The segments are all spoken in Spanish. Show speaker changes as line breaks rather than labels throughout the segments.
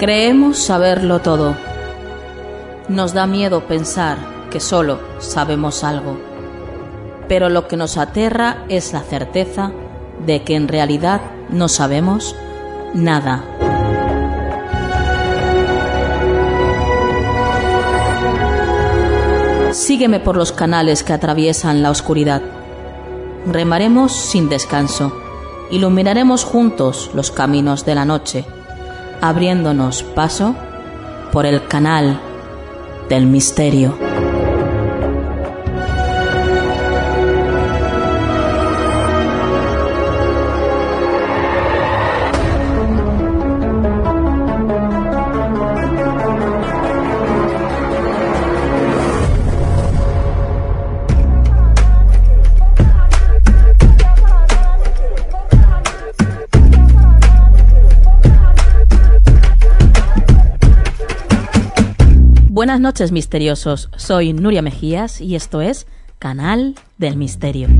Creemos saberlo todo. Nos da miedo pensar que solo sabemos algo. Pero lo que nos aterra es la certeza de que en realidad no sabemos nada. Sígueme por los canales que atraviesan la oscuridad. Remaremos sin descanso. Iluminaremos juntos los caminos de la noche, abriéndonos paso por el canal del misterio. Buenas noches, misteriosos. Soy Nuria Mejías y esto es Canal del Misterio.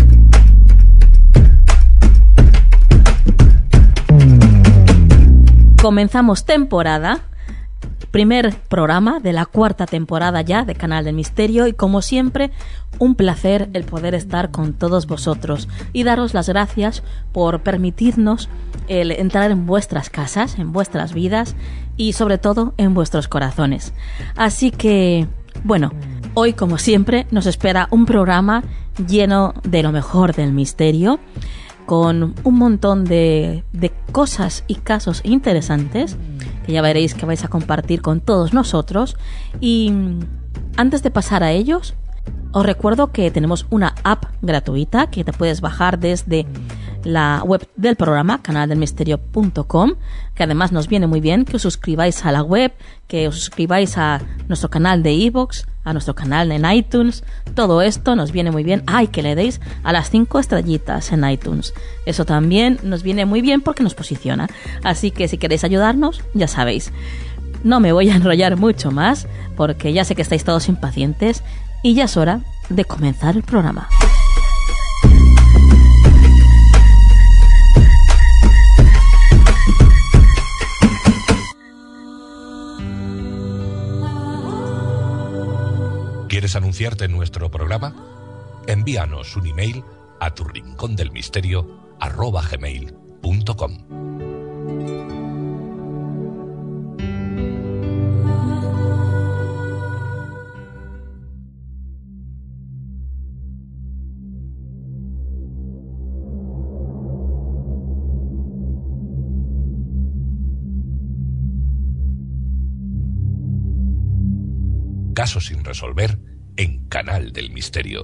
Comenzamos temporada, primer programa de la cuarta temporada ya de Canal del Misterio y como siempre un placer el poder estar con todos vosotros y daros las gracias por permitirnos el entrar en vuestras casas, en vuestras vidas y sobre todo en vuestros corazones. Así que, bueno, hoy como siempre nos espera un programa lleno de lo mejor del misterio, con un montón de cosas y casos interesantes que ya veréis que vais a compartir con todos nosotros. Y antes de pasar a ellos, os recuerdo que tenemos una app gratuita que te puedes bajar desde la web del programa, canaldelmisterio.com, que además nos viene muy bien que os suscribáis a la web, que os suscribáis a nuestro canal de iVoox, a nuestro canal en iTunes. Todo esto nos viene muy bien. Ay, que le deis a las 5 estrellitas en iTunes. Eso también nos viene muy bien porque nos posiciona. Así que si queréis ayudarnos, ya sabéis. No me voy a enrollar mucho más porque ya sé que estáis todos impacientes y ya es hora de comenzar el programa.
¿Quieres anunciarte en nuestro programa? Envíanos un email a turrincondelmisterio@gmail.com. Casos sin resolver en Canal del Misterio.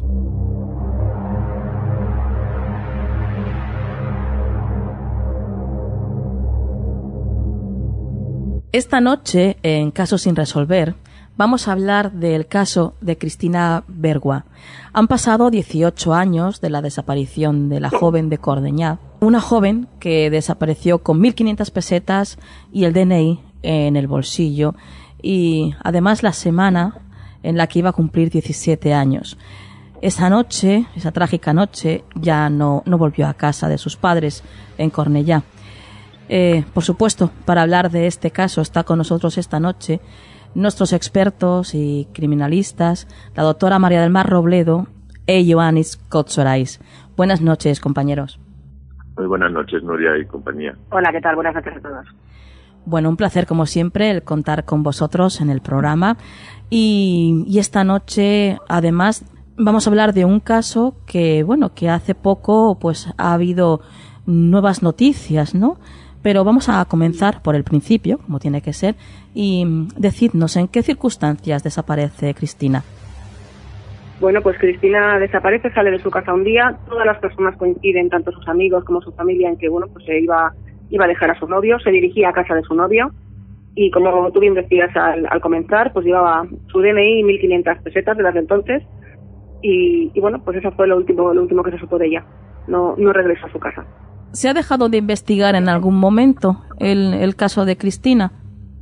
Esta noche, en Casos sin resolver, vamos a hablar del caso de Cristina Bergua. Han pasado 18 años de la desaparición de la joven de Cordeñá, una joven que desapareció con 1.500 pesetas y el DNI en el bolsillo, y además la semana en la que iba a cumplir 17 años. Esa noche, esa trágica noche, ya no volvió a casa de sus padres en Cornellá. Por supuesto, para hablar de este caso está con nosotros esta noche nuestros expertos y criminalistas, la doctora María del Mar Robledo e Ioannis Kotsorais. Buenas noches, compañeros.
Muy buenas noches, Nuria y compañía.
Hola, ¿qué tal? Buenas noches a todos.
Bueno, un placer como siempre el contar con vosotros en el programa y esta noche además vamos a hablar de un caso que, bueno, que hace poco pues ha habido nuevas noticias, ¿no? Pero vamos a comenzar por el principio, como tiene que ser, y decidnos en qué circunstancias desaparece Cristina.
Bueno, pues Cristina desaparece, sale de su casa un día, todas las personas coinciden, tanto sus amigos como su familia, en que, bueno, pues se iba a dejar a su novio, se dirigía a casa de su novio y como tú bien decías al comenzar, pues llevaba su DNI y 1.500 pesetas de las de entonces y bueno, pues eso fue lo último que se supo de ella. No regresó a su casa.
¿Se ha dejado de investigar en algún momento el caso de Cristina?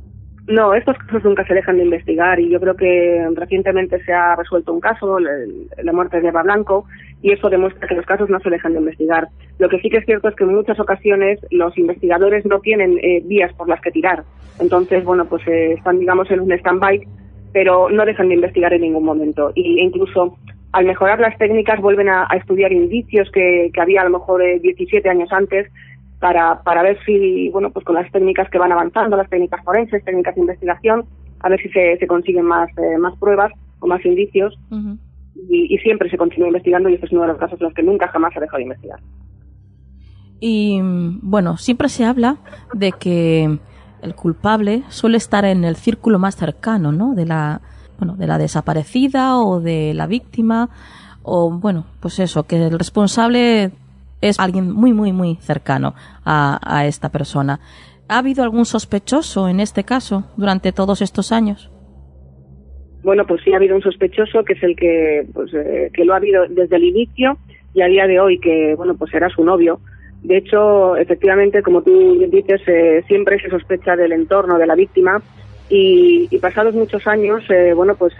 No, estos casos nunca se dejan de investigar y yo creo que recientemente se ha resuelto un caso, la muerte de Eva Blanco, y eso demuestra que los casos no se dejan de investigar. Lo que sí que es cierto es que en muchas ocasiones los investigadores no tienen vías por las que tirar. Entonces, bueno, pues están, digamos, en un stand-by, pero no dejan de investigar en ningún momento. Y incluso al mejorar las técnicas vuelven a estudiar indicios que había a lo mejor 17 años antes, para ver si, bueno, pues con las técnicas que van avanzando, las técnicas forenses, técnicas de investigación, a ver si se consiguen más pruebas o más indicios. Uh-huh. Y siempre se continúa investigando, y este es uno de los casos en los que nunca jamás se ha dejado de investigar.
Y bueno, siempre se habla de que el culpable suele estar en el círculo más cercano, ¿no? De la desaparecida o de la víctima, o bueno, pues eso, que el responsable es alguien muy, muy, muy cercano a esta persona. ¿Ha habido algún sospechoso en este caso durante todos estos años?
Bueno, pues sí ha habido un sospechoso, que es el que lo ha habido desde el inicio y a día de hoy, que bueno, pues era su novio. De hecho, efectivamente, como tú dices, siempre se sospecha del entorno de la víctima, y pasados muchos años, se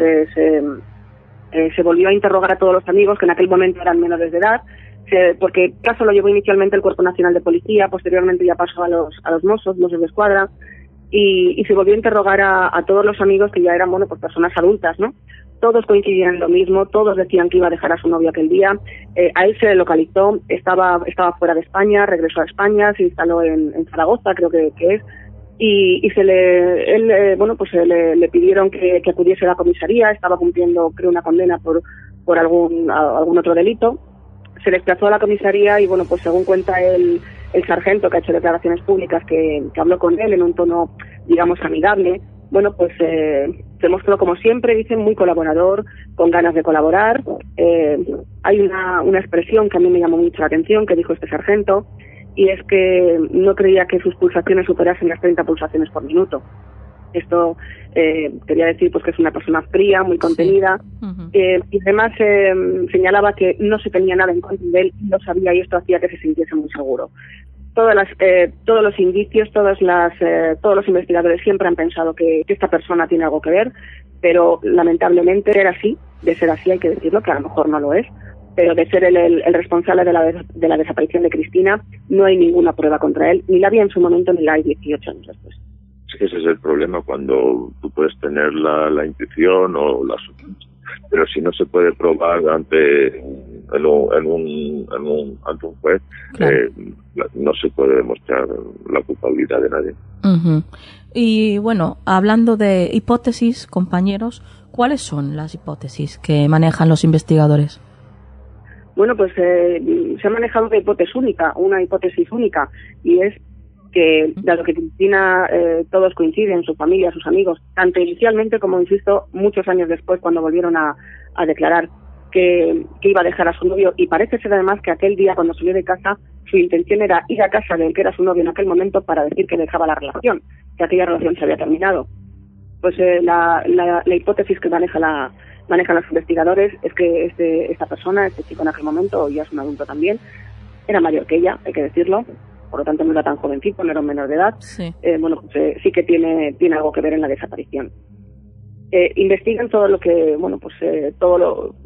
volvió a interrogar a todos los amigos, que en aquel momento eran menores de edad, porque el caso lo llevó inicialmente el Cuerpo Nacional de Policía, posteriormente ya pasó a los Mossos de Escuadra, y se volvió a interrogar a todos los amigos, que ya eran, bueno, pues personas adultas, ¿no? Todos coincidían en lo mismo, todos decían que iba a dejar a su novio aquel día. A él se le localizó, estaba fuera de España, regresó a España, se instaló en Zaragoza, creo que es, y le pidieron que acudiese a la comisaría. Estaba cumpliendo, creo, una condena por algún otro delito. Se desplazó a la comisaría y, bueno, pues según cuenta el sargento, que ha hecho declaraciones públicas, que habló con él en un tono, digamos, amigable, bueno, pues se mostró, como siempre, dicen, muy colaborador, con ganas de colaborar. Hay una expresión que a mí me llamó mucho la atención, que dijo este sargento, y es que no creía que sus pulsaciones superasen las 30 pulsaciones por minuto. Esto quería decir, pues, que es una persona fría, muy contenida. Sí. Uh-huh. Y además señalaba que no se tenía nada en contra de él, lo sabía, y esto hacía que se sintiese muy seguro. Todos los indicios, todos los investigadores siempre han pensado que esta persona tiene algo que ver, pero lamentablemente de ser así hay que decirlo, que a lo mejor no lo es, pero de ser el responsable de la desaparición de Cristina, no hay ninguna prueba contra él, ni la había en su momento, ni la hay 18 años después.
Ese es el problema, cuando tú puedes tener la intuición o pero si no se puede probar ante un juez, claro, no se puede demostrar la culpabilidad de nadie.
Uh-huh. Y bueno, hablando de hipótesis, compañeros, ¿cuáles son las hipótesis que manejan los investigadores?
Bueno, pues se ha manejado una hipótesis única, y es que, dado que Cristina, todos coinciden, su familia, sus amigos, tanto inicialmente como, insisto, muchos años después, cuando volvieron a declarar que iba a dejar a su novio, y parece ser además que aquel día, cuando salió de casa, su intención era ir a casa del que era su novio en aquel momento para decir que dejaba la relación, que aquella relación se había terminado. Pues la hipótesis que manejan los investigadores es que esta persona, este chico en aquel momento, ya es un adulto también, era mayor que ella, hay que decirlo, por lo tanto no era tan jovencito, no era un menor de edad. Sí. Sí que tiene algo que ver en la desaparición. Investigan todo lo que, todo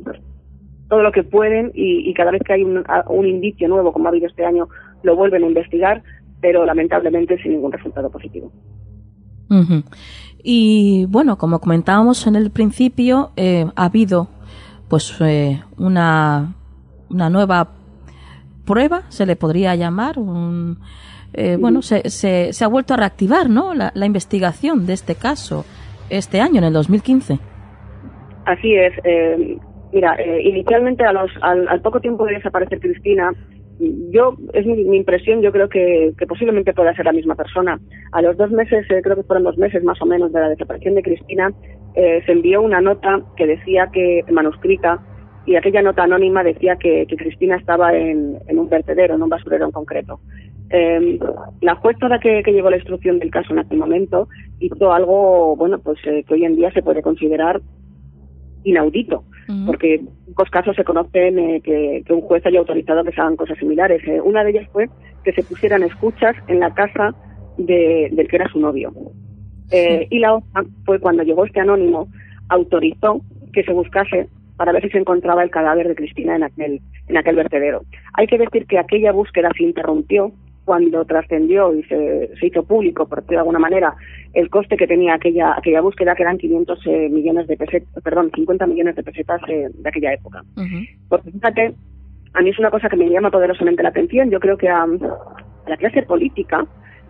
lo que pueden, y cada vez que hay un indicio nuevo, como ha habido este año, lo vuelven a investigar, pero lamentablemente sin ningún resultado positivo.
Uh-huh. Y bueno, como comentábamos en el principio, ha habido pues una nueva prueba, se le podría llamar, se ha vuelto a reactivar, ¿no?, la investigación de este caso este año, en el 2015.
Así es. Inicialmente al poco tiempo de desaparecer Cristina, es mi impresión, yo creo que posiblemente pueda ser la misma persona. A los 2 meses, creo que fueron 2 meses más o menos de la desaparición de Cristina, se envió una nota que decía que, manuscrita, y aquella nota anónima decía que Cristina estaba en un vertedero, en un basurero en concreto. La juez toda que llevó la instrucción del caso en aquel momento hizo algo, que hoy en día se puede considerar inaudito, porque en pocos casos se conocen que un juez haya autorizado que se hagan cosas similares. Una de ellas fue que se pusieran escuchas en la casa del que era su novio. Y la otra fue cuando llegó este anónimo, autorizó que se buscase para ver si se encontraba el cadáver de Cristina en aquel vertedero. Hay que decir que aquella búsqueda se interrumpió cuando trascendió y se hizo público, por decirlo de alguna manera, el coste que tenía aquella búsqueda, que eran 50 millones de pesetas de aquella época. Porque fíjate, a mí es una cosa que me llama poderosamente la atención. Yo creo que a la clase política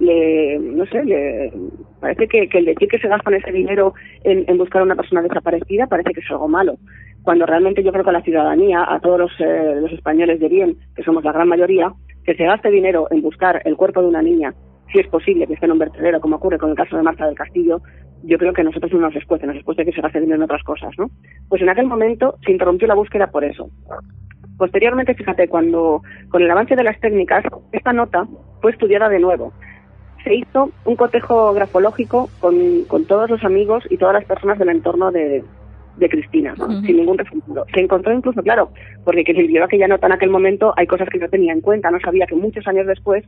le parece que el decir que se gastan ese dinero en buscar a una persona desaparecida parece que es algo malo, cuando realmente yo creo que a la ciudadanía, a todos los españoles de bien, que somos la gran mayoría, que se gaste dinero en buscar el cuerpo de una niña, si es posible que esté en un vertedero, como ocurre con el caso de Marta del Castillo, yo creo que a nosotros no nos escuece que se gaste dinero en otras cosas, ¿no? Pues en aquel momento se interrumpió la búsqueda por eso. Posteriormente, fíjate, con el avance de las técnicas, esta nota fue estudiada de nuevo. Se hizo un cotejo grafológico con todos los amigos y todas las personas del entorno de Cristina, sin ningún resultado. Se encontró incluso, claro, porque que se escribió aquella nota en aquel momento, hay cosas que no tenía en cuenta, no sabía que muchos años después,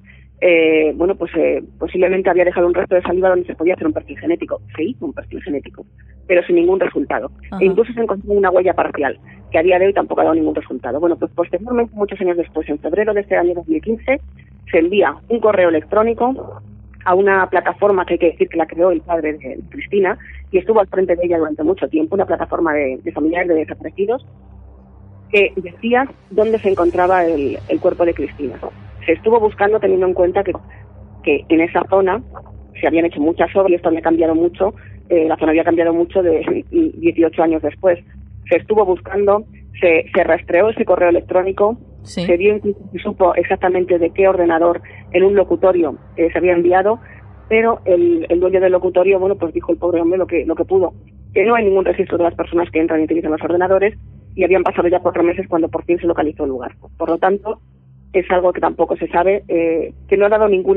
posiblemente había dejado un resto de saliva donde se podía hacer un perfil genético. Se hizo un perfil genético, pero sin ningún resultado. E incluso se encontró una huella parcial, que a día de hoy tampoco ha dado ningún resultado. Bueno, pues posteriormente, muchos años después, en febrero de este año 2015, se envía un correo electrónico a una plataforma que hay que decir que la creó el padre de Cristina y estuvo al frente de ella durante mucho tiempo, una plataforma de familiares de desaparecidos, que decía dónde se encontraba el cuerpo de Cristina. Se estuvo buscando teniendo en cuenta que en esa zona se habían hecho muchas obras y esto había cambiado mucho, la zona había cambiado mucho de 18 años después. Se estuvo buscando, se rastreó ese correo electrónico, se dio incluso, se supo exactamente de qué ordenador en un locutorio se había enviado, pero el dueño del locutorio, pues dijo el pobre hombre lo que pudo, que no hay ningún registro de las personas que entran y utilizan los ordenadores, y habían pasado ya 4 meses cuando por fin se localizó el lugar. Por lo tanto, es algo que tampoco se sabe, que no ha dado ningún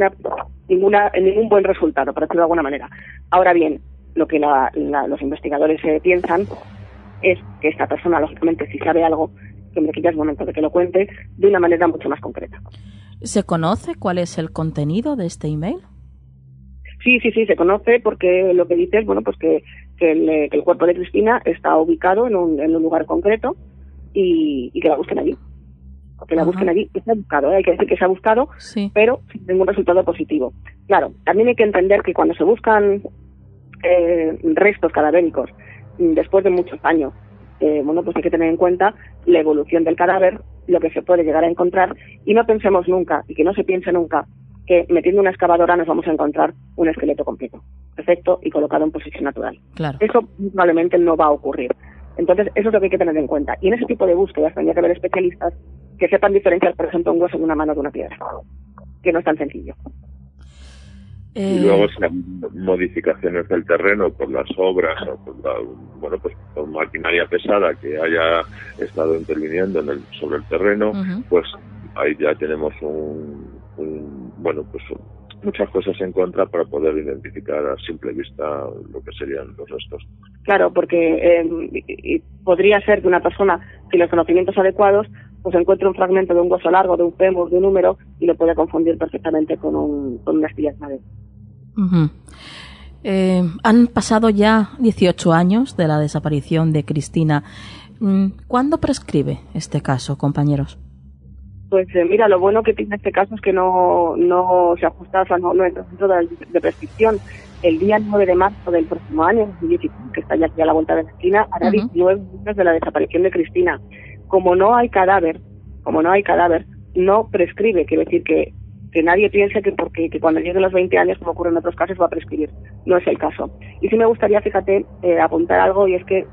buen resultado, por decirlo de alguna manera. Ahora bien, lo que los investigadores piensan es que esta persona, lógicamente, si sabe algo, que ya es momento de que lo cuente de una manera mucho más concreta.
¿Se conoce cuál es el contenido de este email?
Sí, se conoce, porque lo que dice es, que el cuerpo de Cristina está ubicado en un lugar concreto y que la busquen allí. Que la busquen allí. Se ha buscado, hay que decir que se ha buscado, pero sin ningún resultado positivo. Claro, también hay que entender que cuando se buscan restos cadavéricos después de muchos años, hay que tener en cuenta la evolución del cadáver, lo que se puede llegar a encontrar, y no pensemos nunca, y que no se piense nunca, que metiendo una excavadora nos vamos a encontrar un esqueleto completo, perfecto y colocado en posición natural.
Claro.
Eso probablemente no va a ocurrir. Entonces, eso es lo que hay que tener en cuenta. Y en ese tipo de búsquedas tendría que haber especialistas que sepan diferenciar, por ejemplo, un hueso de una mano de una piedra, que no es tan sencillo.
Y luego si hay modificaciones del terreno por las obras o por maquinaria pesada que haya estado interviniendo sobre el terreno, pues ahí ya tenemos muchas cosas en contra para poder identificar a simple vista lo que serían los restos. Claro, porque podría ser que una persona sin los conocimientos adecuados pues encuentre un fragmento de un hueso largo, de un fémur, de un húmero, y lo puede confundir perfectamente con una astilla de madera.
Han pasado ya 18 años de la desaparición de Cristina. ¿Cuándo prescribe este caso, compañeros?
Pues mira, lo bueno que tiene este caso es que no se ajusta, no entra dentro de prescripción. El día 9 de marzo del próximo año, 2019, que está ya aquí a la vuelta de la esquina, hará 19 años de la desaparición de Cristina. Como no hay cadáver, no prescribe. Quiere decir que nadie piense que cuando lleguen los 20 años, como ocurre en otros casos, va a prescribir. No es el caso. Y sí me gustaría, fíjate, apuntar algo, y es que,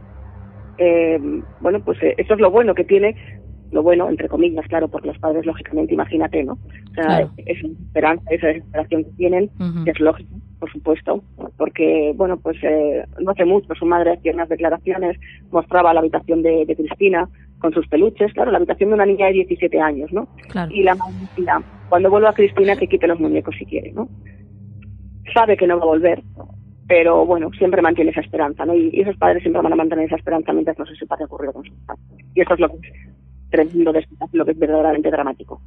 eso es lo bueno que tiene, lo bueno, entre comillas, claro, porque los padres, lógicamente, imagínate, ¿no? O sea, claro, esa esperanza, esa desesperación que tienen, que es lógico, por supuesto, porque, no hace mucho su madre hacía unas declaraciones, mostraba la habitación de Cristina con sus peluches, claro, la habitación de una niña de 17 años, ¿no? Claro. Y la madre decía, cuando vuelva a Cristina, que quite los muñecos si quiere, ¿no? Sabe que no va a volver, pero, siempre mantiene esa esperanza, ¿no? Y esos padres siempre van a mantener esa esperanza mientras no se sepa qué ha ocurrido con sus padres. Y eso es lo que es tremendo, lo que es verdaderamente dramático.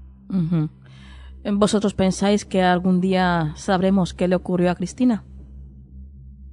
¿Vosotros pensáis que algún día sabremos qué le ocurrió a Cristina?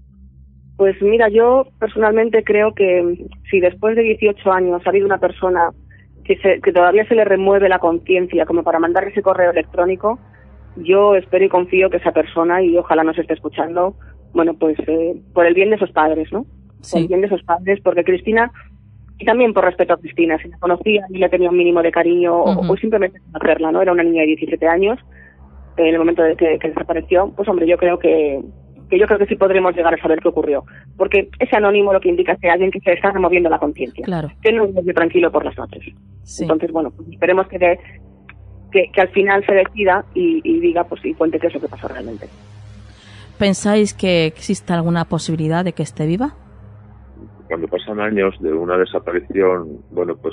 Pues mira, yo personalmente creo que si después de 18 años ha habido una persona que todavía se le remueve la conciencia como para mandar ese correo electrónico, yo espero y confío que esa persona, y ojalá nos esté escuchando, bueno, pues por el bien de esos padres, ¿no?
Sí.
Por el bien de esos padres, porque Cristina, y también por respeto a Cristina, si la conocía y le tenía un mínimo de cariño, o simplemente conocerla, ¿no? Era una niña de 17 años, en el momento de que desapareció, pues hombre, yo creo que sí podremos llegar a saber qué ocurrió. Porque ese anónimo lo que indica es que alguien que se está removiendo la conciencia.
Claro.
Que no vive tranquilo por las noches.
Sí.
Entonces, bueno, pues esperemos que al final se decida y diga, pues, y cuente qué es lo que pasó realmente.
¿Pensáis que existe alguna posibilidad de que esté viva?
Cuando pasan años de una desaparición, bueno, pues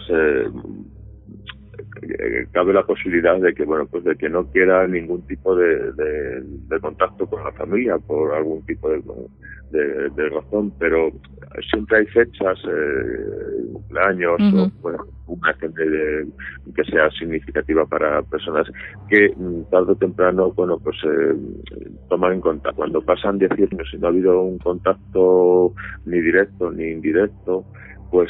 cabe la posibilidad de que, bueno, pues de que no quiera ningún tipo de contacto con la familia por algún tipo de razón, pero siempre hay fechas, cumpleaños, o bueno, una gente que sea significativa para personas que tarde o temprano, bueno, pues toman en cuenta. Cuando pasan 10 años y no ha habido un contacto ni directo ni indirecto, pues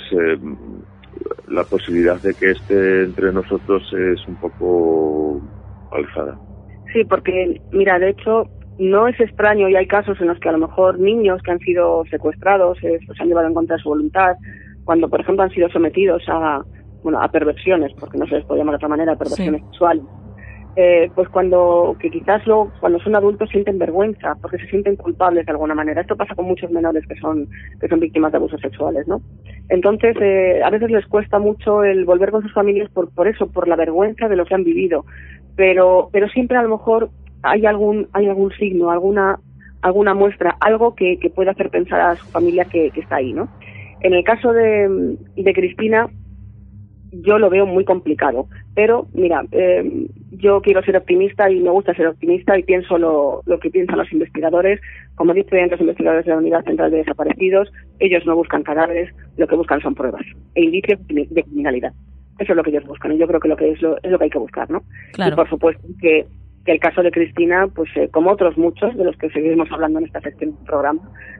la posibilidad de que esté entre nosotros es un poco alejada. Sí, porque, mira, de hecho, no es extraño, y hay casos en los que a lo mejor niños que han sido secuestrados, se han llevado en contra de su voluntad, cuando, por ejemplo, han sido sometidos a perversiones, porque no se les puede llamar de otra manera, perversiones sexuales, pues que quizás luego, cuando son adultos, sienten vergüenza, porque se sienten culpables de alguna manera. Esto pasa con muchos menores que son víctimas de abusos sexuales, ¿no? Entonces, a veces les cuesta mucho el volver con sus familias por eso, por la vergüenza de lo que han vivido. Pero siempre a lo mejor hay algún signo, alguna muestra, algo que pueda hacer pensar a su familia que está ahí, ¿no? En el caso de Cristina, yo lo veo muy complicado, pero mira, yo quiero ser optimista y me gusta ser optimista y pienso lo que piensan los investigadores. Como dicen los investigadores de la Unidad Central de Desaparecidos, ellos no buscan cadáveres, lo que buscan son pruebas e indicios de criminalidad. Eso es lo que ellos buscan, y yo creo que es lo que hay que buscar, ¿no? Claro. Y por supuesto que el caso de Cristina, pues como otros muchos de los que seguimos hablando en esta sección del programa,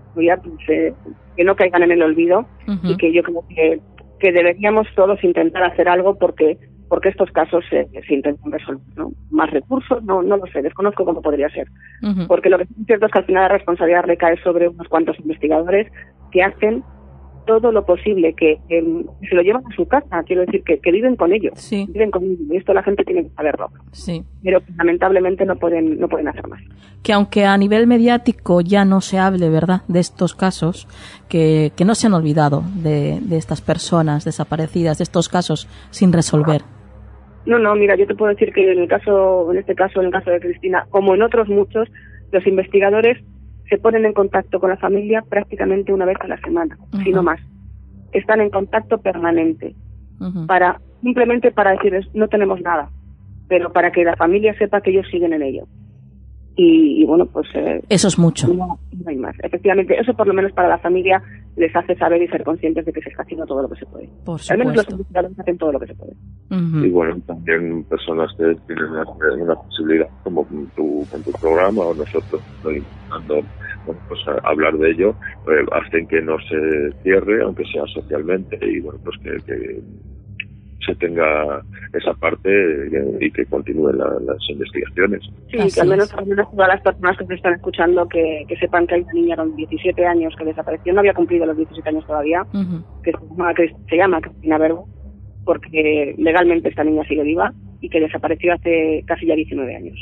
que no caigan en el olvido, y que yo creo que deberíamos todos intentar hacer algo porque estos casos se intentan resolver, ¿no? Más recursos, no lo sé, desconozco cómo podría ser. Porque lo que es cierto es que al final la responsabilidad recae sobre unos cuantos investigadores que hacen todo lo posible, que se lo llevan a su casa, quiero decir, que viven con ellos,
sí.
Viven con ellos, y esto la gente tiene que saberlo.
Sí.
Pero lamentablemente no pueden hacer más.
Que aunque a nivel mediático ya no se hable, ¿verdad?, de estos casos, que no se han olvidado de estas personas desaparecidas, de estos casos sin resolver.
No, mira, yo te puedo decir que en el caso de Cristina, como en otros muchos, los investigadores se ponen en contacto con la familia prácticamente una vez a la semana, si no más. Están en contacto permanente, simplemente para decirles, no tenemos nada, pero para que la familia sepa que ellos siguen en ello. Y bueno, pues
eso es mucho.
No hay más. Efectivamente, eso por lo menos para la familia les hace saber y ser conscientes de que se está haciendo todo lo que se puede.
Por supuesto.
Al menos los investigadores hacen todo lo que se puede.
Y bueno, también personas que tienen una posibilidad, como tú con tu programa, o nosotros intentando pues hablar de ello, hacen que no se cierre, aunque sea socialmente, y bueno, pues que se tenga esa parte y que continúen las investigaciones. Sí,
que al menos todas las personas que se están escuchando que sepan que hay una niña con 17 años que desapareció, no había cumplido los 17 años todavía, que se llama Cristina Verbo, porque legalmente esta niña sigue viva y que desapareció hace casi ya 19 años.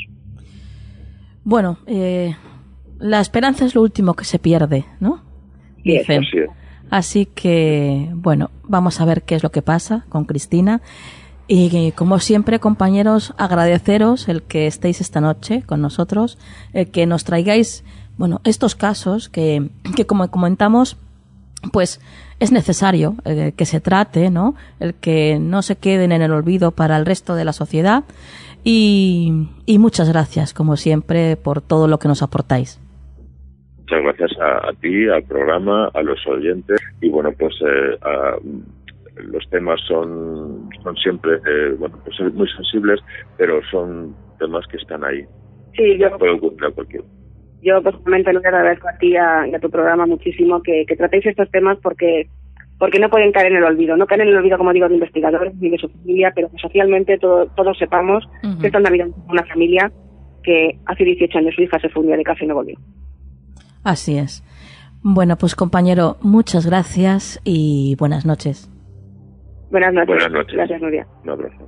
Bueno, la esperanza es lo último que se pierde, ¿no? Dicen.
Sí,
Así que, bueno, vamos a ver qué es lo que pasa con Cristina. Y como siempre, compañeros, agradeceros el que estéis esta noche con nosotros, el que nos traigáis, bueno, estos casos que como comentamos, pues es necesario que se trate, ¿no? El que no se queden en el olvido para el resto de la sociedad. Y muchas gracias, como siempre, por todo lo que nos aportáis.
Muchas gracias a ti, al programa, a los oyentes, y bueno, pues los temas son siempre bueno, pues muy sensibles, pero son temas que están ahí.
Sí,
puede ocurrir a cualquiera.
Yo personalmente no te agradezco a ti y a tu programa muchísimo que tratéis estos temas porque no pueden caer en el olvido. No caer en el olvido, como digo, de investigadores ni de su familia, pero que socialmente todos sepamos que esta Navidad es una familia que hace 18 años su hija se fue un día de casa y no volvió.
Así es. Bueno, pues compañero, muchas gracias y buenas noches.
Buenas noches.
Buenas noches.
Gracias, Nuria.
Un abrazo.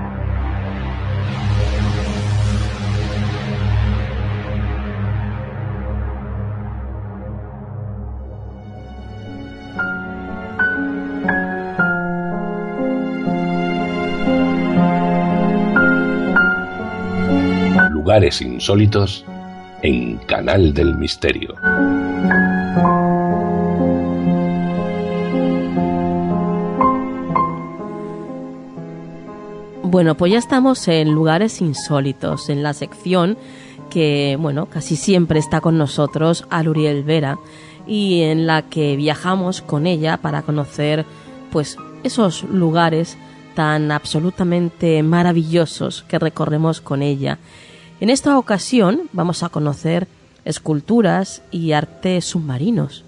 Lugares insólitos en Canal del Misterio.
Bueno, pues ya estamos en Lugares insólitos, en la sección que, bueno, casi siempre está con nosotros Aluriel Vera y en la que viajamos con ella para conocer, pues, esos lugares tan absolutamente maravillosos que recorremos con ella. En esta ocasión vamos a conocer esculturas y arte submarinos.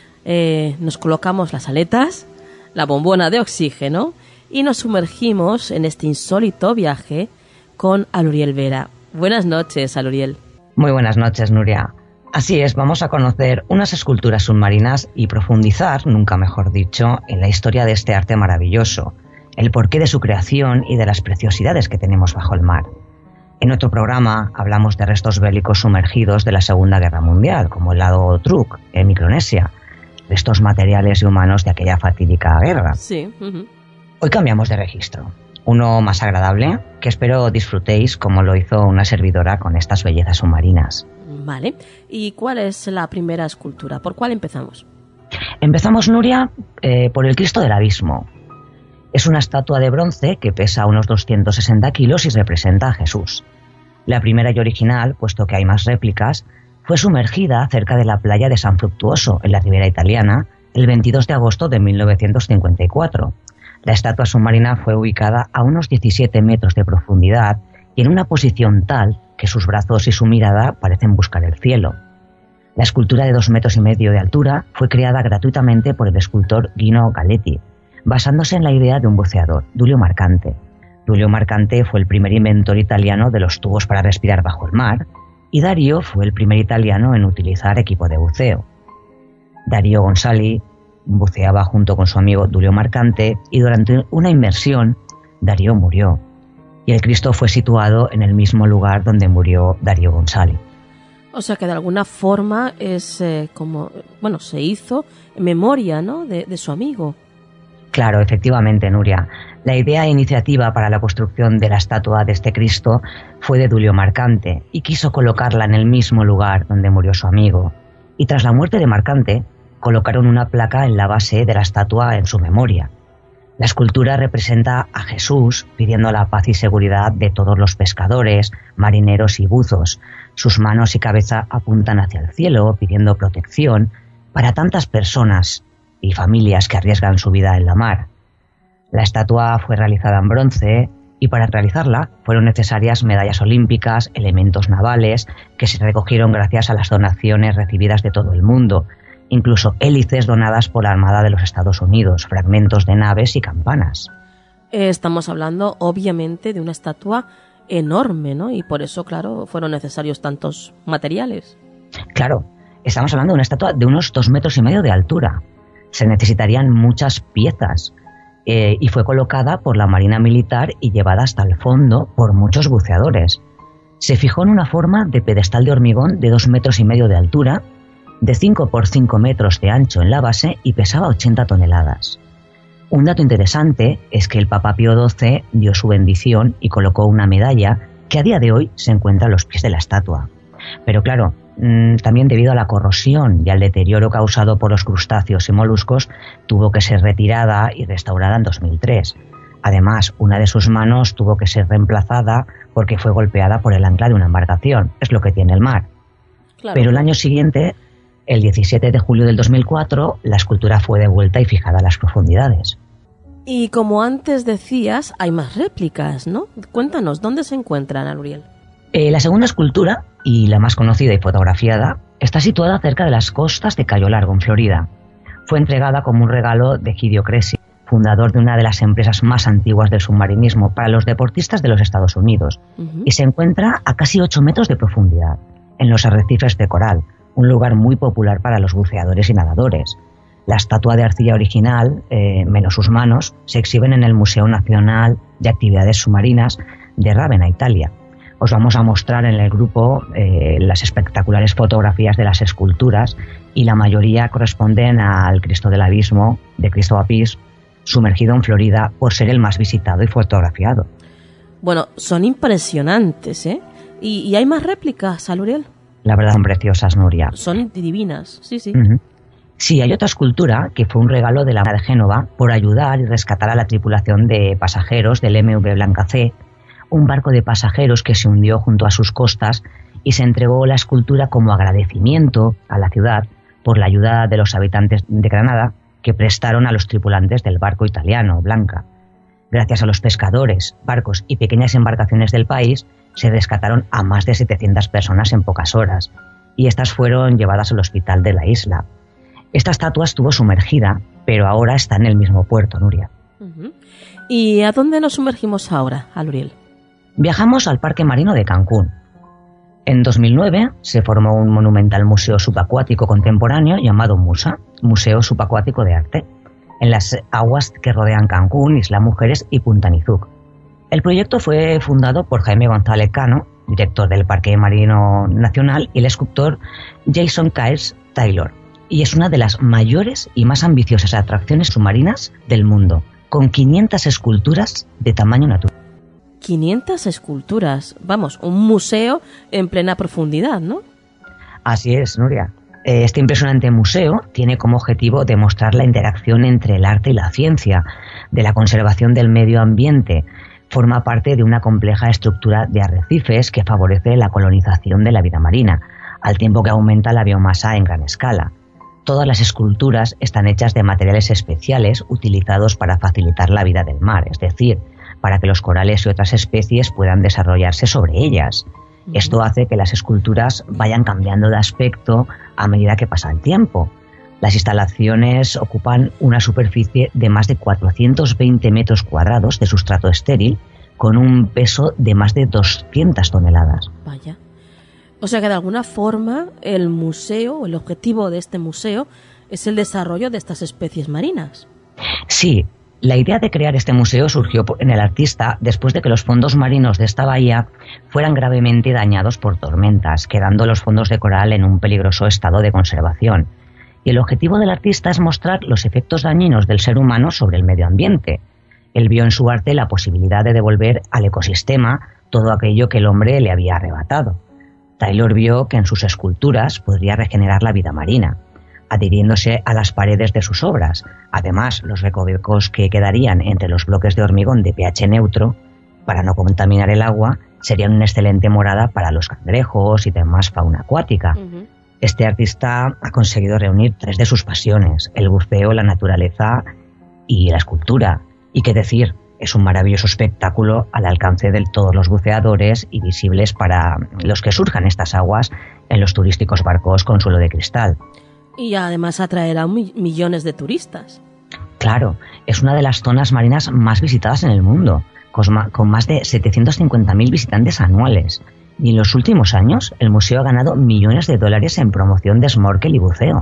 Nos colocamos las aletas, la bombona de oxígeno y nos sumergimos en este insólito viaje con Aluriel Vera. Buenas noches, Aluriel.
Muy buenas noches, Nuria. Así es, vamos a conocer unas esculturas submarinas y profundizar, nunca mejor dicho, en la historia de este arte maravilloso, el porqué de su creación y de las preciosidades que tenemos bajo el mar. En otro programa hablamos de restos bélicos sumergidos de la Segunda Guerra Mundial, como el lago Truk, en Micronesia, restos materiales y humanos de aquella fatídica guerra.
Sí.
Hoy cambiamos de registro, uno más agradable, que espero disfrutéis como lo hizo una servidora con estas bellezas submarinas.
Vale, ¿y cuál es la primera escultura? ¿Por cuál empezamos?
Empezamos, Nuria, por el Cristo del Abismo. Es una estatua de bronce que pesa unos 260 kilos y representa a Jesús. La primera y original, puesto que hay más réplicas, fue sumergida cerca de la playa de San Fructuoso, en la Ribera Italiana, el 22 de agosto de 1954. La estatua submarina fue ubicada a unos 17 metros de profundidad y en una posición tal que sus brazos y su mirada parecen buscar el cielo. La escultura de 2,5 metros de altura fue creada gratuitamente por el escultor Gino Galetti, basándose en la idea de un buceador, Duilio Marcante. Duilio Marcante fue el primer inventor italiano de los tubos para respirar bajo el mar y Dario fue el primer italiano en utilizar equipo de buceo. Dario Gonzali buceaba junto con su amigo Duilio Marcante y durante una inmersión Dario murió y el Cristo fue situado en el mismo lugar donde murió Dario Gonzali.
O sea que de alguna forma es se hizo en memoria, ¿no?, de su amigo.
Claro, efectivamente, Nuria. La idea e iniciativa para la construcción de la estatua de este Cristo fue de Duilio Marcante y quiso colocarla en el mismo lugar donde murió su amigo. Y tras la muerte de Marcante, colocaron una placa en la base de la estatua en su memoria. La escultura representa a Jesús pidiendo la paz y seguridad de todos los pescadores, marineros y buzos. Sus manos y cabeza apuntan hacia el cielo pidiendo protección para tantas personas y familias que arriesgan su vida en la mar. La estatua fue realizada en bronce y para realizarla fueron necesarias medallas olímpicas, elementos navales que se recogieron gracias a las donaciones recibidas de todo el mundo, incluso hélices donadas por la Armada de los Estados Unidos, fragmentos de naves y campanas.
Estamos hablando obviamente de una estatua enorme, ¿no? Y por eso, claro, fueron necesarios tantos materiales.
Claro, estamos hablando de una estatua de unos 2,5 metros de altura. Se necesitarían muchas piezas y fue colocada por la Marina Militar y llevada hasta el fondo por muchos buceadores. Se fijó en una forma de pedestal de hormigón de 2,5 metros de altura, de 5 por 5 metros de ancho en la base y pesaba 80 toneladas. Un dato interesante es que el Papa Pío XII dio su bendición y colocó una medalla que a día de hoy se encuentra a los pies de la estatua. Pero claro, también debido a la corrosión y al deterioro causado por los crustáceos y moluscos, tuvo que ser retirada y restaurada en 2003. Además, una de sus manos tuvo que ser reemplazada porque fue golpeada por el ancla de una embarcación. Es lo que tiene el mar. Claro. Pero el año siguiente, el 17 de julio del 2004, la escultura fue devuelta y fijada a las profundidades.
Y como antes decías, hay más réplicas, ¿no? Cuéntanos, ¿dónde se encuentran, Aluriel?
La segunda escultura y la más conocida y fotografiada, está situada cerca de las costas de Cayo Largo, en Florida. Fue entregada como un regalo de Gideon Cressy, fundador de una de las empresas más antiguas del submarinismo para los deportistas de los Estados Unidos, y se encuentra a casi 8 metros de profundidad, en los arrecifes de coral, un lugar muy popular para los buceadores y nadadores. La estatua de arcilla original, menos sus manos, se exhiben en el Museo Nacional de Actividades Submarinas de Ravenna, Italia. Os vamos a mostrar en el grupo las espectaculares fotografías de las esculturas, y la mayoría corresponden al Cristo del Abismo de Christopher Pearce, sumergido en Florida por ser el más visitado y fotografiado.
Bueno, son impresionantes, ¿eh? ¿Y hay más réplicas, Aluriel?
La verdad son preciosas, Nuria.
Son divinas, sí, sí.
Sí, hay otra escultura que fue un regalo de la Armada de Génova por ayudar y rescatar a la tripulación de pasajeros del MV Blanca C, un barco de pasajeros que se hundió junto a sus costas, y se entregó la escultura como agradecimiento a la ciudad por la ayuda de los habitantes de Granada que prestaron a los tripulantes del barco italiano Blanca. Gracias a los pescadores, barcos y pequeñas embarcaciones del país, se rescataron a más de 700 personas en pocas horas, y estas fueron llevadas al hospital de la isla. Esta estatua estuvo sumergida, pero ahora está en el mismo puerto, Nuria.
¿Y a dónde nos sumergimos ahora, Aluriel?
Viajamos al Parque Marino de Cancún. En 2009 se formó un monumental museo subacuático contemporáneo llamado MUSA, Museo Subacuático de Arte, en las aguas que rodean Cancún, Isla Mujeres y Punta Nizuc. El proyecto fue fundado por Jaime González Cano, director del Parque Marino Nacional, y el escultor Jason Kairs Taylor, y es una de las mayores y más ambiciosas atracciones submarinas del mundo, con 500 esculturas de tamaño natural.
500 esculturas, vamos, un museo en plena profundidad, ¿no?
Así es, Nuria. Este impresionante museo tiene como objetivo demostrar la interacción entre el arte y la ciencia, de la conservación del medio ambiente. Forma parte de una compleja estructura de arrecifes que favorece la colonización de la vida marina, al tiempo que aumenta la biomasa en gran escala. Todas las esculturas están hechas de materiales especiales utilizados para facilitar la vida del mar, es decir, para que los corales y otras especies puedan desarrollarse sobre ellas. Esto hace que las esculturas vayan cambiando de aspecto a medida que pasa el tiempo. Las instalaciones ocupan una superficie de más de 420 metros cuadrados de sustrato estéril, con un peso de más de 200 toneladas.
Vaya. O sea que de alguna forma el museo, el objetivo de este museo, es el desarrollo de estas especies marinas.
Sí. La idea de crear este museo surgió en el artista después de que los fondos marinos de esta bahía fueran gravemente dañados por tormentas, quedando los fondos de coral en un peligroso estado de conservación. Y el objetivo del artista es mostrar los efectos dañinos del ser humano sobre el medio ambiente. Él vio en su arte la posibilidad de devolver al ecosistema todo aquello que el hombre le había arrebatado. Taylor vio que en sus esculturas podría regenerar la vida marina, adhiriéndose a las paredes de sus obras. Además, los recovecos que quedarían entre los bloques de hormigón de pH neutro, para no contaminar el agua, serían una excelente morada para los cangrejos y demás fauna acuática. Este artista ha conseguido reunir 3 de sus pasiones: el buceo, la naturaleza y la escultura. Y qué decir, es un maravilloso espectáculo al alcance de todos los buceadores y visibles para los que surjan estas aguas en los turísticos barcos con suelo de cristal.
Y además atraerá millones de turistas.
Claro, es una de las zonas marinas más visitadas en el mundo, con más de 750.000 visitantes anuales. Y en los últimos años, el museo ha ganado millones de dólares en promoción de snorkel y buceo.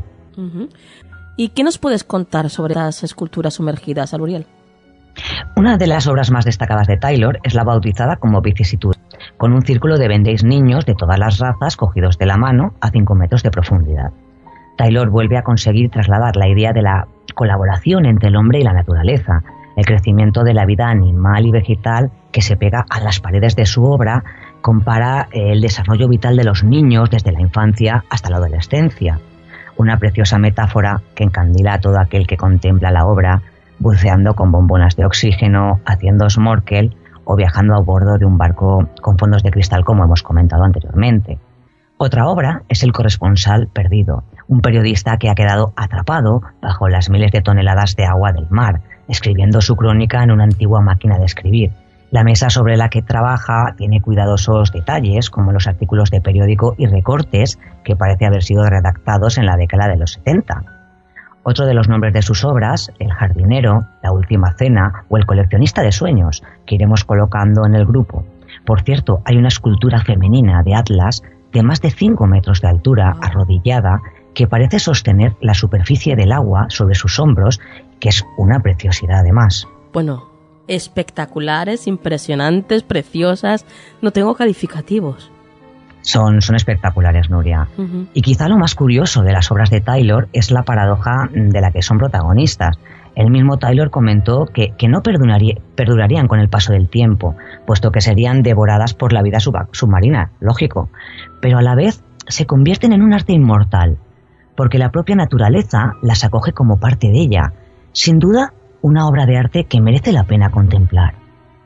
¿Y qué nos puedes contar sobre las esculturas sumergidas, Aluriel?
Una de las obras más destacadas de Taylor es la bautizada como Vicisitud, con un círculo de 20 niños de todas las razas cogidos de la mano a 5 metros de profundidad. Taylor vuelve a conseguir trasladar la idea de la colaboración entre el hombre y la naturaleza, el crecimiento de la vida animal y vegetal que se pega a las paredes de su obra, compara el desarrollo vital de los niños desde la infancia hasta la adolescencia. Una preciosa metáfora que encandila a todo aquel que contempla la obra, buceando con bombonas de oxígeno, haciendo snorkel o viajando a bordo de un barco con fondos de cristal, como hemos comentado anteriormente. Otra obra es El corresponsal perdido, un periodista que ha quedado atrapado bajo las miles de toneladas de agua del mar, escribiendo su crónica en una antigua máquina de escribir, La mesa sobre la que trabaja tiene cuidadosos detalles, como los artículos de periódico y recortes que parece haber sido redactados en la década de los 70. Otro de los nombres de sus obras, El jardinero, La última cena o El coleccionista de sueños, que iremos colocando en el grupo. Por cierto, hay una escultura femenina de Atlas de más de 5 metros de altura, arrodillada, que parece sostener la superficie del agua sobre sus hombros, que es una preciosidad además.
Bueno, espectaculares, impresionantes, preciosas, no tengo calificativos.
Son espectaculares, Nuria. Uh-huh. Y quizá lo más curioso de las obras de Taylor es la paradoja de la que son protagonistas. El mismo Taylor comentó que no perdurarían con el paso del tiempo, puesto que serían devoradas por la vida submarina, lógico, pero a la vez se convierten en un arte inmortal, porque la propia naturaleza las acoge como parte de ella. Sin duda, una obra de arte que merece la pena contemplar.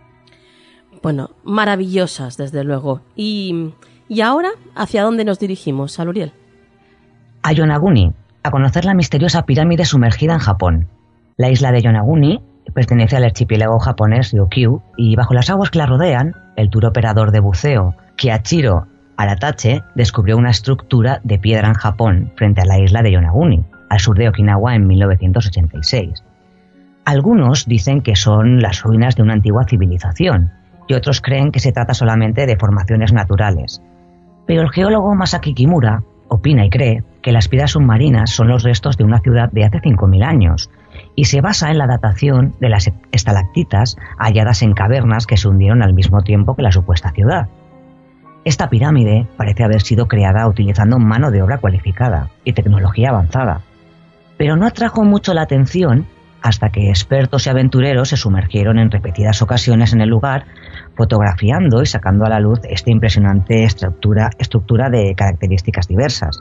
Bueno, maravillosas, desde luego. ¿Y ahora hacia dónde nos dirigimos, Saluriel?
A Yonaguni, a conocer la misteriosa pirámide sumergida en Japón. La isla de Yonaguni pertenece al archipiélago japonés Ryukyu y bajo las aguas que la rodean, el tour operador de buceo Kiachiro Aratache descubrió una estructura de piedra en Japón frente a la isla de Yonaguni, al sur de Okinawa en 1986. Algunos dicen que son las ruinas de una antigua civilización y otros creen que se trata solamente de formaciones naturales. Pero el geólogo Masaki Kimura opina y cree que las piedras submarinas son los restos de una ciudad de hace 5.000 años y se basa en la datación de las estalactitas halladas en cavernas que se hundieron al mismo tiempo que la supuesta ciudad. Esta pirámide parece haber sido creada utilizando mano de obra cualificada y tecnología avanzada, pero no atrajo mucho la atención hasta que expertos y aventureros se sumergieron en repetidas ocasiones en el lugar, fotografiando y sacando a la luz esta impresionante estructura de características diversas.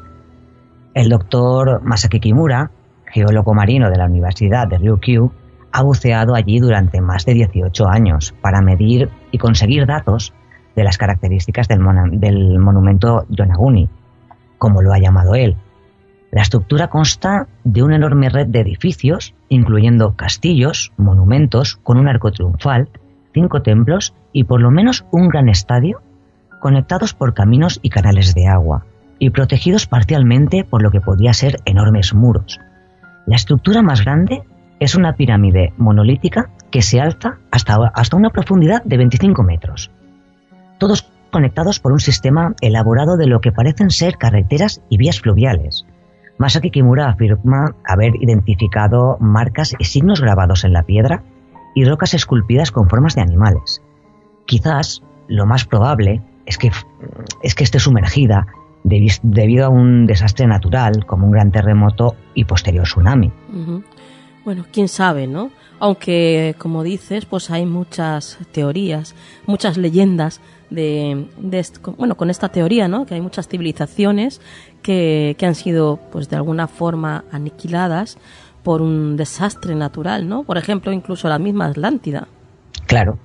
El doctor Masaki Kimura, geólogo marino de la Universidad de Ryukyu, ha buceado allí durante más de 18 años para medir y conseguir datos de las características del monumento Yonaguni, como lo ha llamado él. La estructura consta de una enorme red de edificios, incluyendo castillos, monumentos con un arco triunfal, 5 templos y por lo menos un gran estadio, conectados por caminos y canales de agua, y protegidos parcialmente por lo que podía ser enormes muros. La estructura más grande es una pirámide monolítica que se alza hasta una profundidad de 25 metros. Todos conectados por un sistema elaborado de lo que parecen ser carreteras y vías fluviales. Masaki Kimura afirma haber identificado marcas y signos grabados en la piedra y rocas esculpidas con formas de animales. Quizás lo más probable es que esté sumergida debido a un desastre natural como un gran terremoto y posterior tsunami.
Uh-huh. Bueno, quién sabe, ¿no? Aunque, como dices, pues hay muchas teorías, muchas leyendas con esta teoría, ¿no? Que hay muchas civilizaciones que han sido, pues, de alguna forma aniquiladas por un desastre natural, ¿no? Por ejemplo, incluso la misma Atlántida.
Claro.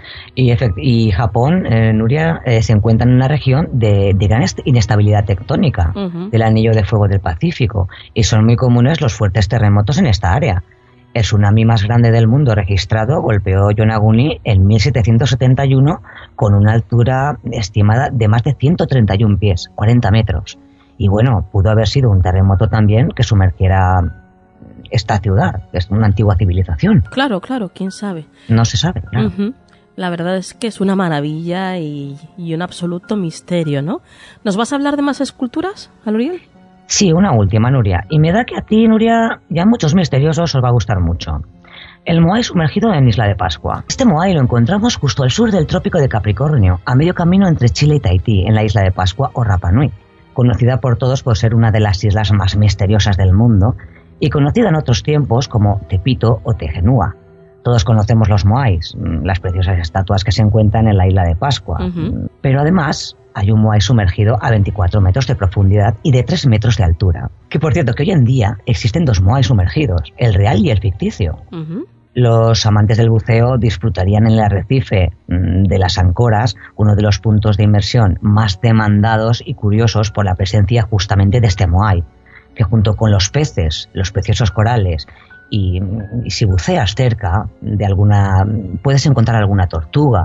Y Japón, Nuria, se encuentra en una región de gran inestabilidad tectónica, uh-huh, del anillo de fuego del Pacífico, y son muy comunes los fuertes terremotos en esta área. El tsunami más grande del mundo registrado golpeó Yonaguni en 1771 con una altura estimada de más de 131 pies, 40 metros. Y bueno, pudo haber sido un terremoto también que sumergiera esta ciudad, que es una antigua civilización.
Claro, quién sabe.
No se sabe, claro.
Uh-huh. La verdad es que es una maravilla y un absoluto misterio, ¿no? ¿Nos vas a hablar de más esculturas, Aluriel?
Sí, una última, Nuria. Y me da que a ti, Nuria, ya muchos misteriosos os va a gustar mucho. El Moai sumergido en Isla de Pascua. Este Moai lo encontramos justo al sur del trópico de Capricornio, a medio camino entre Chile y Tahití, en la Isla de Pascua o Rapa Nui, conocida por todos por ser una de las islas más misteriosas del mundo y conocida en otros tiempos como Tepito o Tejenúa. Todos conocemos los Moais, las preciosas estatuas que se encuentran en la Isla de Pascua. Uh-huh. Pero además hay un Moai sumergido a 24 metros de profundidad y de 3 metros de altura. Que por cierto, que hoy en día existen 2 Moai sumergidos, el real y el ficticio. Uh-huh. Los amantes del buceo disfrutarían en el arrecife de las Ancoras, uno de los puntos de inmersión más demandados y curiosos por la presencia justamente de este Moai, que junto con los peces, los preciosos corales y si buceas cerca de puedes encontrar alguna tortuga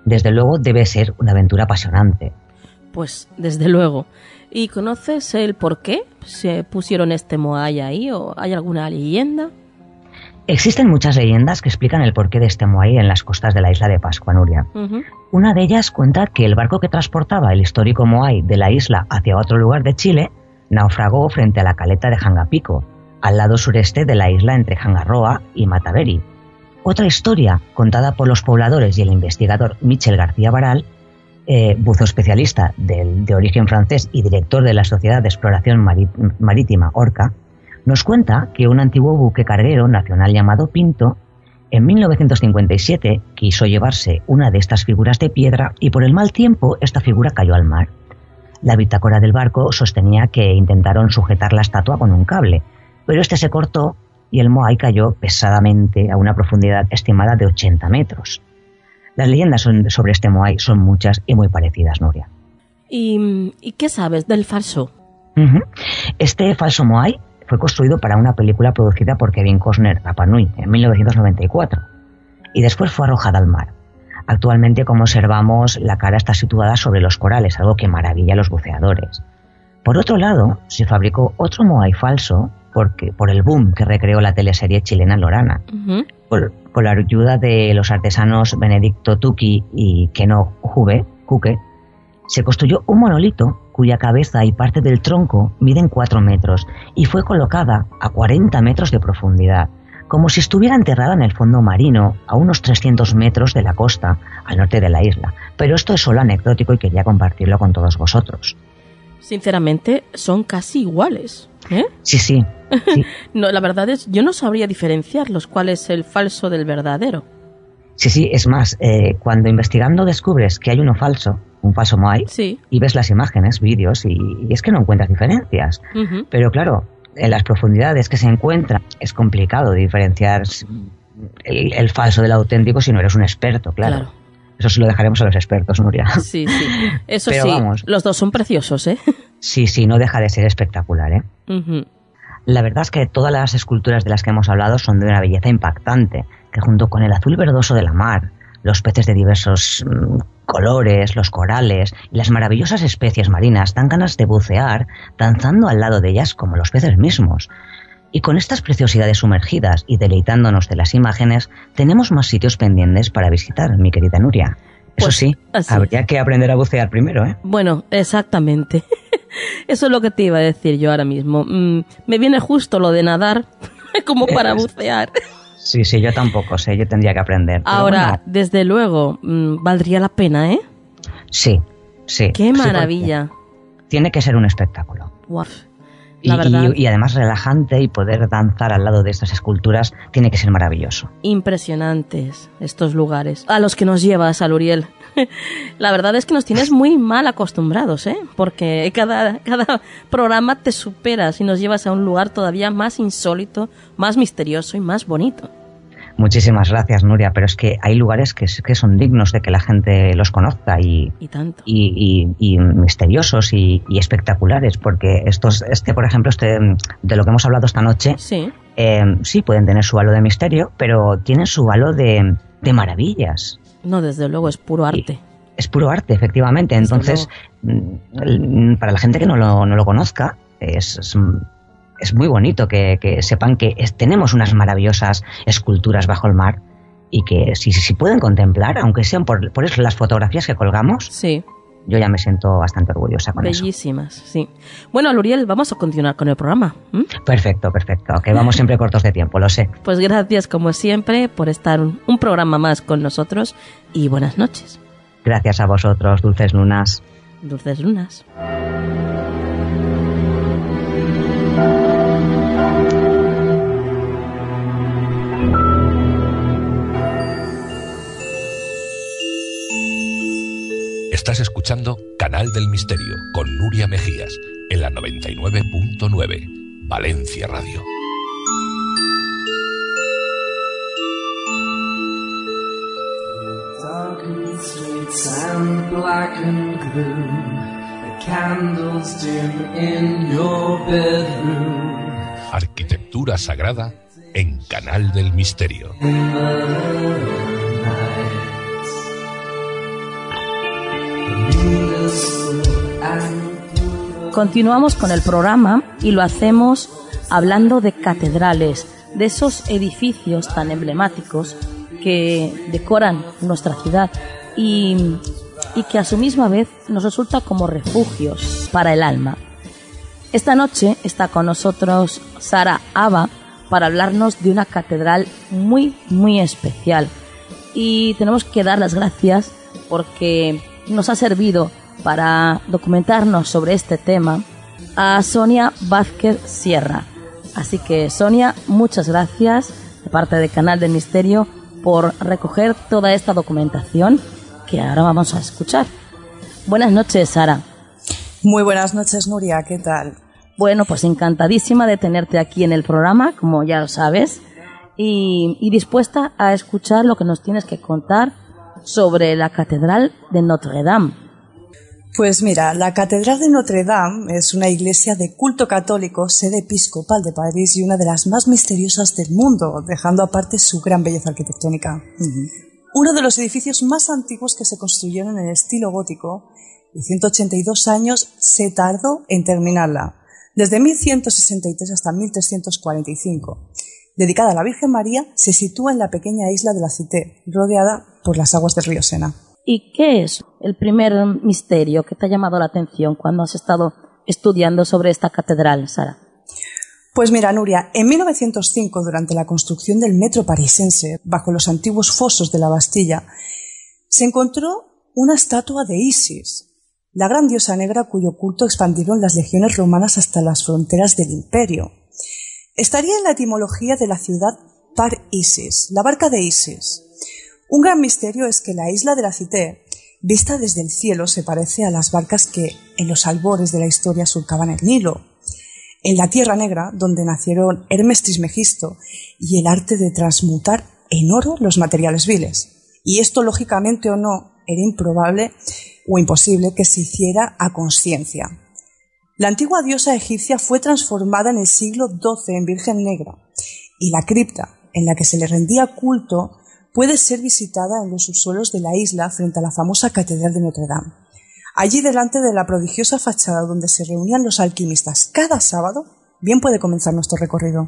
desde luego debe ser una aventura apasionante.
Pues desde luego. ¿Y conoces el por qué se pusieron este Moai ahí o hay alguna leyenda?
Existen muchas leyendas que explican el porqué de este Moai en las costas de la isla de Pascua, Nuria. Una de ellas cuenta que el barco que transportaba el histórico Moai de la isla hacia otro lugar de Chile naufragó frente a la caleta de Jangapico, al lado sureste de la isla entre Jangarroa y Mataveri. Otra historia, contada por los pobladores y el investigador Michel García Baral, buzo especialista de origen francés y director de la Sociedad de Exploración Marítima Orca, nos cuenta que un antiguo buque carguero nacional llamado Pinto, en 1957 quiso llevarse una de estas figuras de piedra y por el mal tiempo esta figura cayó al mar. La bitácora del barco sostenía que intentaron sujetar la estatua con un cable, pero este se cortó y el Moai cayó pesadamente a una profundidad estimada de 80 metros. Las leyendas sobre este Moai son muchas y muy parecidas, Nuria.
¿Y qué sabes del falso?
Este falso Moai fue construido para una película producida por Kevin Costner, Rapa Nui, en 1994, y después fue arrojada al mar. Actualmente, como observamos, la cara está situada sobre los corales, algo que maravilla a los buceadores. Por otro lado, se fabricó otro Moai falso por el boom que recreó la teleserie chilena Lorana. Con la ayuda de los artesanos Benedicto Tucci y Keno Juque, se construyó un monolito cuya cabeza y parte del tronco miden 4 metros y fue colocada a 40 metros de profundidad, como si estuviera enterrada en el fondo marino a unos 300 metros de la costa al norte de la isla. Pero esto es solo anecdótico y quería compartirlo con todos vosotros.
Sinceramente, son casi iguales, ¿eh?
Sí.
No, la verdad es, yo no sabría diferenciarlos, cuál es el falso del verdadero.
Sí, es más, cuando investigando descubres que hay un falso Moai,
sí,
y ves las imágenes, vídeos, y es que no encuentras diferencias. Pero claro, en las profundidades que se encuentran es complicado diferenciar el falso del auténtico si no eres un experto, claro. Eso sí lo dejaremos a los expertos, Nuria.
Sí. Eso
pero
sí,
vamos,
los dos son preciosos, ¿eh?
Sí, no deja de ser espectacular, ¿eh? La verdad es que todas las esculturas de las que hemos hablado son de una belleza impactante, que junto con el azul verdoso de la mar, los peces de diversos colores, los corales y las maravillosas especies marinas dan ganas de bucear danzando al lado de ellas como los peces mismos. Y con estas preciosidades sumergidas y deleitándonos de las imágenes, tenemos más sitios pendientes para visitar, mi querida Nuria. Eso
pues,
sí, habría que aprender a bucear primero, ¿eh?
Bueno, exactamente. Eso es lo que te iba a decir yo ahora mismo. Me viene justo lo de nadar como para bucear.
Sí, yo tampoco sé, yo tendría que aprender.
Ahora,
bueno,
desde luego, valdría la pena, ¿eh?
Sí.
¡Qué maravilla!
Tiene que ser un espectáculo.
Uf, la verdad.
Y además relajante, y poder danzar al lado de estas esculturas tiene que ser maravilloso.
Impresionantes estos lugares a los que nos llevas, Aluriel. La verdad es que nos tienes muy mal acostumbrados, ¿eh? Porque cada programa te superas y nos llevas a un lugar todavía más insólito, más misterioso y más bonito.
Muchísimas gracias, Nuria, pero es que hay lugares que son dignos de que la gente los conozca y
tanto.
Y misteriosos y espectaculares, porque por ejemplo, de lo que hemos hablado esta noche,
sí,
pueden tener su halo de misterio, pero tienen su halo de maravillas.
No, desde luego, es puro arte.
Es puro arte, efectivamente. Entonces, para la gente que no lo conozca, es muy bonito que sepan que tenemos unas maravillosas esculturas bajo el mar y que si pueden contemplar, aunque sean por eso las fotografías que colgamos,
sí,
yo ya me siento bastante orgullosa con eso.
Bellísimas, sí. Bueno, Aluriel, vamos a continuar con el programa.
Perfecto, que vamos siempre cortos de tiempo, lo sé.
Pues gracias, como siempre, por estar un programa más con nosotros y buenas noches.
Gracias a vosotros, dulces lunas.
Dulces lunas.
Estás escuchando Canal del Misterio con Nuria Mejías en la 99.9 Valencia Radio.
Darkened streets and blackened gloom, the candles dim in your bedroom.
Arquitectura sagrada en Canal del Misterio.
continuamos con el programa y lo hacemos hablando de catedrales, de esos edificios tan emblemáticos que decoran nuestra ciudad y que a su misma vez nos resulta como refugios para el alma. Esta noche está con nosotros Sara Aba para hablarnos de una catedral muy, muy especial. Y tenemos que dar las gracias porque nos ha servido para documentarnos sobre este tema a Sonia Vázquez Sierra. Así que, Sonia, muchas gracias de parte del Canal del Misterio por recoger toda esta documentación que ahora vamos a escuchar. Buenas noches, Sara.
Muy buenas noches, Nuria, ¿qué tal?
Bueno, pues encantadísima de tenerte aquí en el programa, como ya lo sabes, y dispuesta a escuchar lo que nos tienes que contar sobre la Catedral de Notre Dame.
Pues mira, la Catedral de Notre Dame es una iglesia de culto católico, sede episcopal de París y una de las más misteriosas del mundo, dejando aparte su gran belleza arquitectónica. Uno de los edificios más antiguos que se construyeron en estilo gótico, y 182 años se tardó en terminarla, desde 1163 hasta 1345. Dedicada a la Virgen María, se sitúa en la pequeña isla de la Cité, rodeada por las aguas del río Sena.
¿Y qué es el primer misterio que te ha llamado la atención cuando has estado estudiando sobre esta catedral, Sara?
Pues mira, Nuria, en 1905, durante la construcción del metro parisense, bajo los antiguos fosos de la Bastilla, se encontró una estatua de Isis, la gran diosa negra cuyo culto expandieron las legiones romanas hasta las fronteras del imperio. Estaría en la etimología de la ciudad Par Isis, la barca de Isis. Un gran misterio es que la isla de la Cité, vista desde el cielo, se parece a las barcas que en los albores de la historia surcaban el Nilo, en la Tierra Negra, donde nacieron Hermes Trismegisto y el arte de transmutar en oro los materiales viles. Y esto, lógicamente o no, era improbable o imposible que se hiciera a conciencia. La antigua diosa egipcia fue transformada en el siglo XII en Virgen Negra, y la cripta en la que se le rendía culto puede ser visitada en los subsuelos de la isla frente a la famosa Catedral de Notre Dame. Allí, delante de la prodigiosa fachada donde se reunían los alquimistas cada sábado, bien puede comenzar nuestro recorrido.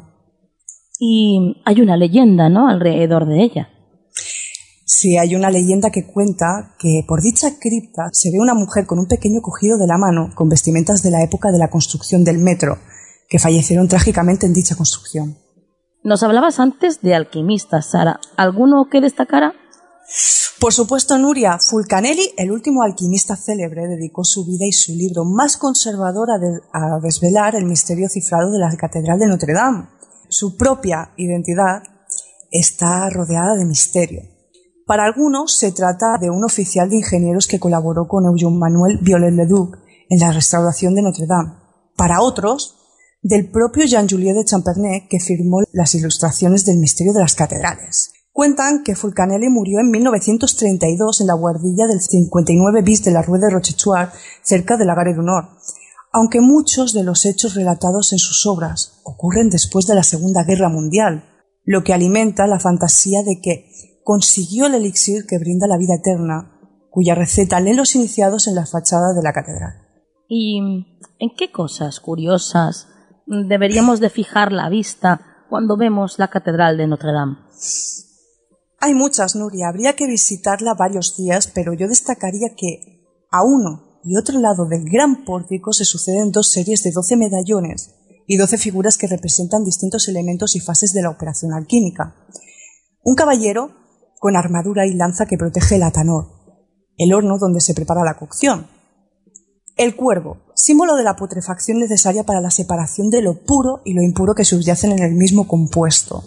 Y hay una leyenda, ¿no?, alrededor de ella.
Sí, hay una leyenda que cuenta que por dicha cripta se ve una mujer con un pequeño cogido de la mano con vestimentas de la época de la construcción del metro, que fallecieron trágicamente en dicha construcción.
Nos hablabas antes de alquimistas, Sara. ¿Alguno que destacara?
Por supuesto, Nuria, Fulcanelli, el último alquimista célebre, dedicó su vida y su libro más conservador a desvelar el misterio cifrado de la Catedral de Notre Dame. Su propia identidad está rodeada de misterio. Para algunos se trata de un oficial de ingenieros que colaboró con Eugène-Manuel Viollet-le-Duc en la restauración de Notre Dame. Para otros, del propio Jean-Julier de Champernay, que firmó las ilustraciones del misterio de las catedrales. Cuentan que Fulcanelli murió en 1932 en la buhardilla del 59 bis de la Rue de Rochechouart, cerca de la Gare du Nord, aunque muchos de los hechos relatados en sus obras ocurren después de la Segunda Guerra Mundial, lo que alimenta la fantasía de que consiguió el elixir que brinda la vida eterna, cuya receta leen los iniciados en la fachada de la catedral.
¿Y en qué cosas curiosas deberíamos de fijar la vista cuando vemos la Catedral de Notre Dame?
Hay muchas, Nuria. Habría que visitarla varios días, pero yo destacaría que a uno y otro lado del gran pórtico se suceden dos series de 12 medallones y 12 figuras que representan distintos elementos y fases de la operación alquímica. Un caballero con armadura y lanza que protege el atanor, el horno donde se prepara la cocción. El cuervo, símbolo de la putrefacción necesaria para la separación de lo puro y lo impuro que subyacen en el mismo compuesto.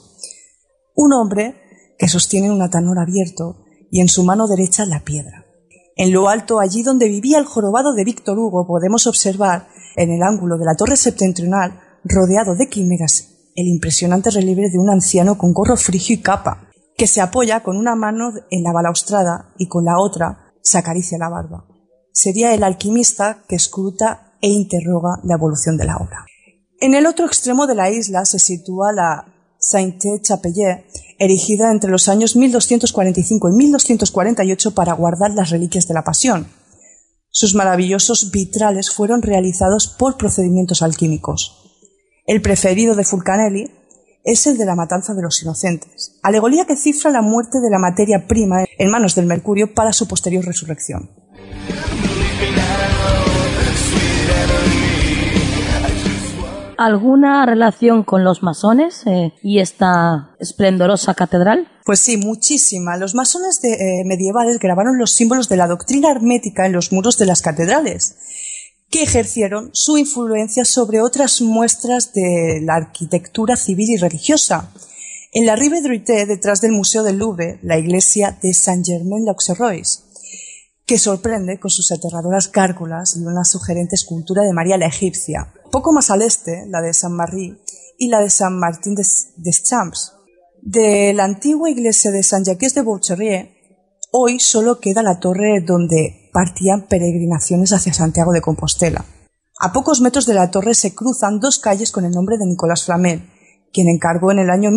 Un hombre que sostiene un atanor abierto y en su mano derecha la piedra. En lo alto, allí donde vivía el jorobado de Víctor Hugo, podemos observar, en el ángulo de la torre septentrional, rodeado de quimeras, el impresionante relieve de un anciano con gorro frigio y capa, que se apoya con una mano en la balaustrada y con la otra se acaricia la barba. Sería el alquimista que escruta e interroga la evolución de la obra. En el otro extremo de la isla se sitúa la Sainte-Chapelle, erigida entre los años 1245 y 1248 para guardar las reliquias de la Pasión. Sus maravillosos vitrales fueron realizados por procedimientos alquímicos. El preferido de Fulcanelli es el de la matanza de los inocentes, alegoría que cifra la muerte de la materia prima en manos del mercurio para su posterior resurrección.
¿Alguna relación con los masones y esta esplendorosa catedral?
Pues sí, muchísima. Los masones medievales grabaron los símbolos de la doctrina hermética en los muros de las catedrales, que ejercieron su influencia sobre otras muestras de la arquitectura civil y religiosa. En la Rive Droite, detrás del Museo del Louvre, la iglesia de Saint-Germain-l'Auxerrois, que sorprende con sus aterradoras gárgolas y una sugerente escultura de María la egipcia. Poco más al este, la de Saint-Marie y la de Saint-Martin des Champs. De la antigua iglesia de Saint-Jacques-de-Bourcherie, hoy solo queda la torre donde partían peregrinaciones hacia Santiago de Compostela. A pocos metros de la torre se cruzan dos calles con el nombre de Nicolas Flamel, quien encargó en el año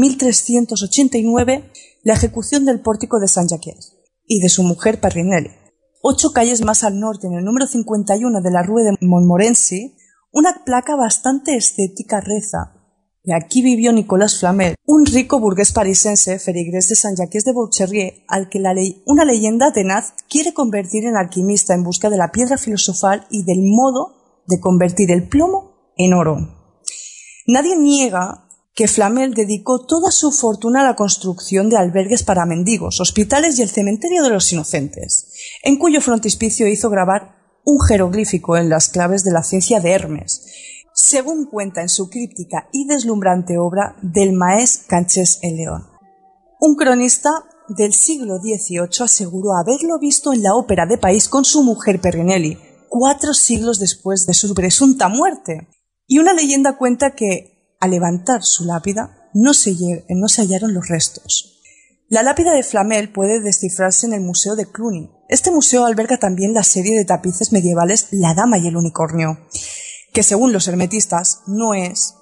1389 la ejecución del pórtico de Saint-Jacques y de su mujer Perrinelli. 8 calles más al norte, en el número 51 de la Rue de Montmorency, una placa bastante estética reza: "Y aquí vivió Nicolas Flamel, un rico burgués parisense, ferigrés de Saint-Jacques-de-Bourcherie, al que una leyenda tenaz quiere convertir en alquimista en busca de la piedra filosofal y del modo de convertir el plomo en oro". Nadie niega que Flamel dedicó toda su fortuna a la construcción de albergues para mendigos, hospitales y el cementerio de los inocentes, en cuyo frontispicio hizo grabar un jeroglífico en las claves de la ciencia de Hermes, según cuenta en su críptica y deslumbrante obra del Maes Canches el León. Un cronista del siglo XVIII aseguró haberlo visto en la ópera de París con su mujer Perrinelli, 4 siglos después de su presunta muerte. Y una leyenda cuenta que, al levantar su lápida, no se hallaron los restos. La lápida de Flamel puede descifrarse en el Museo de Cluny. Este museo alberga también la serie de tapices medievales La Dama y el Unicornio, que según los hermetistas no es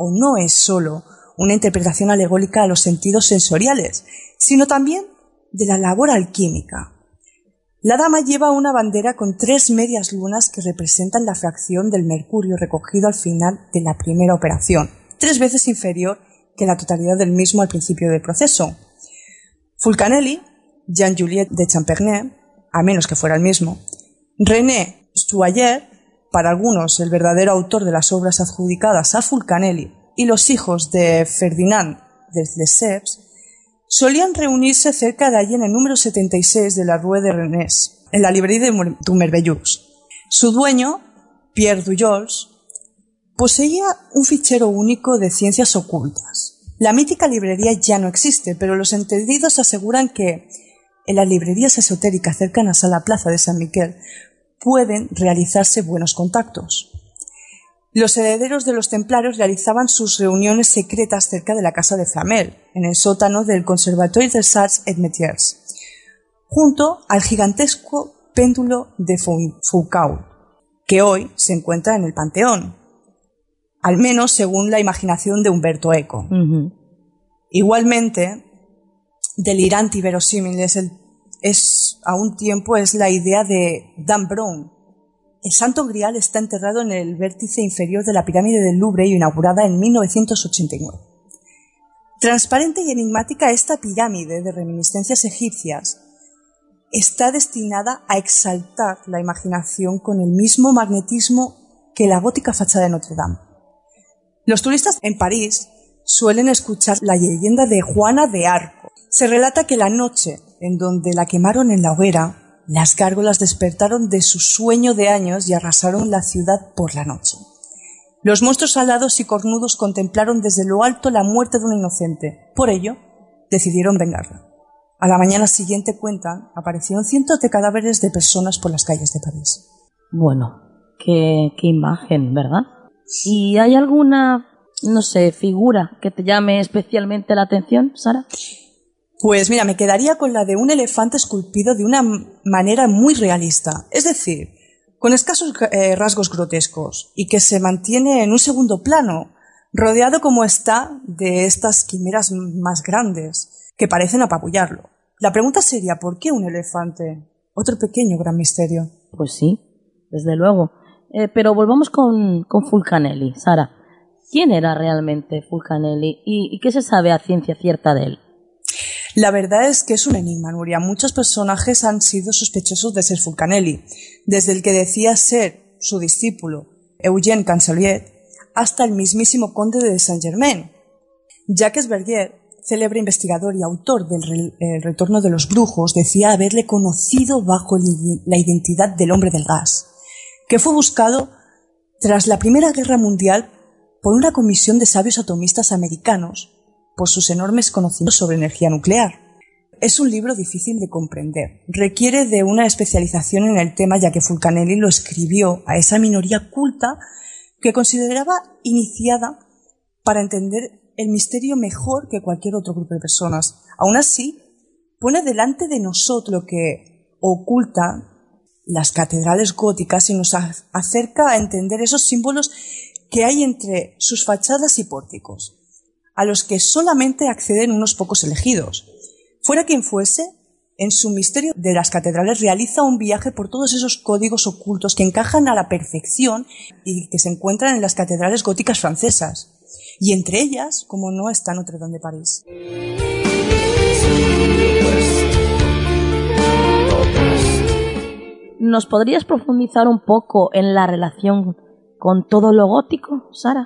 solo una interpretación alegórica a los sentidos sensoriales, sino también de la labor alquímica. La dama lleva una bandera con 3 medias lunas que representan la fracción del mercurio recogido al final de la primera operación, 3 veces inferior que la totalidad del mismo al principio del proceso. Fulcanelli, Jean-Juliet de Champernay, a menos que fuera el mismo, René Stuayer, para algunos el verdadero autor de las obras adjudicadas a Fulcanelli, y los hijos de Ferdinand de Lesseps, solían reunirse cerca de allí en el número 76 de la Rue de Rennes, en la librería de Merveilleux. Su dueño, Pierre Dujols, poseía un fichero único de ciencias ocultas. La mítica librería ya no existe, pero los entendidos aseguran que en las librerías esotéricas cercanas a la plaza de San Miquel pueden realizarse buenos contactos. Los herederos de los templarios realizaban sus reuniones secretas cerca de la casa de Flamel, en el sótano del Conservatoire des Arts et Métiers, junto al gigantesco péndulo de Foucault, que hoy se encuentra en el Panteón, al menos según la imaginación de Umberto Eco. Igualmente, delirante y verosímil a un tiempo es la idea de Dan Brown. El Santo Grial está enterrado en el vértice inferior de la pirámide del Louvre, inaugurada en 1989. Transparente y enigmática, esta pirámide de reminiscencias egipcias está destinada a exaltar la imaginación con el mismo magnetismo que la gótica fachada de Notre Dame. Los turistas en París suelen escuchar la leyenda de Juana de Arco. Se relata que la noche en donde la quemaron en la hoguera, las gárgolas despertaron de su sueño de años y arrasaron la ciudad por la noche. Los monstruos alados y cornudos contemplaron desde lo alto la muerte de una inocente. Por ello, decidieron vengarla. A la mañana siguiente, cuentan, aparecieron cientos de cadáveres de personas por las calles de París.
Bueno, qué imagen, ¿verdad? ¿Y hay alguna, figura que te llame especialmente la atención, Sara?
Pues mira, me quedaría con la de un elefante esculpido de una manera muy realista, es decir, con escasos rasgos grotescos, y que se mantiene en un segundo plano, rodeado como está de estas quimeras más grandes, que parecen apabullarlo. La pregunta sería, ¿por qué un elefante? Otro pequeño gran misterio.
Pues sí, desde luego. Pero volvamos con Fulcanelli, Sara. ¿Quién era realmente Fulcanelli y qué se sabe a ciencia cierta de él?
La verdad es que es un enigma, Nuria. Muchos personajes han sido sospechosos de ser Fulcanelli, desde el que decía ser su discípulo, Eugène Cancelier, hasta el mismísimo conde de Saint-Germain. Jacques Verdier, célebre investigador y autor del El retorno de los brujos, decía haberle conocido bajo la identidad del hombre del gas, que fue buscado tras la Primera Guerra Mundial por una comisión de sabios atomistas americanos por sus enormes conocimientos sobre energía nuclear. Es un libro difícil de comprender. Requiere de una especialización en el tema, ya que Fulcanelli lo escribió a esa minoría culta que consideraba iniciada para entender el misterio mejor que cualquier otro grupo de personas. Aún así, pone delante de nosotros lo que oculta las catedrales góticas y nos acerca a entender esos símbolos que hay entre sus fachadas y pórticos, a los que solamente acceden unos pocos elegidos. Fuera quien fuese, en su misterio de las catedrales realiza un viaje por todos esos códigos ocultos que encajan a la perfección y que se encuentran en las catedrales góticas francesas. Y entre ellas, como no, está Notre Dame de París.
¿Nos podrías profundizar un poco en la relación con todo lo gótico, Sara?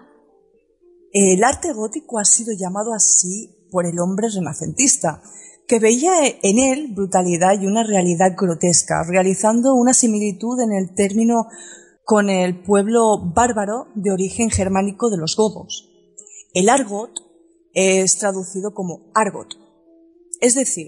El arte gótico ha sido llamado así por el hombre renacentista, que veía en él brutalidad y una realidad grotesca, realizando una similitud en el término con el pueblo bárbaro de origen germánico de los godos. El argot es traducido como argot, es decir,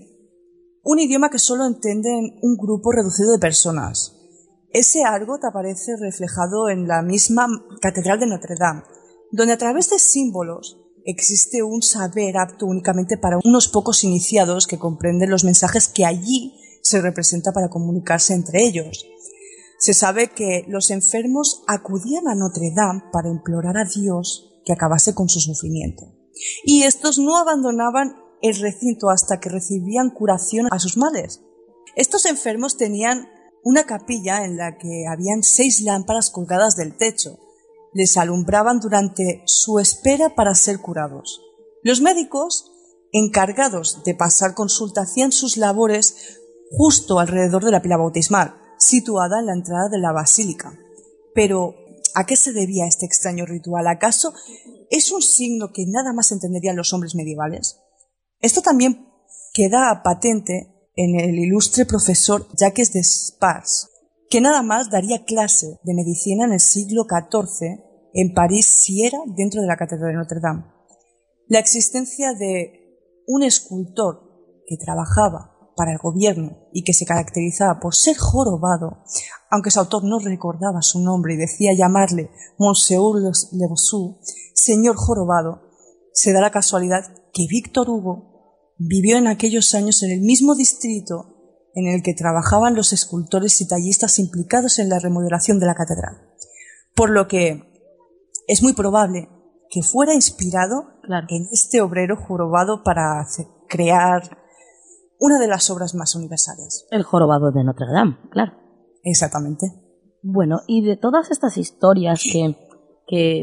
un idioma que solo entienden un grupo reducido de personas. Ese argot aparece reflejado en la misma Catedral de Notre Dame, donde a través de símbolos existe un saber apto únicamente para unos pocos iniciados que comprenden los mensajes que allí se representa para comunicarse entre ellos. Se sabe que los enfermos acudían a Notre Dame para implorar a Dios que acabase con su sufrimiento. Y estos no abandonaban el recinto hasta que recibían curación a sus males. Estos enfermos tenían una capilla en la que habían 6 lámparas colgadas del techo. Les alumbraban durante su espera para ser curados. Los médicos, encargados de pasar consulta, hacían sus labores justo alrededor de la pila bautismal, situada en la entrada de la basílica. Pero, ¿a qué se debía este extraño ritual? ¿Acaso es un signo que nada más entenderían los hombres medievales? Esto también queda patente en el ilustre profesor Jacques Despars, que nada más daría clase de medicina en el siglo XIV en París, si era dentro de la Catedral de Notre Dame. La existencia de un escultor que trabajaba para el gobierno y que se caracterizaba por ser jorobado, aunque su autor no recordaba su nombre y decía llamarle Monsieur le Bossu, señor jorobado, se da la casualidad que Víctor Hugo vivió en aquellos años en el mismo distrito en el que trabajaban los escultores y tallistas implicados en la remodelación de la catedral. Por lo que es muy probable que fuera inspirado en este obrero jorobado para crear una de las obras más universales.
El jorobado de Notre Dame, claro.
Exactamente.
Bueno, y de todas estas historias que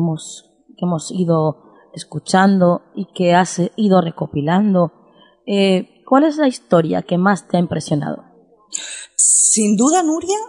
hemos ido escuchando y que has ido recopilando, ¿cuál es la historia que más te ha impresionado?
Sin duda, Nuria,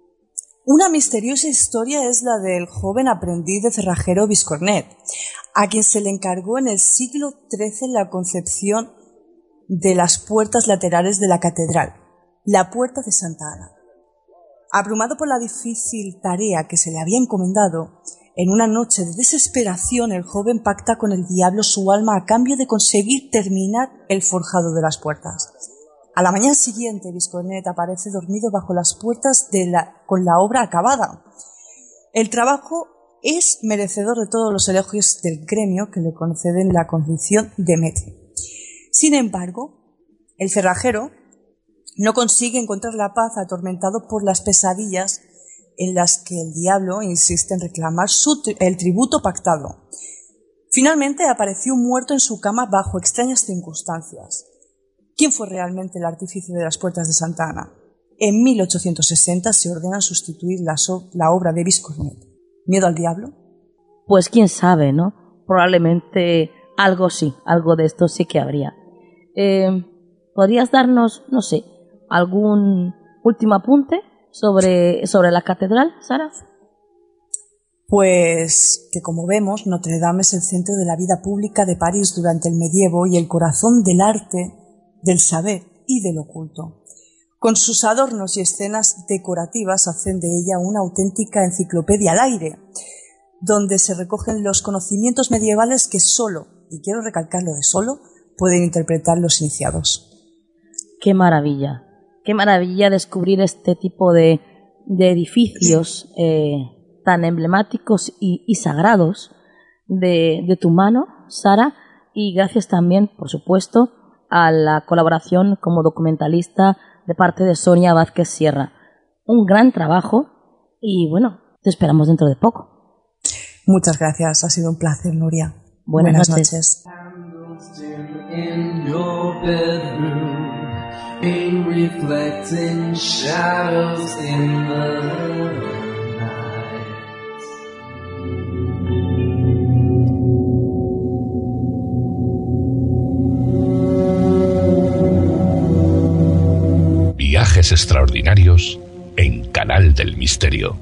una misteriosa historia es la del joven aprendiz de cerrajero Viscornet, a quien se le encargó en el siglo XIII la concepción de las puertas laterales de la catedral, la puerta de Santa Ana. Abrumado por la difícil tarea que se le había encomendado, en una noche de desesperación el joven pacta con el diablo su alma a cambio de conseguir terminar el forjado de las puertas. A la mañana siguiente, Viscornet aparece dormido bajo las puertas con la obra acabada. El trabajo es merecedor de todos los elogios del gremio que le conceden la condición de maître. Sin embargo, el cerrajero no consigue encontrar la paz, atormentado por las pesadillas en las que el diablo insiste en reclamar el tributo pactado. Finalmente apareció muerto en su cama bajo extrañas circunstancias. ¿Quién fue realmente el artífice de las puertas de Santa Ana? En 1860 se ordena sustituir la obra de Viscornet. ¿Miedo al diablo?
Pues quién sabe, ¿no? Probablemente algo sí, algo de esto sí que habría. ¿Podrías darnos, no sé, algún último apunte sobre la catedral, Sara?
Pues que, como vemos, Notre Dame es el centro de la vida pública de París durante el medievo y el corazón del arte, del saber y del oculto. Con sus adornos y escenas decorativas hacen de ella una auténtica enciclopedia al aire, donde se recogen los conocimientos medievales que solo, y quiero recalcarlo de solo, pueden interpretar los iniciados.
¡Qué maravilla! ¡Qué maravilla descubrir este tipo de edificios tan emblemáticos y sagrados de tu mano, Sara! Y gracias también, por supuesto, a la colaboración como documentalista de parte de Sonia Vázquez Sierra. Un gran trabajo y, bueno, te esperamos dentro de poco.
Muchas gracias, ha sido un placer, Nuria.
Buenas noches.
Viajes extraordinarios en Canal del Misterio.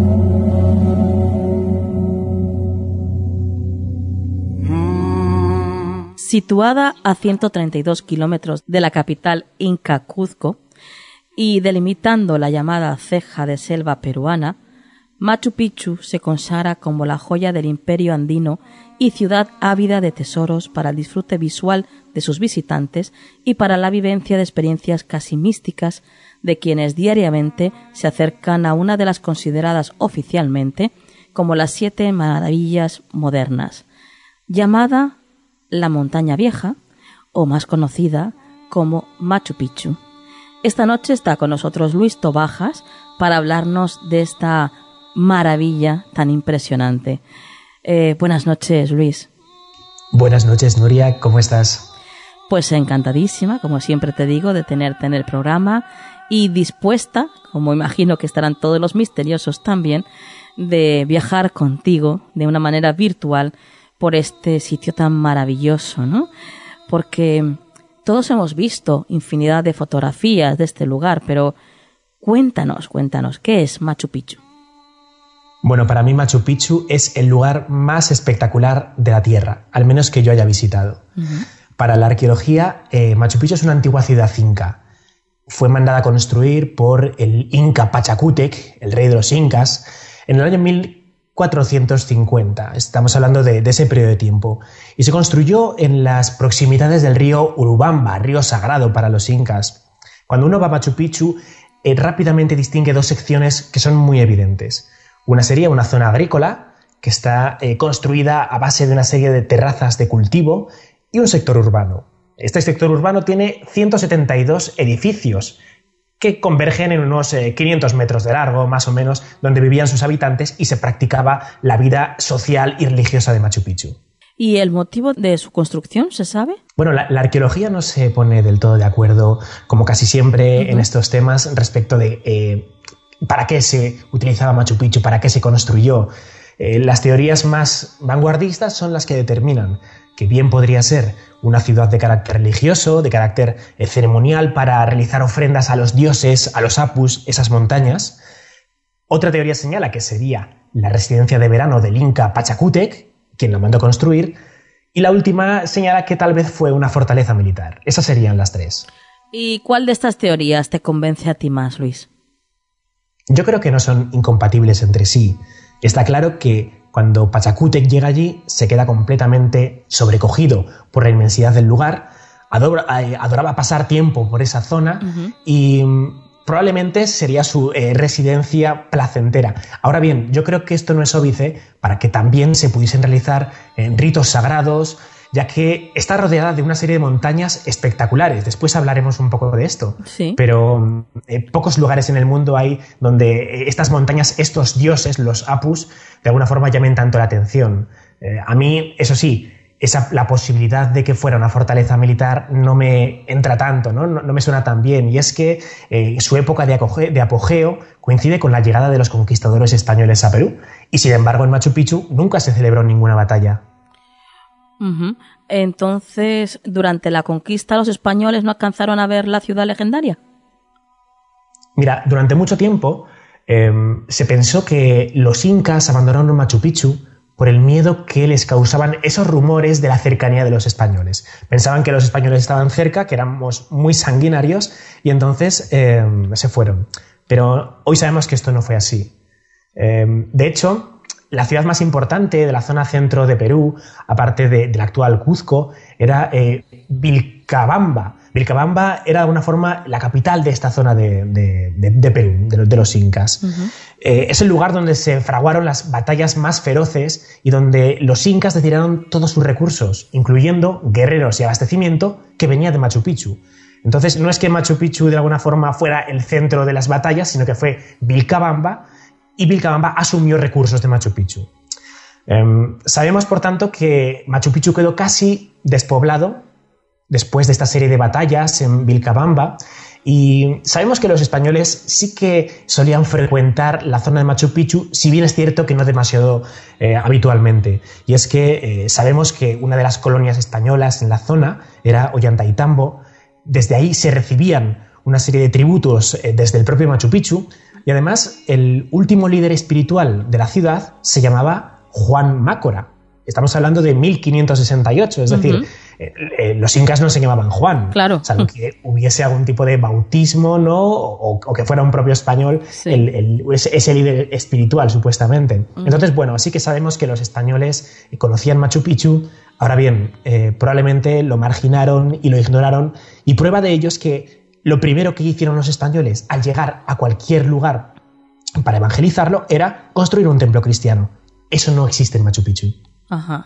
Situada a 132 kilómetros de la capital inca Cuzco y delimitando la llamada ceja de selva peruana, Machu Picchu se consagra como la joya del imperio andino y ciudad ávida de tesoros para el disfrute visual de sus visitantes y para la vivencia de experiencias casi místicas de quienes diariamente se acercan a una de las consideradas oficialmente como las 7 maravillas modernas, llamada la Montaña Vieja, o más conocida como Machu Picchu. Esta noche está con nosotros Luis Tobajas para hablarnos de esta maravilla tan impresionante. Buenas noches, Luis.
Buenas noches, Nuria, ¿cómo estás?
Pues encantadísima, como siempre te digo, de tenerte en el programa y dispuesta, como imagino que estarán todos los misteriosos también, de viajar contigo de una manera virtual por este sitio tan maravilloso, ¿no? Porque todos hemos visto infinidad de fotografías de este lugar, pero cuéntanos, ¿qué es Machu Picchu?
Bueno, para mí Machu Picchu es el lugar más espectacular de la Tierra, al menos que yo haya visitado. Uh-huh. Para la arqueología, Machu Picchu es una antigua ciudad inca. Fue mandada a construir por el inca Pachacútec, el rey de los incas, en el año 1450. Estamos hablando de ese periodo de tiempo. Y se construyó en las proximidades del río Urubamba, río sagrado para los incas. Cuando uno va a Machu Picchu, rápidamente distingue dos secciones que son muy evidentes. Una sería una zona agrícola, que está construida a base de una serie de terrazas de cultivo, y un sector urbano. Este sector urbano tiene 172 edificios que convergen en unos 500 metros de largo, más o menos, donde vivían sus habitantes y se practicaba la vida social y religiosa de Machu Picchu.
¿Y el motivo de su construcción se sabe?
Bueno, la arqueología no se pone del todo de acuerdo, como casi siempre en estos temas, respecto de para qué se utilizaba Machu Picchu, para qué se construyó. Las teorías más vanguardistas son las que determinan que bien podría ser una ciudad de carácter religioso, de carácter ceremonial, para realizar ofrendas a los dioses, a los apus, esas montañas. Otra teoría señala que sería la residencia de verano del inca Pachacútec, quien la mandó construir, y la última señala que tal vez fue una fortaleza militar. Esas serían las tres.
¿Y cuál de estas teorías te convence a ti más, Luis?
Yo creo que no son incompatibles entre sí. Está claro que cuando Pachacútec llega allí se queda completamente sobrecogido por la inmensidad del lugar, adoraba pasar tiempo por esa zona y probablemente sería su residencia placentera. Ahora bien, yo creo que esto no es óbice para que también se pudiesen realizar ritos sagrados, ya que está rodeada de una serie de montañas espectaculares. Después hablaremos un poco de esto. Sí. Pero pocos lugares en el mundo hay donde estas montañas, estos dioses, los apus, de alguna forma llamen tanto la atención. A mí, eso sí, la posibilidad de que fuera una fortaleza militar no me entra tanto, no me suena tan bien. Y es que su época de apogeo coincide con la llegada de los conquistadores españoles a Perú. Y sin embargo, en Machu Picchu nunca se celebró ninguna batalla.
Uh-huh. Entonces, durante la conquista, ¿los españoles no alcanzaron a ver la ciudad legendaria?
Mira, durante mucho tiempo se pensó que los incas abandonaron Machu Picchu por el miedo que les causaban esos rumores de la cercanía de los españoles. Pensaban que los españoles estaban cerca, que éramos muy sanguinarios, y entonces se fueron. Pero hoy sabemos que esto no fue así. De hecho, la ciudad más importante de la zona centro de Perú, aparte del actual Cuzco, era Vilcabamba. Vilcabamba era de alguna forma la capital de esta zona de Perú, de los incas. Uh-huh. Es el lugar donde se fraguaron las batallas más feroces y donde los incas destinaron todos sus recursos, incluyendo guerreros y abastecimiento que venía de Machu Picchu. Entonces, no es que Machu Picchu de alguna forma fuera el centro de las batallas, sino que fue Vilcabamba, y Vilcabamba asumió recursos de Machu Picchu. Sabemos, por tanto, que Machu Picchu quedó casi despoblado después de esta serie de batallas en Vilcabamba, y sabemos que los españoles sí que solían frecuentar la zona de Machu Picchu, si bien es cierto que no demasiado habitualmente. Y es que sabemos que una de las colonias españolas en la zona era Ollantaytambo. Desde ahí se recibían una serie de tributos desde el propio Machu Picchu, y además el último líder espiritual de la ciudad se llamaba Juan Mácora. Estamos hablando de 1568, es decir, los incas no se llamaban Juan,
claro.
Salvo que hubiese algún tipo de bautismo, ¿no? O que fuera un propio español, sí. Ese líder espiritual, supuestamente. Entonces, bueno, sí que sabemos que los españoles conocían Machu Picchu. Ahora bien, probablemente lo marginaron y lo ignoraron, y prueba de ello es que lo primero que hicieron los españoles al llegar a cualquier lugar para evangelizarlo era construir un templo cristiano. Eso no existe en Machu Picchu.
Ajá.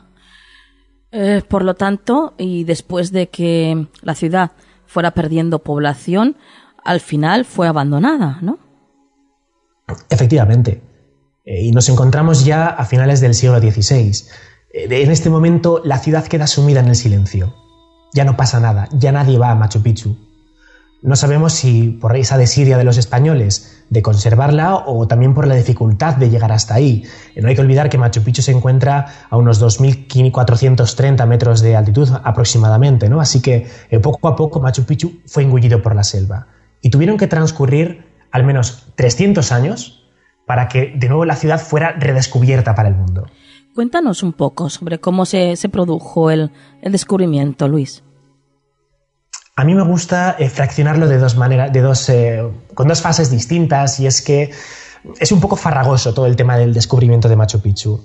Por lo tanto, y después de que la ciudad fuera perdiendo población, al final fue abandonada, ¿no?
Efectivamente. Y nos encontramos ya a finales del siglo XVI. En este momento la ciudad queda sumida en el silencio. Ya no pasa nada, ya nadie va a Machu Picchu. No sabemos si por esa desidia de los españoles de conservarla o también por la dificultad de llegar hasta ahí. No hay que olvidar que Machu Picchu se encuentra a unos 2.430 metros de altitud aproximadamente, ¿no? Así que poco a poco Machu Picchu fue engullido por la selva. Y tuvieron que transcurrir al menos 300 años para que de nuevo la ciudad fuera redescubierta para el mundo.
Cuéntanos un poco sobre cómo se produjo el descubrimiento, Luis.
A mí me gusta fraccionarlo de dos maneras, con dos fases distintas, y es que es un poco farragoso todo el tema del descubrimiento de Machu Picchu.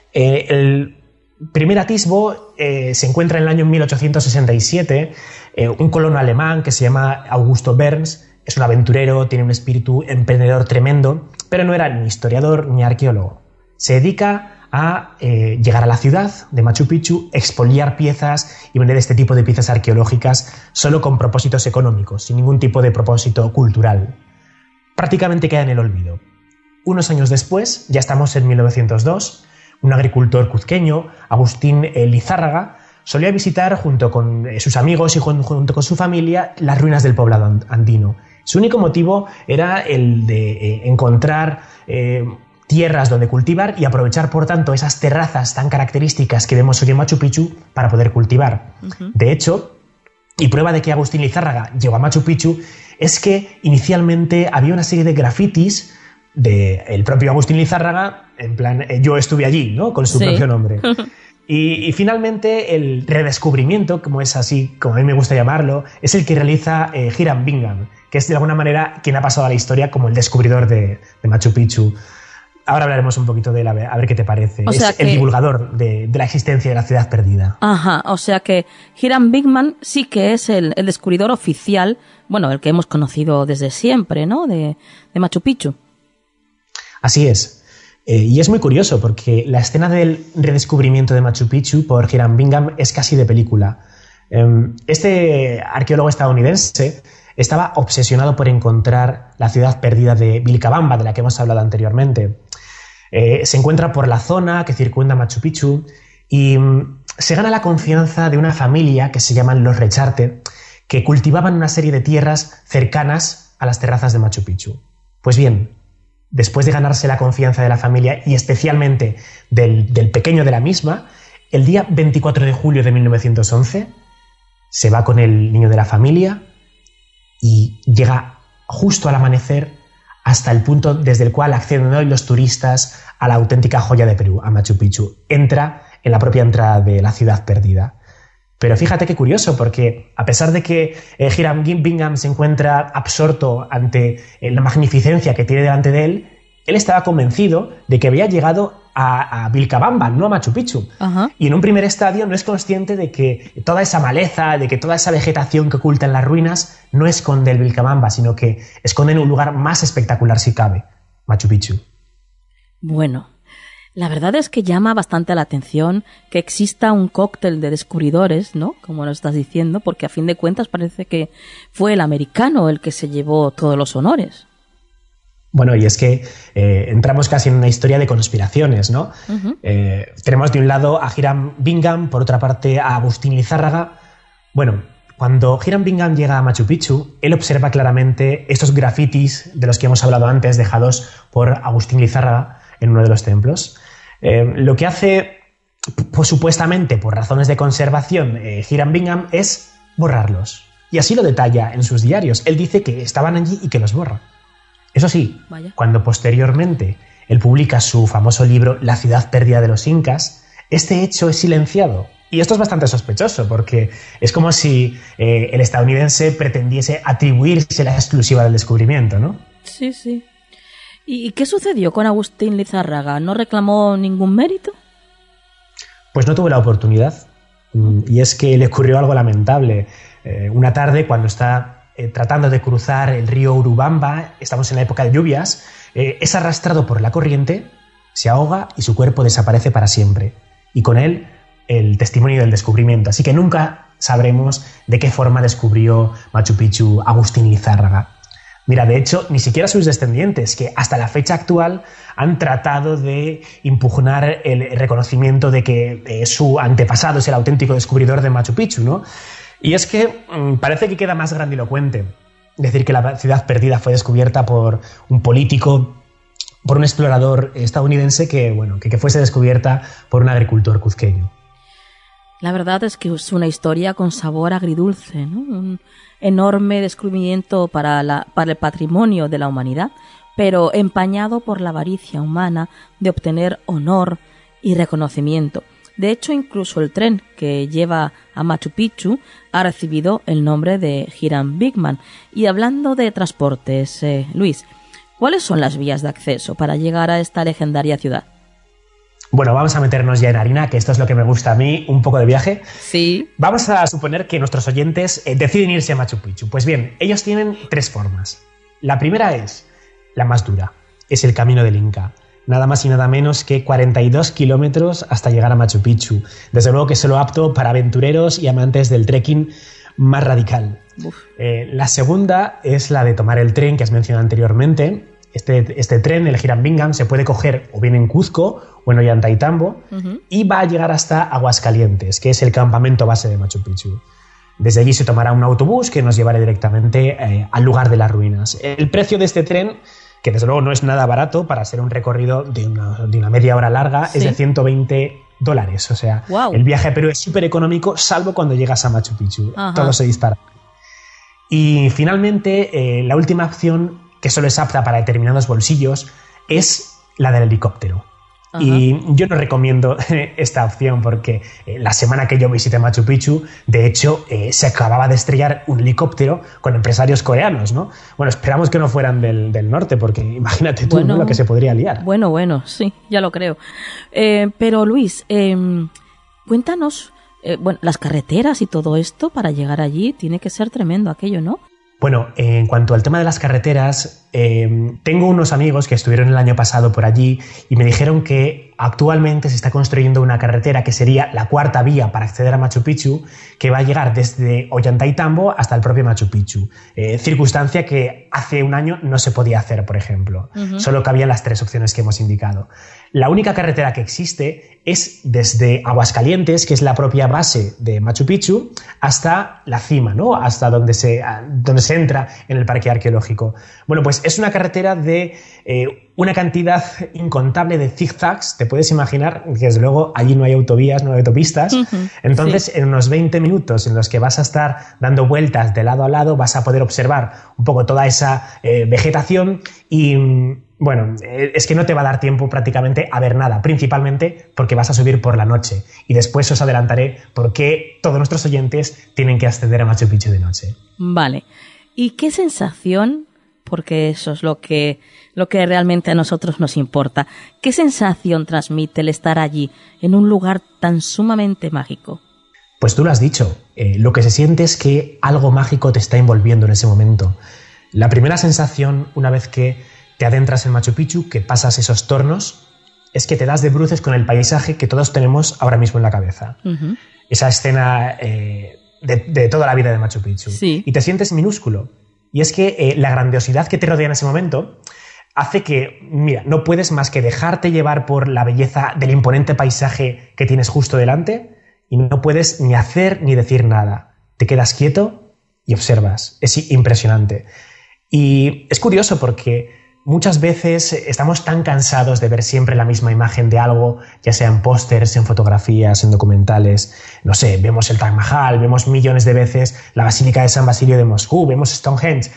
El primer atisbo se encuentra en el año 1867. Un colono alemán que se llama Augusto Berns es un aventurero, tiene un espíritu emprendedor tremendo, pero no era ni historiador ni arqueólogo. Se dedica a llegar a la ciudad de Machu Picchu, expoliar piezas y vender este tipo de piezas arqueológicas solo con propósitos económicos, sin ningún tipo de propósito cultural. Prácticamente queda en el olvido. Unos años después, ya estamos en 1902, un agricultor cuzqueño, Agustín Lizárraga, solía visitar junto con sus amigos y junto con su familia las ruinas del poblado andino. Su único motivo era el de encontrar tierras donde cultivar y aprovechar, por tanto, esas terrazas tan características que vemos hoy en Machu Picchu para poder cultivar. Uh-huh. De hecho, y prueba de que Agustín Lizárraga llegó a Machu Picchu, es que inicialmente había una serie de grafitis del propio Agustín Lizárraga, en plan, yo estuve allí, ¿no? Con su propio nombre. Y finalmente el redescubrimiento, como es así, como a mí me gusta llamarlo, es el que realiza Hiram Bingham, que es de alguna manera quien ha pasado a la historia como el descubridor de Machu Picchu. Ahora hablaremos un poquito de él, a ver qué te parece. O sea, es el divulgador de la existencia de la ciudad perdida.
Ajá, o sea que Hiram Bingham sí que es el descubridor oficial, bueno, el que hemos conocido desde siempre, ¿no? De Machu Picchu.
Así es. Y es muy curioso porque la escena del redescubrimiento de Machu Picchu por Hiram Bingham es casi de película. Este arqueólogo estadounidense estaba obsesionado por encontrar la ciudad perdida de Vilcabamba, de la que hemos hablado anteriormente. Se encuentra por la zona que circunda Machu Picchu y se gana la confianza de una familia que se llaman los Recharte, que cultivaban una serie de tierras cercanas a las terrazas de Machu Picchu. Pues bien, después de ganarse la confianza de la familia y especialmente del pequeño de la misma, el día 24 de julio de 1911 se va con el niño de la familia y llega justo al amanecer hasta el punto desde el cual acceden hoy los turistas a la auténtica joya de Perú, a Machu Picchu. Entra en la propia entrada de la ciudad perdida. Pero fíjate qué curioso, porque a pesar de que Hiram Bingham se encuentra absorto ante la magnificencia que tiene delante de él estaba convencido de que había llegado a Vilcabamba, no a Machu Picchu. Uh-huh. Y en un primer estadio no es consciente de que toda esa maleza, de que toda esa vegetación que oculta en las ruinas no esconde el Vilcabamba, sino que esconde en un lugar más espectacular si cabe, Machu Picchu.
Bueno, la verdad es que llama bastante la atención que exista un cóctel de descubridores, ¿no? Como lo estás diciendo, porque a fin de cuentas parece que fue el americano el que se llevó todos los honores.
Bueno, y es que entramos casi en una historia de conspiraciones, ¿no? Uh-huh. Tenemos de un lado a Hiram Bingham, por otra parte a Agustín Lizárraga. Bueno, cuando Hiram Bingham llega a Machu Picchu, él observa claramente estos grafitis de los que hemos hablado antes, dejados por Agustín Lizárraga en uno de los templos. Lo que hace, pues, supuestamente por razones de conservación, Hiram Bingham es borrarlos. Y así lo detalla en sus diarios. Él dice que estaban allí y que los borra. Eso sí, vaya, cuando posteriormente él publica su famoso libro La ciudad perdida de los incas, este hecho es silenciado. Y esto es bastante sospechoso, porque es como si el estadounidense pretendiese atribuirse la exclusiva del descubrimiento, ¿no?
Sí, sí. ¿Y qué sucedió con Agustín Lizárraga? ¿No reclamó ningún mérito?
Pues no tuvo la oportunidad. Y es que le ocurrió algo lamentable. Una tarde, cuando está tratando de cruzar el río Urubamba, estamos en la época de lluvias, es arrastrado por la corriente, se ahoga y su cuerpo desaparece para siempre. Y con él el testimonio del descubrimiento. Así que nunca sabremos de qué forma descubrió Machu Picchu Agustín Lizárraga. Mira, de hecho, ni siquiera sus descendientes, que hasta la fecha actual han tratado de impugnar el reconocimiento de que su antepasado es el auténtico descubridor de Machu Picchu, ¿no? Y es que parece que queda más grandilocuente decir que la ciudad perdida fue descubierta por un político, por un explorador estadounidense, que fuese descubierta por un agricultor cuzqueño.
La verdad es que es una historia con sabor agridulce, ¿no? Un enorme descubrimiento para el patrimonio de la humanidad, pero empañado por la avaricia humana de obtener honor y reconocimiento. De hecho, incluso el tren que lleva a Machu Picchu ha recibido el nombre de Hiram Bingham. Y hablando de transportes, Luis, ¿cuáles son las vías de acceso para llegar a esta legendaria ciudad?
Bueno, vamos a meternos ya en harina, que esto es lo que me gusta a mí, un poco de viaje.
Sí.
Vamos a suponer que nuestros oyentes deciden irse a Machu Picchu. Pues bien, ellos tienen tres formas. La primera es la más dura, es el camino del Inca. Nada más y nada menos que 42 kilómetros hasta llegar a Machu Picchu. Desde luego que es solo apto para aventureros y amantes del trekking más radical. La segunda es la de tomar el tren que has mencionado anteriormente. Este tren, el Hiram Bingham, se puede coger o bien en Cuzco o en Ollantaytambo, uh-huh, y va a llegar hasta Aguascalientes, que es el campamento base de Machu Picchu. Desde allí se tomará un autobús que nos llevará directamente al lugar de las ruinas. El precio de este tren, que desde luego no es nada barato para ser un recorrido de una media hora larga, ¿sí?, es de $120. O sea, wow, el viaje a Perú es súper económico, salvo cuando llegas a Machu Picchu. Ajá. Todo se dispara. Y finalmente, la última opción, que solo es apta para determinados bolsillos, es la del helicóptero. Ajá. Y yo no recomiendo esta opción porque la semana que yo visité Machu Picchu, de hecho, se acababa de estrellar un helicóptero con empresarios coreanos, ¿no? Bueno, esperamos que no fueran del norte, porque imagínate tú, ¿no?, lo que se podría liar.
Bueno, sí, ya lo creo. Pero Luis, cuéntanos, las carreteras y todo esto para llegar allí, tiene que ser tremendo aquello, ¿no?
Bueno, en cuanto al tema de las carreteras, tengo unos amigos que estuvieron el año pasado por allí y me dijeron que actualmente se está construyendo una carretera que sería la cuarta vía para acceder a Machu Picchu, que va a llegar desde Ollantaytambo hasta el propio Machu Picchu. Circunstancia que hace un año no se podía hacer, por ejemplo. Solo cabían las 3 opciones que hemos indicado. La única carretera que existe es desde Aguascalientes, que es la propia base de Machu Picchu, hasta la cima, ¿no? Hasta donde se entra en el parque arqueológico. Bueno, pues es una carretera de una cantidad incontable de zigzags. Te puedes imaginar que, desde luego, allí no hay autovías, no hay autopistas. Entonces, en unos 20 minutos en los que vas a estar dando vueltas de lado a lado, vas a poder observar un poco toda esa vegetación y... Bueno, es que no te va a dar tiempo prácticamente a ver nada, principalmente porque vas a subir por la noche. Y después os adelantaré por qué todos nuestros oyentes tienen que ascender a Machu Picchu de noche.
Vale. ¿Y qué sensación, porque eso es lo que realmente a nosotros nos importa, qué sensación transmite el estar allí, en un lugar tan sumamente mágico?
Pues tú lo has dicho, lo que se siente es que algo mágico te está envolviendo en ese momento. La primera sensación, una vez que te adentras en Machu Picchu, que pasas esos tornos, es que te das de bruces con el paisaje que todos tenemos ahora mismo en la cabeza. Esa escena de toda la vida de Machu Picchu.
Sí.
Y te sientes minúsculo. Y es que la grandiosidad que te rodea en ese momento hace que, mira, no puedes más que dejarte llevar por la belleza del imponente paisaje que tienes justo delante y no puedes ni hacer ni decir nada. Te quedas quieto y observas. Es impresionante. Y es curioso porque muchas veces estamos tan cansados de ver siempre la misma imagen de algo, ya sea en pósters, en fotografías, en documentales. No sé, vemos el Taj Mahal, vemos millones de veces la Basílica de San Basilio de Moscú, vemos Stonehenge.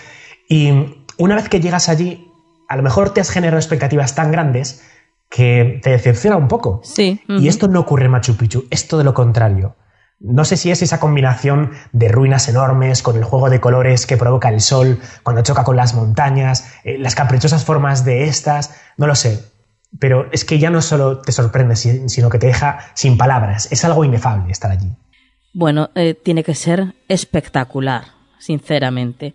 Y una vez que llegas allí, a lo mejor te has generado expectativas tan grandes que te decepciona un poco.
Sí.
Y esto no ocurre en Machu Picchu, es todo lo contrario. No sé si es esa combinación de ruinas enormes con el juego de colores que provoca el sol cuando choca con las montañas, las caprichosas formas de estas, no lo sé. Pero es que ya no solo te sorprende, sino que te deja sin palabras. Es algo inefable estar allí.
Bueno, tiene que ser espectacular, sinceramente.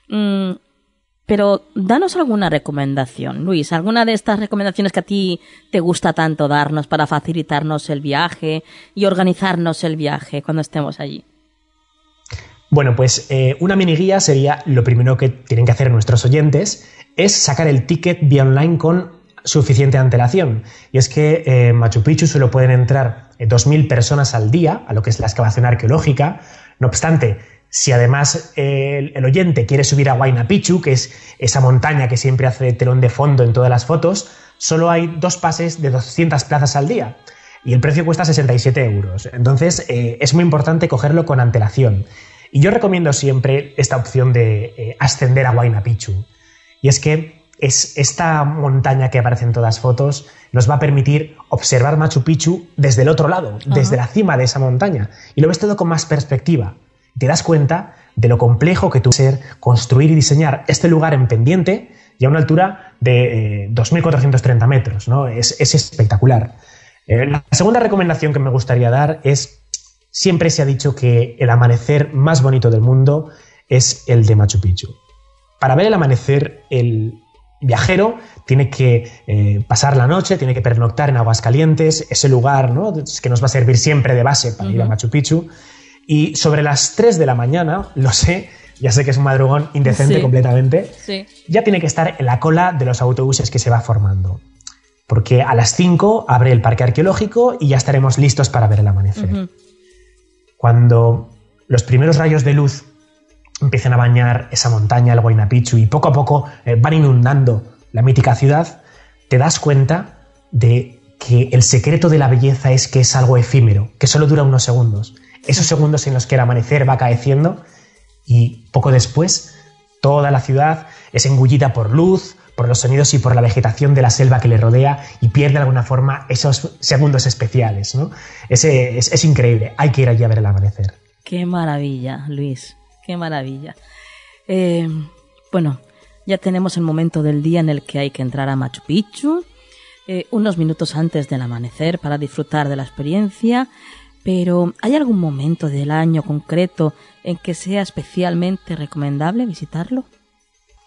Pero danos alguna recomendación, Luis, alguna de estas recomendaciones que a ti te gusta tanto darnos para facilitarnos el viaje y organizarnos el viaje cuando estemos allí.
Bueno, pues una mini guía sería lo primero que tienen que hacer nuestros oyentes, es sacar el ticket vía online con suficiente antelación. Y es que en Machu Picchu solo pueden entrar 2.000 personas al día a lo que es la excavación arqueológica. No obstante, si además el oyente quiere subir a Huayna Picchu, que es esa montaña que siempre hace telón de fondo en todas las fotos, solo hay 2 pases de 200 plazas al día y el precio cuesta 67 euros. Entonces es muy importante cogerlo con antelación. Y yo recomiendo siempre esta opción de ascender a Huayna Picchu. Y es que esta montaña que aparece en todas las fotos nos va a permitir observar Machu Picchu desde el otro lado, desde la cima de esa montaña. Y lo ves todo con más perspectiva. Te das cuenta de lo complejo que tuvo que ser construir y diseñar este lugar en pendiente y a una altura de 2.430 metros, ¿no? Es espectacular. La segunda recomendación que me gustaría dar es, siempre se ha dicho que el amanecer más bonito del mundo es el de Machu Picchu. Para ver el amanecer, el viajero tiene que pasar la noche, tiene que pernoctar en Aguascalientes, ese lugar, ¿no?, que nos va a servir siempre de base para ir a Machu Picchu. Y sobre las 3 de la mañana, lo sé, ya sé que es un madrugón indecente completamente, ya tiene que estar en la cola de los autobuses que se va formando. Porque a las 5 abre el parque arqueológico y ya estaremos listos para ver el amanecer. Cuando los primeros rayos de luz empiezan a bañar esa montaña, el Huayna Picchu, y poco a poco van inundando la mítica ciudad, te das cuenta de que el secreto de la belleza es que es algo efímero, que solo dura unos segundos. Esos segundos en los que el amanecer va acaeciendo y poco después toda la ciudad es engullida por luz, por los sonidos y por la vegetación de la selva que le rodea y pierde de alguna forma esos segundos especiales, ¿no? Es increíble, hay que ir allí a ver el amanecer.
Qué maravilla, Luis, qué maravilla. Bueno, ya tenemos el momento del día en el que hay que entrar a Machu Picchu, unos minutos antes del amanecer para disfrutar de la experiencia. Pero, ¿hay algún momento del año concreto en que sea especialmente recomendable visitarlo?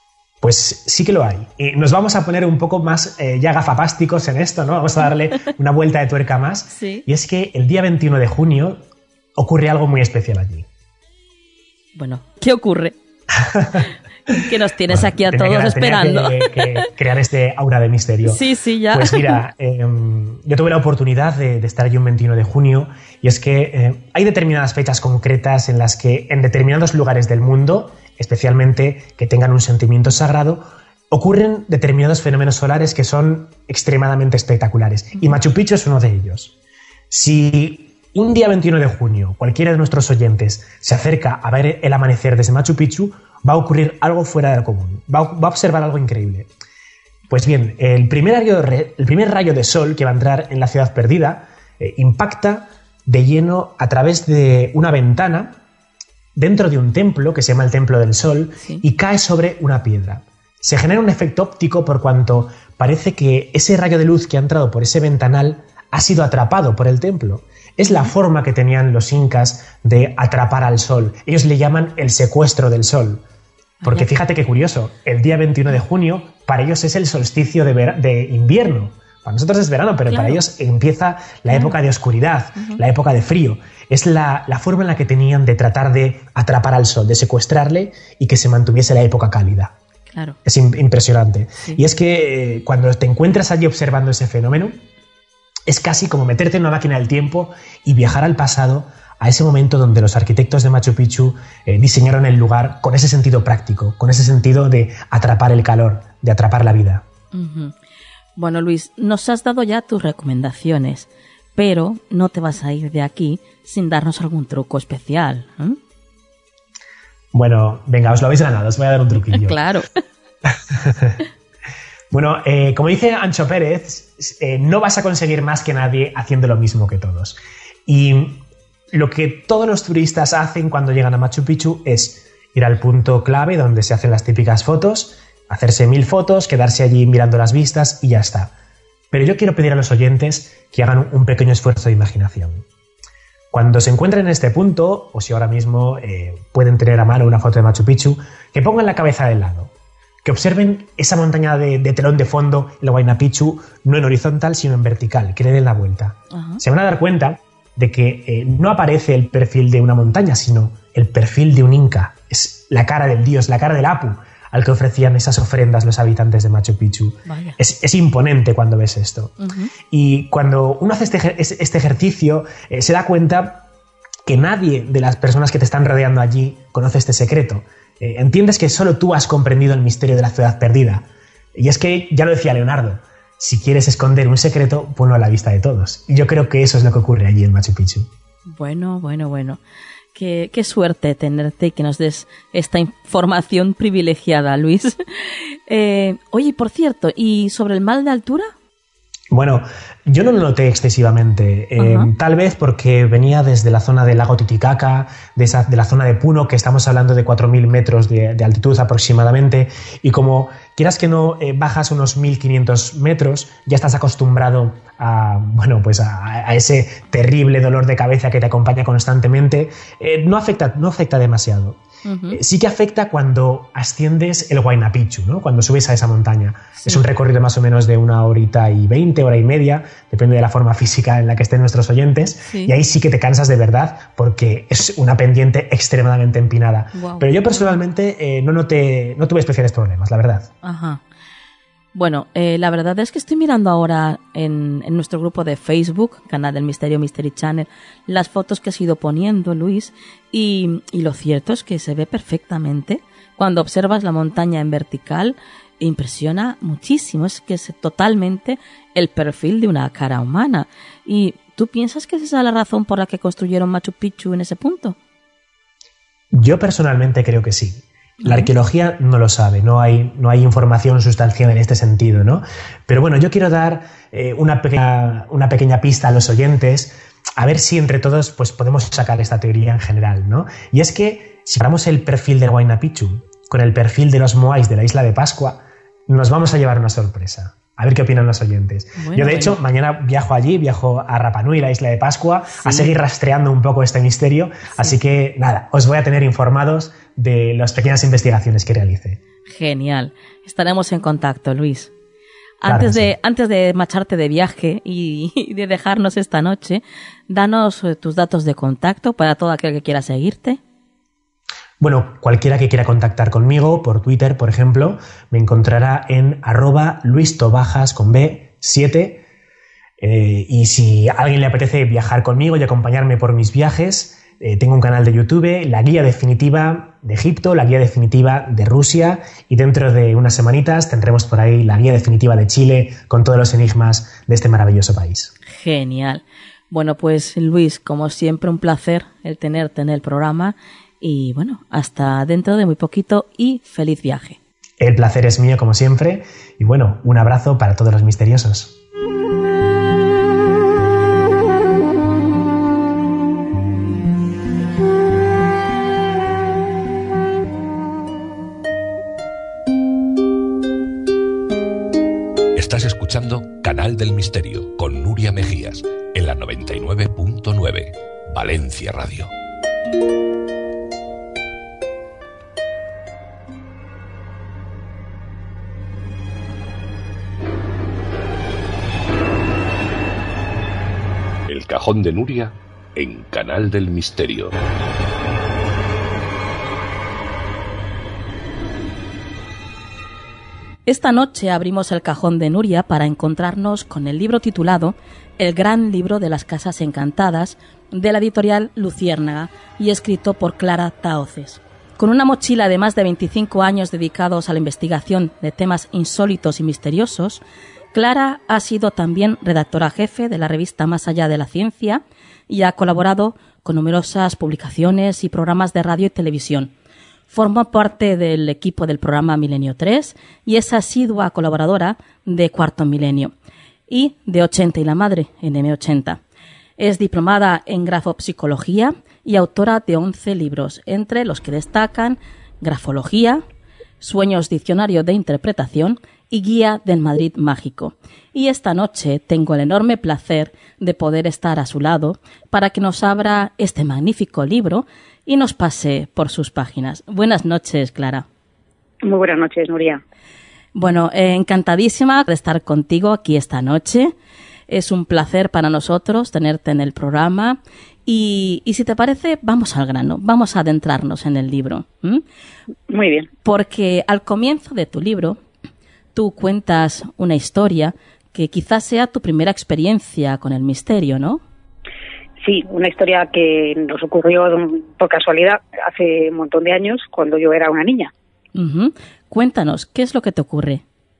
Pues sí que lo hay. Nos vamos a poner un poco más ya gafapásticos en esto, ¿no? Vamos a darle una vuelta de tuerca más.
Sí.
Y es que el día 21 de junio ocurre algo muy especial allí.
Bueno, ¿qué ocurre? Que nos tienes aquí a todos esperando.
Que crear este aura de misterio.
Sí, ya.
Pues mira, yo tuve la oportunidad de estar allí un 21 de junio y es que hay determinadas fechas concretas en las que en determinados lugares del mundo, especialmente que tengan un sentimiento sagrado, ocurren determinados fenómenos solares que son extremadamente espectaculares. Y Machu Picchu es uno de ellos. Si un día 21 de junio cualquiera de nuestros oyentes se acerca a ver el amanecer desde Machu Picchu, va a ocurrir algo fuera del común, va a observar algo increíble. Pues bien, el primer rayo de sol que va a entrar en la ciudad perdida impacta de lleno a través de una ventana dentro de un templo que se llama el Templo del Sol, sí, y cae sobre una piedra. Se genera un efecto óptico por cuanto parece que ese rayo de luz que ha entrado por ese ventanal ha sido atrapado por el templo. Es la forma que tenían los incas de atrapar al sol. Ellos le llaman el secuestro del sol. Porque fíjate qué curioso, el día 21 de junio para ellos es el solsticio de invierno. Para nosotros es verano, pero para ellos empieza la época de oscuridad, la época de frío. Es la forma en la que tenían de tratar de atrapar al sol, de secuestrarle y que se mantuviese la época cálida.
Claro.
Es impresionante. Sí. Y es que cuando te encuentras allí observando ese fenómeno, es casi como meterte en una máquina del tiempo y viajar al pasado, a ese momento donde los arquitectos de Machu Picchu diseñaron el lugar con ese sentido práctico, con ese sentido de atrapar el calor, de atrapar la vida.
Bueno, Luis, nos has dado ya tus recomendaciones, pero no te vas a ir de aquí sin darnos algún truco especial.
Bueno, venga, os lo habéis ganado, os voy a dar un truquillo.
Claro.
Bueno, como dice Ancho Pérez, no vas a conseguir más que nadie haciendo lo mismo que todos. Y lo que todos los turistas hacen cuando llegan a Machu Picchu es ir al punto clave donde se hacen las típicas fotos, hacerse 1000 fotos, quedarse allí mirando las vistas y ya está. Pero yo quiero pedir a los oyentes que hagan un pequeño esfuerzo de imaginación. Cuando se encuentren en este punto, o si ahora mismo pueden tener a mano una foto de Machu Picchu, que pongan la cabeza del lado, que observen esa montaña de telón de fondo, el Huayna Picchu, no en horizontal sino en vertical, que le den la vuelta. Se van a dar cuenta de que no aparece el perfil de una montaña, sino el perfil de un inca. Es la cara del dios, la cara del Apu, al que ofrecían esas ofrendas los habitantes de Machu Picchu. Es imponente cuando ves esto. Y cuando uno hace este ejercicio, se da cuenta que nadie de las personas que te están rodeando allí conoce este secreto. Entiendes que solo tú has comprendido el misterio de la ciudad perdida. Y es que, ya lo decía Leonardo, si quieres esconder un secreto, ponlo a la vista de todos. Y yo creo que eso es lo que ocurre allí en Machu Picchu.
Bueno. Qué suerte tenerte y que nos des esta información privilegiada, Luis. Oye, por cierto, ¿y sobre el mal de altura?
Bueno, yo no lo noté excesivamente, tal vez porque venía desde la zona del lago Titicaca, de la zona de Puno, que estamos hablando de 4.000 metros de altitud aproximadamente, y como quieras que no bajas unos 1.500 metros, ya estás acostumbrado a ese terrible dolor de cabeza que te acompaña constantemente. No afecta demasiado. Sí que afecta cuando asciendes el Huayna Picchu, ¿no? Cuando subes a esa montaña. Sí. Es un recorrido más o menos de 1 horita y 20, hora y media, depende de la forma física en la que estén nuestros oyentes, y ahí sí que te cansas de verdad porque es una pendiente extremadamente empinada. Pero yo personalmente no tuve especiales problemas, la verdad.
Bueno, la verdad es que estoy mirando ahora en nuestro grupo de Facebook, Canal del Misterio, Mystery Channel, las fotos que has ido poniendo, Luis, y lo cierto es que se ve perfectamente. Cuando observas la montaña en vertical, impresiona muchísimo. Es que es totalmente el perfil de una cara humana. ¿Y tú piensas que esa es la razón por la que construyeron Machu Picchu en ese punto?
Yo personalmente creo que sí. La arqueología no lo sabe, no hay información sustancial en este sentido, ¿no? Pero bueno, yo quiero dar una pequeña pista a los oyentes, a ver si entre todos pues, podemos sacar esta teoría en general, ¿no? Y es que si comparamos el perfil del Huayna Picchu con el perfil de los moais de la isla de Pascua, nos vamos a llevar una sorpresa. A ver qué opinan los oyentes. Yo, de hecho, mañana viajo a Rapa Nui, la isla de Pascua, a seguir rastreando un poco este misterio. Así que, nada, os voy a tener informados de las pequeñas investigaciones que realice.
Genial. Estaremos en contacto, Luis.
Claro,
Antes de marcharte de viaje y de dejarnos esta noche, danos tus datos de contacto para todo aquel que quiera seguirte.
Bueno, cualquiera que quiera contactar conmigo por Twitter, por ejemplo, me encontrará en @luistobajas con B7. Y si a alguien le apetece viajar conmigo y acompañarme por mis viajes, tengo un canal de YouTube, la guía definitiva de Egipto, la guía definitiva de Rusia, y dentro de unas semanitas tendremos por ahí la guía definitiva de Chile con todos los enigmas de este maravilloso país.
Genial. Bueno, pues Luis, como siempre, un placer el tenerte en el programa y bueno, hasta dentro de muy poquito y feliz viaje.
El placer es mío, como siempre, y bueno, un abrazo para todos los misteriosos.
Estás escuchando Canal del Misterio con Nuria Mejías en la 99.9 Valencia Radio. El Cajón de Nuria en Canal del Misterio.
Esta noche abrimos el Cajón de Nuria para encontrarnos con el libro titulado El gran libro de las casas encantadas, de la editorial Luciérnaga y escrito por Clara Tahoces. Con una mochila de más de 25 años dedicados a la investigación de temas insólitos y misteriosos, Clara ha sido también redactora jefe de la revista Más allá de la ciencia y ha colaborado con numerosas publicaciones y programas de radio y televisión. Forma parte del equipo del programa Milenio 3 y es asidua colaboradora de Cuarto Milenio y de 80 y la Madre en M80. Es diplomada en grafopsicología y autora de 11 libros, entre los que destacan Grafología, Sueños, diccionario de interpretación y Guía del Madrid mágico. Y esta noche tengo el enorme placer de poder estar a su lado para que nos abra este magnífico libro y nos pase por sus páginas. Buenas noches, Clara.
Muy buenas noches, Nuria.
Bueno, encantadísima de estar contigo aquí esta noche. Es un placer para nosotros tenerte en el programa y si te parece, vamos al grano, vamos a adentrarnos en el libro.
Muy bien.
Porque al comienzo de tu libro, tú cuentas una historia que quizás sea tu primera experiencia con el misterio, ¿no?
Sí, una historia que nos ocurrió por casualidad hace un montón de años, cuando yo era una niña.
Uh-huh. Cuéntanos, ¿qué es lo que te ocurre?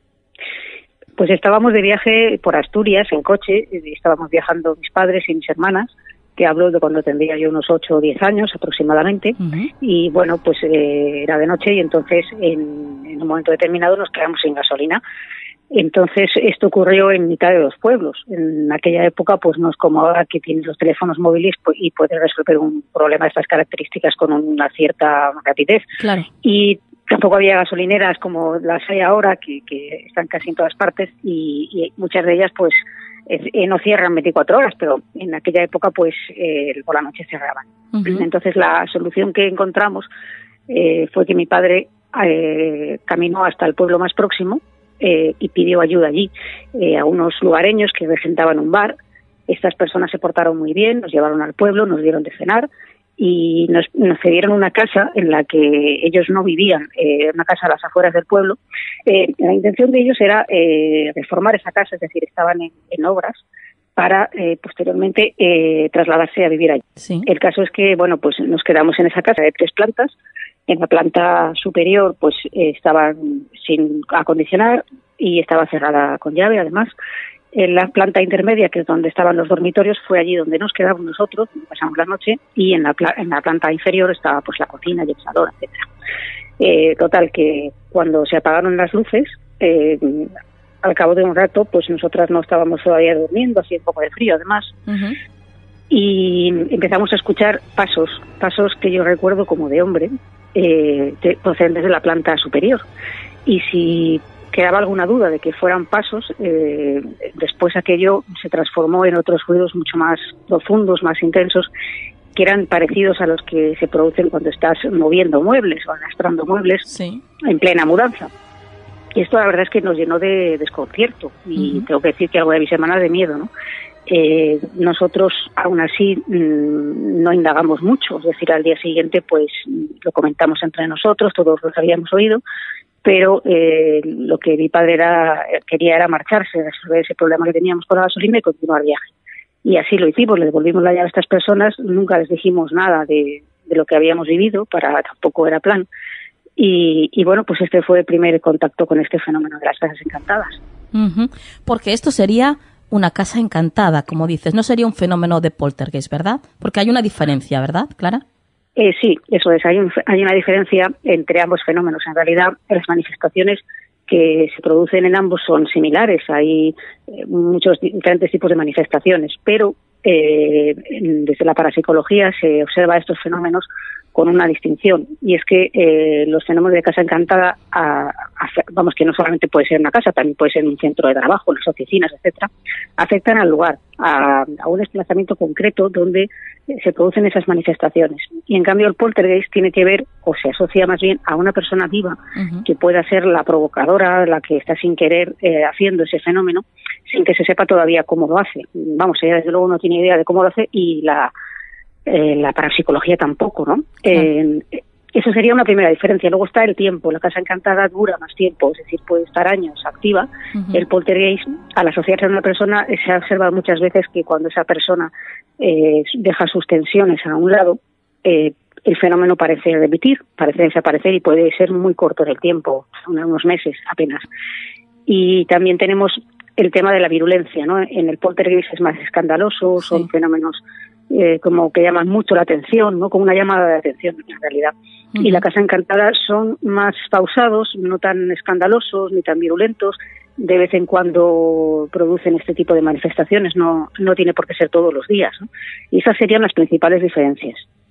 Pues estábamos de viaje por Asturias en coche, estábamos viajando mis padres y mis hermanas, que hablo de cuando tendría yo unos 8 o 10 años aproximadamente, uh-huh. Y bueno, pues era de noche y entonces en un momento determinado nos quedamos sin gasolina. Entonces esto ocurrió en mitad de 2 pueblos. En aquella época pues no es como ahora que tienes los teléfonos móviles y puedes resolver un problema de estas características con una cierta rapidez.
Claro.
Y tampoco había gasolineras como las hay ahora, que están casi en todas partes y muchas de ellas pues no cierran 24 horas, pero en aquella época pues por la noche cerraban. Uh-huh. Entonces la solución que encontramos fue que mi padre caminó hasta el pueblo más próximo y pidió ayuda allí a unos lugareños que regentaban un bar. Estas personas se portaron muy bien, nos llevaron al pueblo, nos dieron de cenar y nos cedieron una casa en la que ellos no vivían, una casa a las afueras del pueblo. La intención de ellos era reformar esa casa, es decir, estaban en obras para posteriormente trasladarse a vivir allí.
Sí.
El caso es que, bueno, pues nos quedamos en esa casa de 3 plantas. En la planta superior pues estaba sin acondicionar y estaba cerrada con llave, además. En la planta intermedia, que es donde estaban los dormitorios, fue allí donde nos quedamos nosotros, donde pasamos la noche, y en la planta inferior estaba pues la cocina y el salón, etcétera. Total, que cuando se apagaron las luces, al cabo de un rato, pues nosotras no estábamos todavía durmiendo, hacía un poco de frío además, uh-huh. Y empezamos a escuchar pasos que yo recuerdo como de hombre, procedentes de la planta superior. Y si quedaba alguna duda de que fueran pasos, después aquello se transformó en otros ruidos mucho más profundos, más intensos, que eran parecidos a los que se producen cuando estás moviendo muebles o arrastrando muebles en plena mudanza. Y esto la verdad es que nos llenó de desconcierto y tengo que decir que algo de mi semana de miedo, ¿no? Nosotros aún así no indagamos mucho, es decir, al día siguiente pues lo comentamos entre nosotros, todos lo habíamos oído, pero lo que mi padre quería era marcharse, resolver ese problema que teníamos con la gasolina y continuar el viaje. Y así lo hicimos, le devolvimos la llave a estas personas, nunca les dijimos nada de lo que habíamos vivido, tampoco era plan. Y bueno, pues este fue el primer contacto con este fenómeno de las casas encantadas.
Porque esto sería una casa encantada, como dices, no sería un fenómeno de poltergeist, ¿verdad? Porque hay una diferencia, ¿verdad, Clara?
Sí, eso es, hay una diferencia entre ambos fenómenos. En realidad, las manifestaciones que se producen en ambos son similares, hay muchos diferentes tipos de manifestaciones, pero desde la parapsicología se observa estos fenómenos con una distinción, y es que los fenómenos de casa encantada, vamos, que no solamente puede ser una casa, también puede ser un centro de trabajo, las oficinas, etcétera, afectan al lugar, a un desplazamiento concreto donde se producen esas manifestaciones. Y en cambio el poltergeist tiene que ver, o se asocia más bien a una persona viva que pueda ser la provocadora, la que está sin querer haciendo ese fenómeno, sin que se sepa todavía cómo lo hace. Vamos, ella desde luego no tiene idea de cómo lo hace y la parapsicología tampoco, ¿no? Eso sería una primera diferencia. Luego está el tiempo. La casa encantada dura más tiempo, es decir, puede estar años activa. El poltergeist, al asociarse a una persona, se ha observado muchas veces que cuando esa persona deja sus tensiones a un lado, el fenómeno parece repetir, parece desaparecer y puede ser muy corto en el tiempo, unos meses apenas. Y también tenemos el tema de la virulencia, ¿no? En el poltergeist es más escandaloso, son fenómenos como que llaman mucho la atención, ¿no? Como una llamada de atención en realidad. Y la casa encantada son más pausados, no tan escandalosos ni tan virulentos, de vez en cuando producen este tipo de manifestaciones, no tiene por qué ser todos los días, ¿no? Y esas serían las principales diferencias.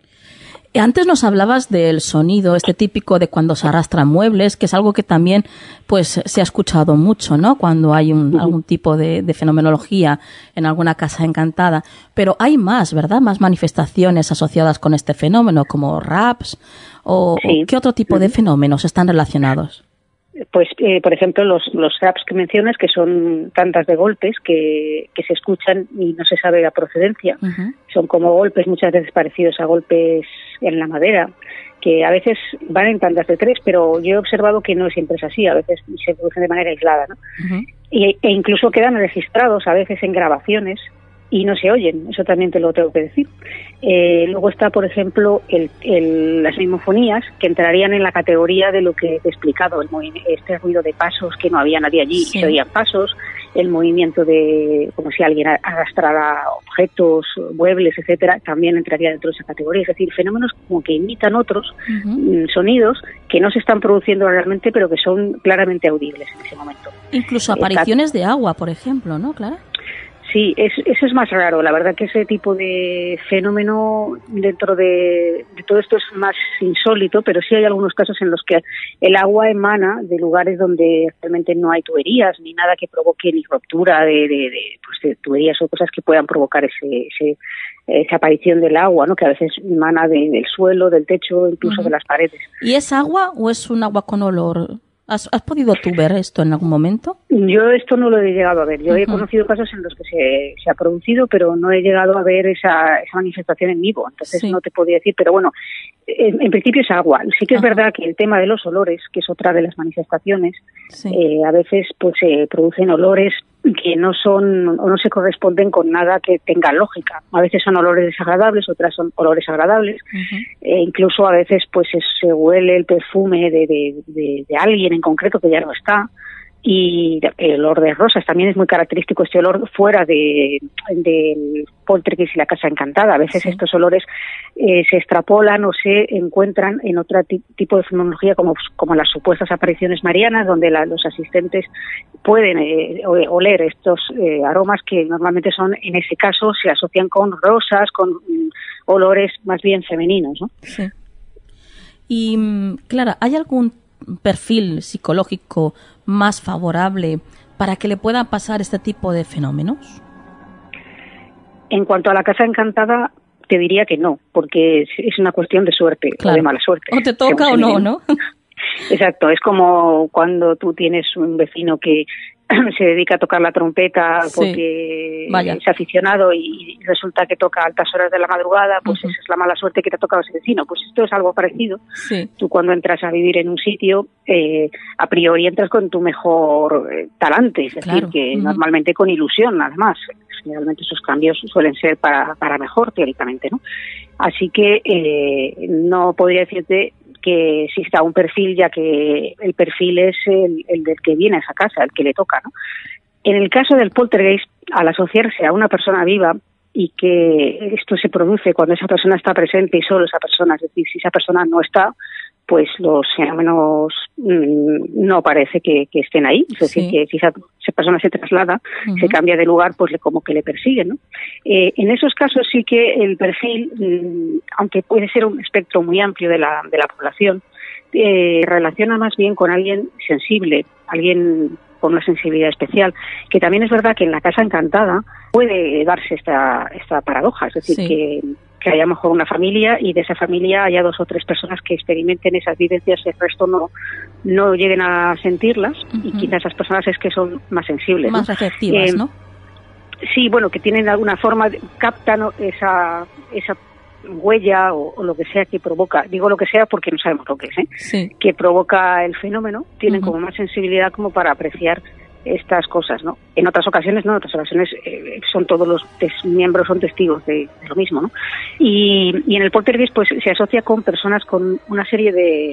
Antes nos hablabas del sonido, este típico de cuando se arrastran muebles, que es algo que también pues se ha escuchado mucho, ¿no? Cuando hay algún tipo de fenomenología en alguna casa encantada. Pero hay más, ¿verdad? Más manifestaciones asociadas con este fenómeno, como raps o ¿qué otro tipo de fenómenos están relacionados?
Pues, por ejemplo, los raps que mencionas, que son tantas de golpes que se escuchan y no se sabe la procedencia. Son como golpes muchas veces parecidos a golpes en la madera, que a veces van en tandas de 3, pero yo he observado que no siempre es así, a veces se producen de manera aislada, ¿no? E incluso quedan registrados a veces en grabaciones y no se oyen, eso también te lo tengo que decir. Luego está, por ejemplo, las mimofonías, que entrarían en la categoría de lo que te he explicado, este ruido de pasos, que no había nadie allí y se oían pasos, el movimiento de como si alguien arrastrara objetos, muebles, etcétera, también entraría dentro de esa categoría. Es decir, fenómenos como que imitan otros sonidos que no se están produciendo realmente, pero que son claramente audibles en ese momento.
Incluso apariciones de agua, por ejemplo, ¿no, Clara?
Sí, eso es más raro. La verdad que ese tipo de fenómeno dentro de todo esto es más insólito, pero sí hay algunos casos en los que el agua emana de lugares donde realmente no hay tuberías ni nada que provoque ni ruptura de tuberías o cosas que puedan provocar esa aparición del agua, ¿no? Que a veces emana del suelo, del techo, incluso de las paredes.
¿Y es agua o es un agua con olor? ¿Has podido tú ver esto en algún momento?
Yo esto no lo he llegado a ver. Yo he conocido casos en los que se ha producido, pero no he llegado a ver esa manifestación en vivo. Entonces no te podría decir, pero bueno, en principio es agua. Sí que es verdad que el tema de los olores, que es otra de las manifestaciones, a veces pues se producen olores que no son o no se corresponden con nada que tenga lógica. A veces son olores desagradables, otras son olores agradables. Incluso a veces pues se huele el perfume de alguien en concreto que ya no está. Y el olor de rosas también es muy característico, este olor fuera del poltergeist y la casa encantada. A veces estos olores se extrapolan o se encuentran en otro tipo de fenomenología, como las supuestas apariciones marianas, donde los asistentes pueden oler estos aromas que normalmente son, en ese caso, se asocian con rosas, con olores más bien femeninos, ¿no?
Sí. Y, Clara, ¿hay algún perfil psicológico más favorable para que le puedan pasar este tipo de fenómenos?
En cuanto a la casa encantada, te diría que no, porque es una cuestión de suerte, o de mala suerte.
O te toca o no, ¿no?
Exacto, es como cuando tú tienes un vecino que se dedica a tocar la trompeta porque es aficionado y resulta que toca a altas horas de la madrugada, pues esa es la mala suerte que te ha tocado ese vecino. Pues esto es algo parecido. Sí. Tú cuando entras a vivir en un sitio, a priori entras con tu mejor talante, es decir, que normalmente con ilusión, además. Generalmente esos cambios suelen ser para mejor, teóricamente, ¿no? Así que no podría decirte que exista un perfil, ya que el perfil es el del que viene a esa casa, el que le toca, ¿no? En el caso del poltergeist, al asociarse a una persona viva y que esto se produce cuando esa persona está presente y solo esa persona, es decir, si esa persona no está, pues los fenómenos no parece que estén ahí. Es decir, que si esa persona se traslada, se cambia de lugar, pues como que le persiguen, ¿no? En esos casos sí que el perfil, aunque puede ser un espectro muy amplio de la población, relaciona más bien con alguien sensible, alguien con una sensibilidad especial, que también es verdad que en la casa encantada puede darse esta paradoja, es decir, que haya mejor una familia y de esa familia haya 2 o 3 personas que experimenten esas vivencias, el resto no lleguen a sentirlas, y quizás esas personas es que son más sensibles,
más receptivas, ¿no?
Sí, bueno, que tienen de alguna forma, captan esa huella o lo que sea que provoca, digo lo que sea porque no sabemos lo que es, que provoca el fenómeno, tienen como más sensibilidad como para apreciar estas cosas, ¿no? En otras ocasiones no, en otras ocasiones son todos los miembros son testigos de lo mismo, ¿no? Y en el poltergeist pues se asocia con personas con una serie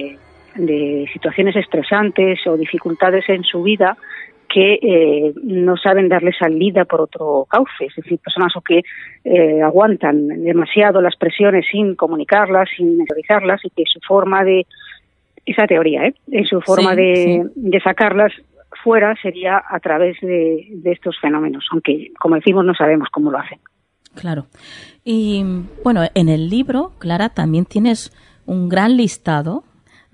de situaciones estresantes o dificultades en su vida que no saben darle salida por otro cauce, es decir, personas o que aguantan demasiado las presiones sin comunicarlas, sin exteriorizarlas, y que su forma de, esa teoría, su forma de sacarlas fuera sería a través de estos fenómenos, aunque, como decimos, no sabemos cómo lo hacen.
Claro. Y, bueno, en el libro, Clara, también tienes un gran listado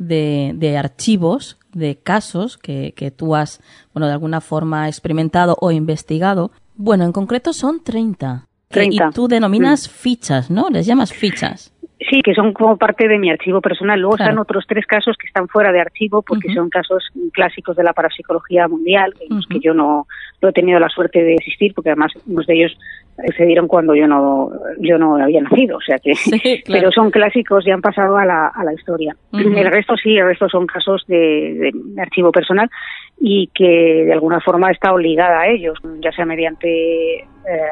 de archivos, de casos que tú has, bueno, de alguna forma experimentado o investigado. Bueno, en concreto son 30. Y tú denominas fichas, ¿no? Les llamas fichas.
Sí, que son como parte de mi archivo personal. Luego están otros 3 casos que están fuera de archivo porque son casos clásicos de la parapsicología mundial, en los que yo no he tenido la suerte de asistir, porque además unos de ellos sucedieron cuando yo no había nacido, o sea que pero son clásicos y han pasado a la historia. El resto son casos de archivo personal y que de alguna forma he estado ligada a ellos, ya sea mediante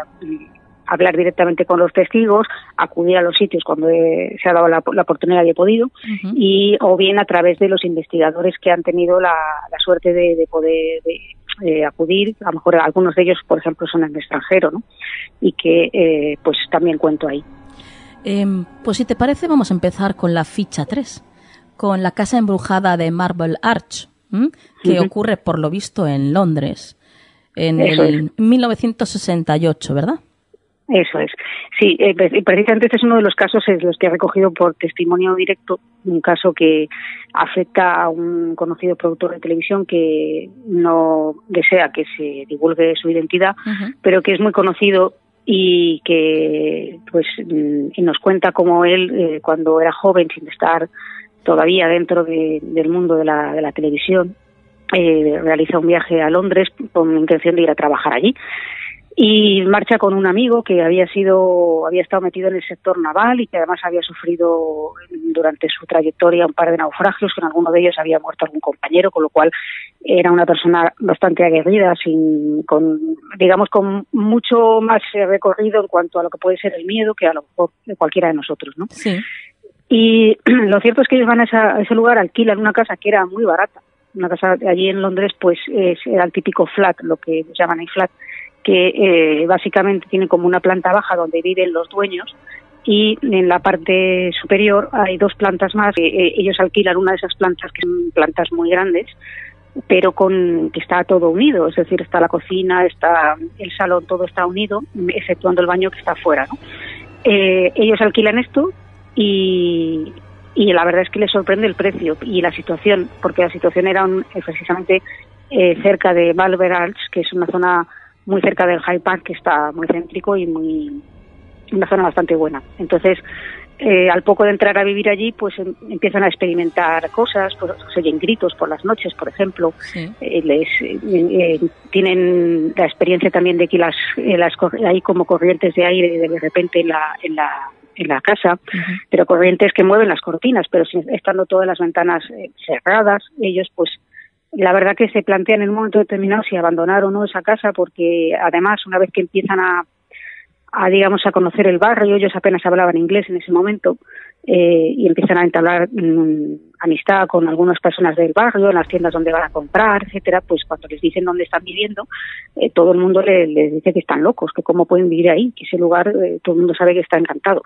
hablar directamente con los testigos, acudir a los sitios cuando se ha dado la oportunidad y he podido, y o bien a través de los investigadores que han tenido la suerte de poder acudir. A lo mejor algunos de ellos, por ejemplo, son en el extranjero, ¿no? Y que pues también cuento ahí.
Pues si te parece, vamos a empezar con la ficha 3, con la casa embrujada de Marble Arch, que ocurre, por lo visto, en Londres, en el 1968, ¿verdad?
Eso es. Sí, precisamente este es uno de los casos en los que he recogido por testimonio directo, un caso que afecta a un conocido productor de televisión que no desea que se divulgue su identidad, pero que es muy conocido y que pues nos cuenta cómo él, cuando era joven, sin estar todavía dentro del mundo de la televisión, realiza un viaje a Londres con intención de ir a trabajar allí. Y marcha con un amigo que había estado metido en el sector naval y que además había sufrido durante su trayectoria un par de naufragios, que en alguno de ellos había muerto algún compañero, con lo cual era una persona bastante aguerrida, con mucho más recorrido en cuanto a lo que puede ser el miedo que a lo mejor de cualquiera de nosotros, ¿no? Sí. Y lo cierto es que ellos van a ese lugar, alquilan una casa que era muy barata, una casa allí en Londres, pues era el típico flat, lo que llaman ahí flat, que básicamente tiene como una planta baja donde viven los dueños, y en la parte superior hay 2 plantas más. Ellos alquilan una de esas plantas, que son plantas muy grandes, pero que está todo unido, es decir, está la cocina, está el salón, todo está unido, exceptuando el baño que está afuera, ¿no? Ellos alquilan esto y la verdad es que les sorprende el precio y la situación, porque la situación era precisamente cerca de Marble Arch, que es una zona muy cerca del Hyde Park, que está muy céntrico y muy una zona bastante buena. Entonces, al poco de entrar a vivir allí, pues empiezan a experimentar cosas, pues, se oyen gritos por las noches, por ejemplo. Sí. Tienen la experiencia también de que hay como corrientes de aire de repente en la casa, pero corrientes que mueven las cortinas, pero estando todas las ventanas cerradas, ellos pues la verdad que se plantean en un momento determinado si abandonar o no esa casa, porque además una vez que empiezan a conocer el barrio, ellos apenas hablaban inglés en ese momento, y empiezan a entablar amistad con algunas personas del barrio, en las tiendas donde van a comprar, etcétera, pues cuando les dicen dónde están viviendo, todo el mundo les dice que están locos, que cómo pueden vivir ahí, que ese lugar todo el mundo sabe que está encantado.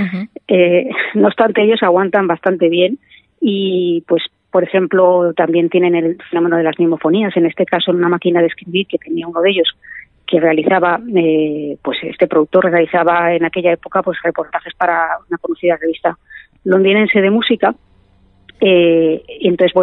No obstante, ellos aguantan bastante bien y pues por ejemplo también tienen el fenómeno de las mnemofonías, en este caso en una máquina de escribir que tenía uno de ellos que realizaba, pues este productor realizaba en aquella época pues reportajes para una conocida revista londinense de música, y entonces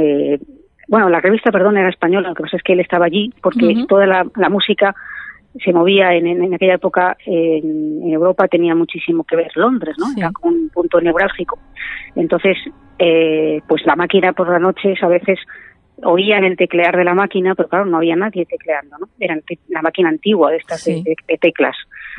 la revista, era española, lo que pasa es que él estaba allí porque toda la música se movía en aquella época en Europa, tenía muchísimo que ver Londres, ¿no? Sí. Era como un punto neurálgico. Entonces, pues la máquina por las noches a veces oían el teclear de la máquina, pero claro, no había nadie tecleando, ¿no? Era la máquina antigua de estas de teclas.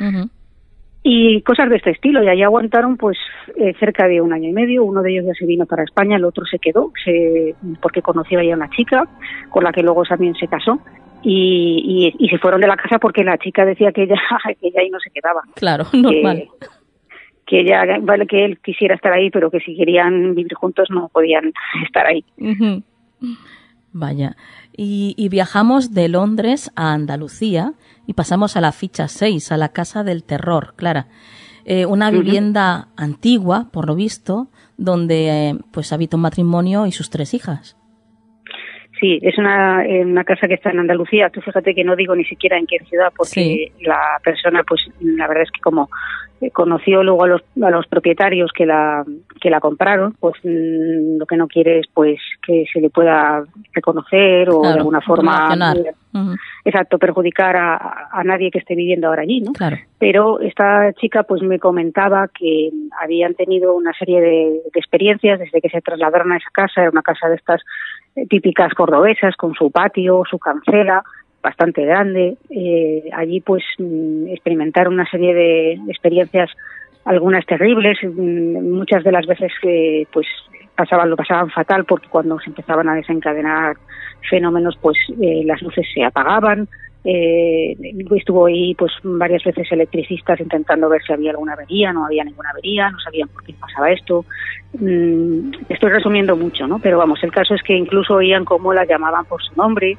Y cosas de este estilo, y allí aguantaron pues cerca de 1 año y medio. Uno de ellos ya se vino para España, el otro se quedó, porque conoció ahí a una chica con la que luego también se casó. Y se fueron de la casa porque la chica decía que ella ahí no se quedaba.
Claro, normal.
Que ella, vale que él quisiera estar ahí, pero que si querían vivir juntos no podían estar ahí.
Vaya. Y viajamos de Londres a Andalucía y pasamos a la ficha 6, a la Casa del Terror, Clara. Una vivienda antigua, por lo visto, donde pues habita un matrimonio y sus 3 hijas.
Sí, es una casa que está en Andalucía. Tú fíjate que no digo ni siquiera en qué ciudad, porque la persona, pues la verdad es que como conoció luego a los propietarios que la compraron, pues lo que no quiere es pues que se le pueda reconocer o de alguna forma perjudicar a nadie que esté viviendo ahora allí, ¿no? Claro. Pero esta chica pues me comentaba que habían tenido una serie de experiencias desde que se trasladaron a esa casa. Era una casa de estas típicas cordobesas, con su patio, su cancela, bastante grande. Allí pues experimentaron una serie de experiencias, algunas terribles, muchas de las veces pues lo pasaban fatal, porque cuando se empezaban a desencadenar fenómenos pues las luces se apagaban. Estuvo ahí pues varias veces electricistas intentando ver si había alguna avería, no había ninguna avería, no sabían por qué pasaba esto. Estoy resumiendo mucho, ¿no? Pero vamos, el caso es que incluso oían cómo la llamaban por su nombre,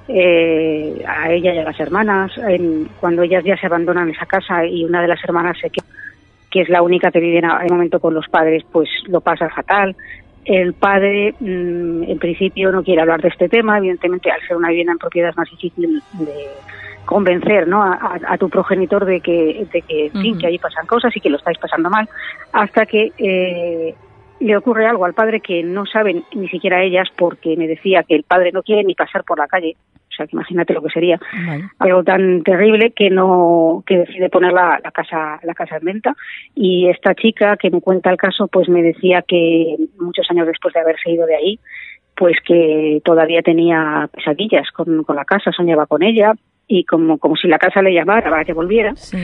a ella y a las hermanas, cuando ellas ya se abandonan esa casa y una de las hermanas que es la única que vive en el momento con los padres, pues lo pasa fatal. El padre, en principio, no quiere hablar de este tema. Evidentemente, al ser una vivienda en propiedad es más difícil de convencer, ¿no?, a tu progenitor de que en fin, que allí pasan cosas y que lo estáis pasando mal, hasta que le ocurre algo al padre que no saben ni siquiera ellas, porque me decía que el padre no quiere ni pasar por la calle. O sea, que imagínate lo que sería. Algo tan terrible que decide poner la casa en venta. Y esta chica que me cuenta el caso, pues me decía que muchos años después de haberse ido de ahí, pues que todavía tenía pesadillas con la casa, soñaba con ella, y como si la casa le llamara para que volviera. Sí.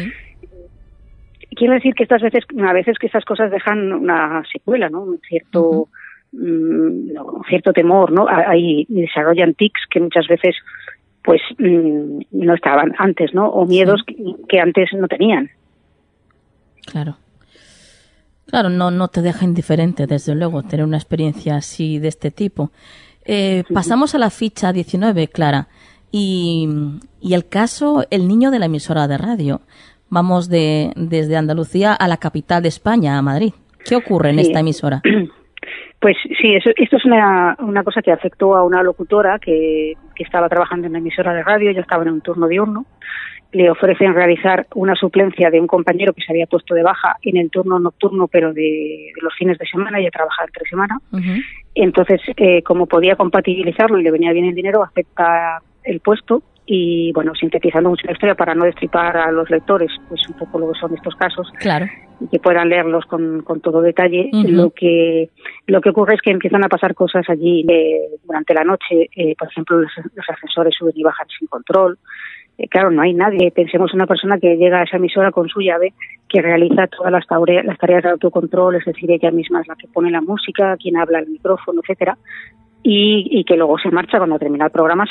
Quiero decir que a veces que estas cosas dejan una secuela, ¿no? Un cierto temor, ¿no? Ahí desarrollan tics que muchas veces pues no estaban antes, ¿no? O miedos que antes no tenían.
Claro, no te deja indiferente, desde luego, tener una experiencia así de este tipo. Pasamos a la ficha 19, Clara, y el caso El niño de la emisora de radio. Vamos desde Andalucía a la capital de España, a Madrid. ¿Qué ocurre en esta emisora?
Pues sí, esto es una cosa que afectó a una locutora que estaba trabajando en la emisora de radio. Ella estaba en un turno diurno. Le ofrecen realizar una suplencia de un compañero que se había puesto de baja en el turno nocturno, pero de los fines de semana. Ella trabajaba entre semana. Entonces, como podía compatibilizarlo y le venía bien el dinero, acepta el puesto y bueno, sintetizando mucho la historia para no destripar a los lectores pues un poco lo que son estos casos,
claro,
y que puedan leerlos con todo detalle. Lo que ocurre es que empiezan a pasar cosas allí durante la noche. Por ejemplo, los ascensores suben y bajan sin control. Claro, no hay nadie. Pensemos en una persona que llega a esa emisora con su llave, que realiza todas las tareas de autocontrol, es decir, ella misma es la que pone la música, quien habla al micrófono, etcétera, y que luego se marcha, cuando termina el programa,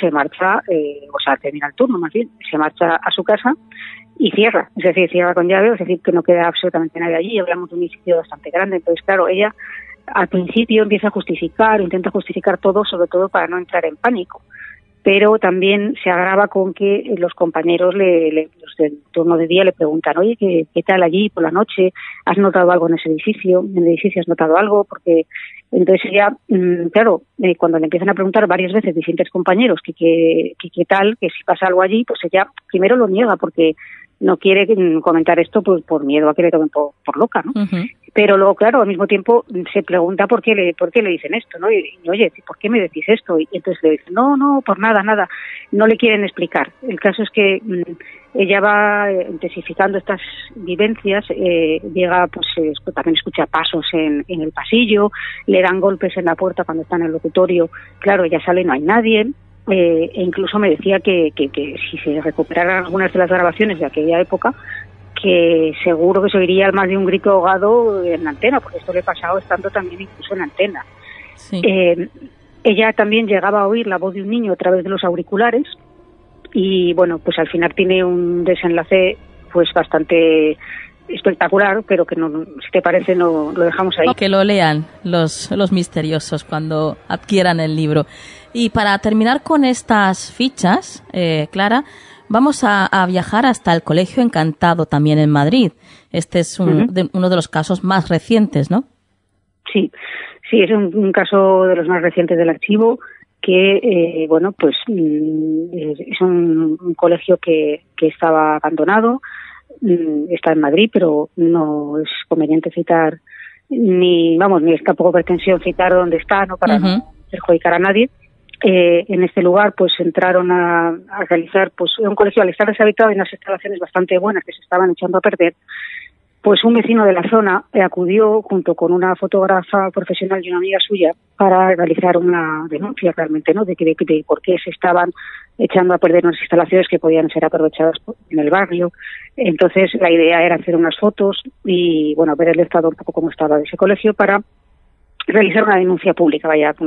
termina el turno más bien, se marcha a su casa y cierra, es decir, cierra con llave, es decir, que no queda absolutamente nadie allí. Hablamos de un edificio bastante grande, entonces, claro, ella al principio intenta justificar todo, sobre todo para no entrar en pánico, pero también se agrava con que los compañeros los del turno de día le preguntan, oye, ¿qué tal allí por la noche? ¿Has notado algo en ese edificio? ¿En el edificio has notado algo? Porque entonces ella, claro, cuando le empiezan a preguntar varias veces distintos compañeros que qué tal, que si pasa algo allí, pues ella primero lo niega porque no quiere comentar esto pues por miedo a que le tomen por loca, ¿no? Pero luego, claro, al mismo tiempo se pregunta por qué le dicen esto, ¿no? Y oye, ¿por qué me decís esto? Y entonces le dicen, no, por nada. No le quieren explicar. El caso es que ella va intensificando estas vivencias, llega, pues también escucha pasos en el pasillo, le dan golpes en la puerta cuando está en el locutorio. Claro, ella sale y no hay nadie. E incluso me decía que si se recuperaran algunas de las grabaciones de aquella época, que seguro que se oiría más de un grito ahogado en la antena, porque esto le ha pasado estando también incluso en la antena. Sí. Ella también llegaba a oír la voz de un niño a través de los auriculares y bueno, pues al final tiene un desenlace pues bastante espectacular, pero que no, si te parece no lo dejamos ahí.
Que lo lean los misteriosos cuando adquieran el libro. Y para terminar con estas fichas, Clara, vamos a viajar hasta el Colegio Encantado también en Madrid. Este es uno de los casos más recientes, ¿no?
Sí, es un caso de los más recientes del archivo que, es un colegio que estaba abandonado, está en Madrid, pero no es conveniente citar ni es tampoco pretensión citar dónde está, ¿no? Para no perjudicar a nadie. En este lugar pues entraron a realizar pues un colegio, al estar deshabitado, en unas instalaciones bastante buenas que se estaban echando a perder, pues un vecino de la zona acudió junto con una fotógrafa profesional y una amiga suya para realizar una denuncia realmente, ¿no? De por qué se estaban echando a perder unas instalaciones que podían ser aprovechadas en el barrio. Entonces la idea era hacer unas fotos y bueno, ver el estado un poco como estaba de ese colegio para realizar una denuncia pública,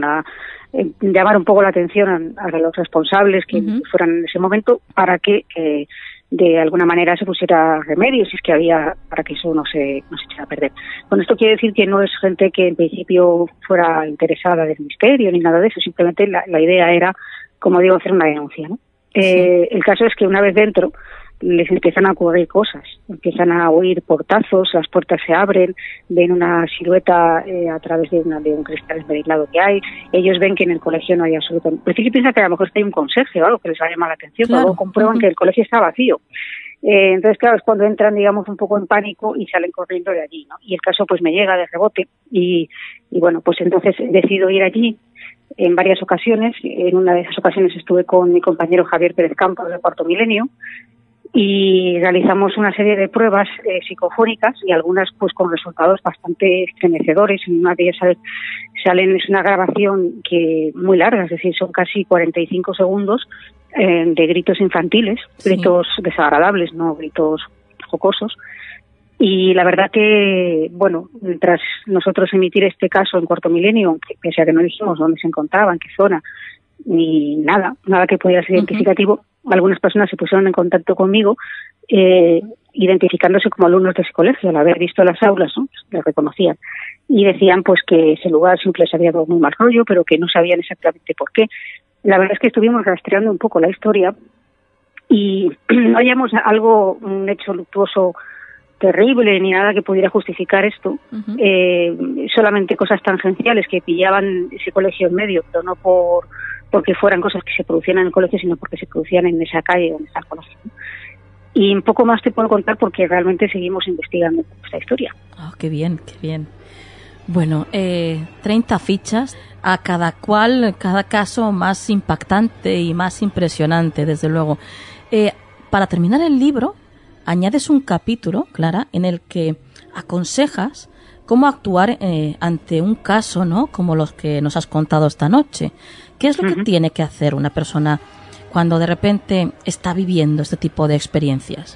llamar un poco la atención a los responsables que fueran en ese momento para que de alguna manera se pusiera remedio, si es que había, para que eso no se echara a perder. Con esto quiere decir que no es gente que en principio fuera interesada del misterio ni nada de eso, simplemente la idea era, como digo, hacer una denuncia, ¿no? El caso es que una vez dentro les empiezan a ocurrir cosas, empiezan a oír portazos, las puertas se abren, ven una silueta a través de un cristal esmerilado que hay, ellos ven que en el colegio no hay absolutamente... Al principio piensan que a lo mejor está ahí un conserje o algo que les va a llamar la atención, pero luego comprueban que el colegio está vacío. Entonces, claro, es cuando entran, digamos, un poco en pánico y salen corriendo de allí, ¿no? Y el caso pues me llega de rebote y bueno, pues entonces decido ir allí en varias ocasiones. En una de esas ocasiones estuve con mi compañero Javier Pérez Campos de Cuarto Milenio y realizamos una serie de pruebas psicofónicas y algunas pues con resultados bastante estremecedores. En una de ellas es una grabación que muy larga, es decir, son casi 45 segundos de gritos infantiles, gritos desagradables, no gritos jocosos. Y la verdad que, bueno, tras nosotros emitir este caso en Cuarto Milenio, pese a que no dijimos dónde se encontraba, en qué zona, ni nada que pudiera ser identificativo, algunas personas se pusieron en contacto conmigo identificándose como alumnos de ese colegio. Al haber visto las aulas, ¿no? Las reconocían y decían pues que ese lugar siempre les había dado muy mal rollo, pero que no sabían exactamente por qué. La verdad es que estuvimos rastreando un poco la historia y no hallamos un hecho luctuoso terrible ni nada que pudiera justificar esto, solamente cosas tangenciales que pillaban ese colegio en medio, pero no porque fueran cosas que se producían en el colegio, sino porque se producían en esa calle donde está el colegio. Y un poco más te puedo contar porque realmente seguimos investigando esta historia.
Oh, qué bien, qué bien. Bueno, 30 fichas, a cada caso más impactante y más impresionante, desde luego. Para terminar el libro, añades un capítulo, Clara, en el que aconsejas cómo actuar ante un caso, ¿no?, como los que nos has contado esta noche. ¿Qué es lo que tiene que hacer una persona cuando de repente está viviendo este tipo de experiencias?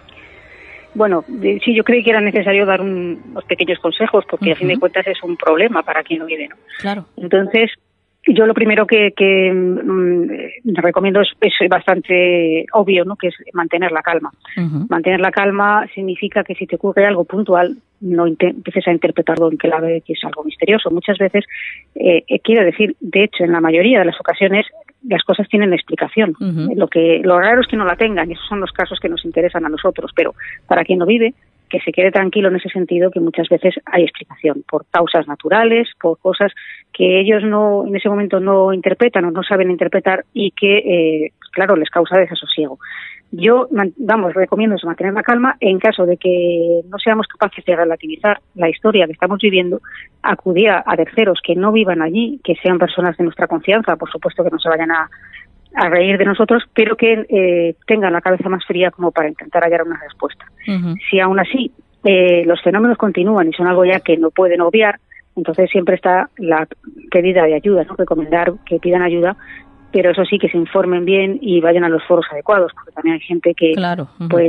Bueno, sí, yo creí que era necesario dar unos pequeños consejos, porque a fin de cuentas es un problema para quien lo vive, ¿no?
Claro.
Entonces, yo lo primero que recomiendo es bastante obvio, ¿no?, que es mantener la calma. Mantener la calma significa que si te ocurre algo puntual, no empieces a interpretarlo en clave que es algo misterioso. Muchas veces, quiero decir, de hecho, en la mayoría de las ocasiones, las cosas tienen explicación. Lo raro es que no la tengan, y esos son los casos que nos interesan a nosotros, pero para quien lo vive, que se quede tranquilo en ese sentido, que muchas veces hay explicación por causas naturales, por cosas que ellos no en ese momento no interpretan o no saben interpretar y que, claro, les causa desasosiego. Yo, recomiendo eso, mantener la calma. En caso de que no seamos capaces de relativizar la historia que estamos viviendo, acudir a terceros que no vivan allí, que sean personas de nuestra confianza, por supuesto que no se vayan a reír de nosotros, pero que tengan la cabeza más fría como para intentar hallar una respuesta. Si aún así los fenómenos continúan y son algo ya que no pueden obviar, entonces siempre está la pedida de ayuda, ¿no?, recomendar que pidan ayuda, pero eso sí, que se informen bien y vayan a los foros adecuados, porque también hay gente que, pues,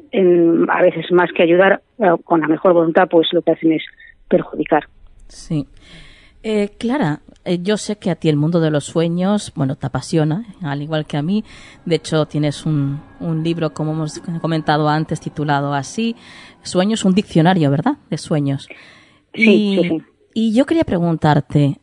a veces más que ayudar, con la mejor voluntad, pues lo que hacen es perjudicar.
Sí. Clara, yo sé que a ti el mundo de los sueños, bueno, te apasiona, al igual que a mí. De hecho, tienes un libro, como hemos comentado antes, titulado así, Sueños, un diccionario, ¿verdad?, de sueños.
Sí.
Y yo quería preguntarte,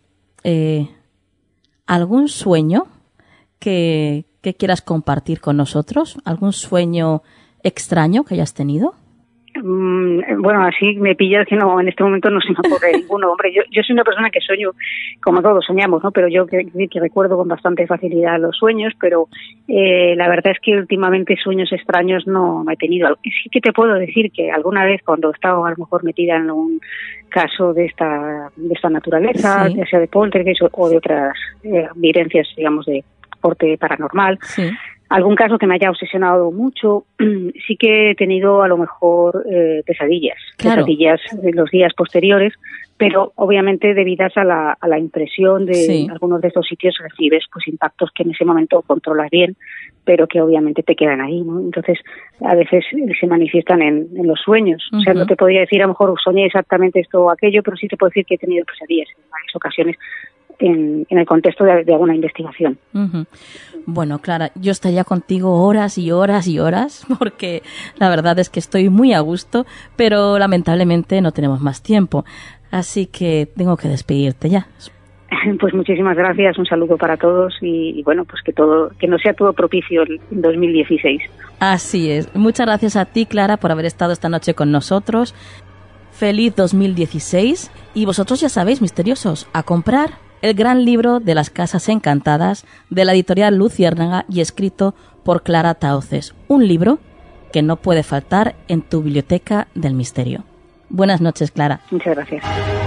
¿algún sueño que quieras compartir con nosotros? ¿Algún sueño extraño que hayas tenido?
Bueno, así me pillas que no, en este momento no se me ocurre ninguno. Hombre, yo soy una persona que sueño, como todos soñamos, ¿no? Pero yo que recuerdo con bastante facilidad los sueños, pero la verdad es que últimamente sueños extraños no he tenido. Sí que te puedo decir que alguna vez cuando estaba a lo mejor metida en un caso de esta naturaleza, ya sea de poltergeist o de otras vivencias, digamos, de corte paranormal, algún caso que me haya obsesionado mucho, sí que he tenido a lo mejor pesadillas de los días posteriores, pero obviamente debidas a la impresión de algunos de estos sitios recibes pues impactos que en ese momento controlas bien, pero que obviamente te quedan ahí, ¿no? Entonces a veces se manifiestan en los sueños. O sea, no te podría decir a lo mejor soñé exactamente esto o aquello, pero sí te puedo decir que he tenido pesadillas en varias ocasiones en el contexto de alguna investigación.
Bueno, Clara, yo estaría contigo horas y horas y horas, porque la verdad es que estoy muy a gusto, pero lamentablemente no tenemos más tiempo, así que tengo que despedirte ya.
Pues muchísimas gracias, un saludo para todos y bueno, pues que no sea todo propicio en 2016.
Así es. Muchas gracias a ti, Clara, por haber estado esta noche con nosotros. Feliz 2016 y vosotros ya sabéis, misteriosos, a comprar el gran libro de las Casas Encantadas de la editorial Luciérnaga y escrito por Clara Tauces. Un libro que no puede faltar en tu biblioteca del misterio. Buenas noches, Clara.
Muchas gracias.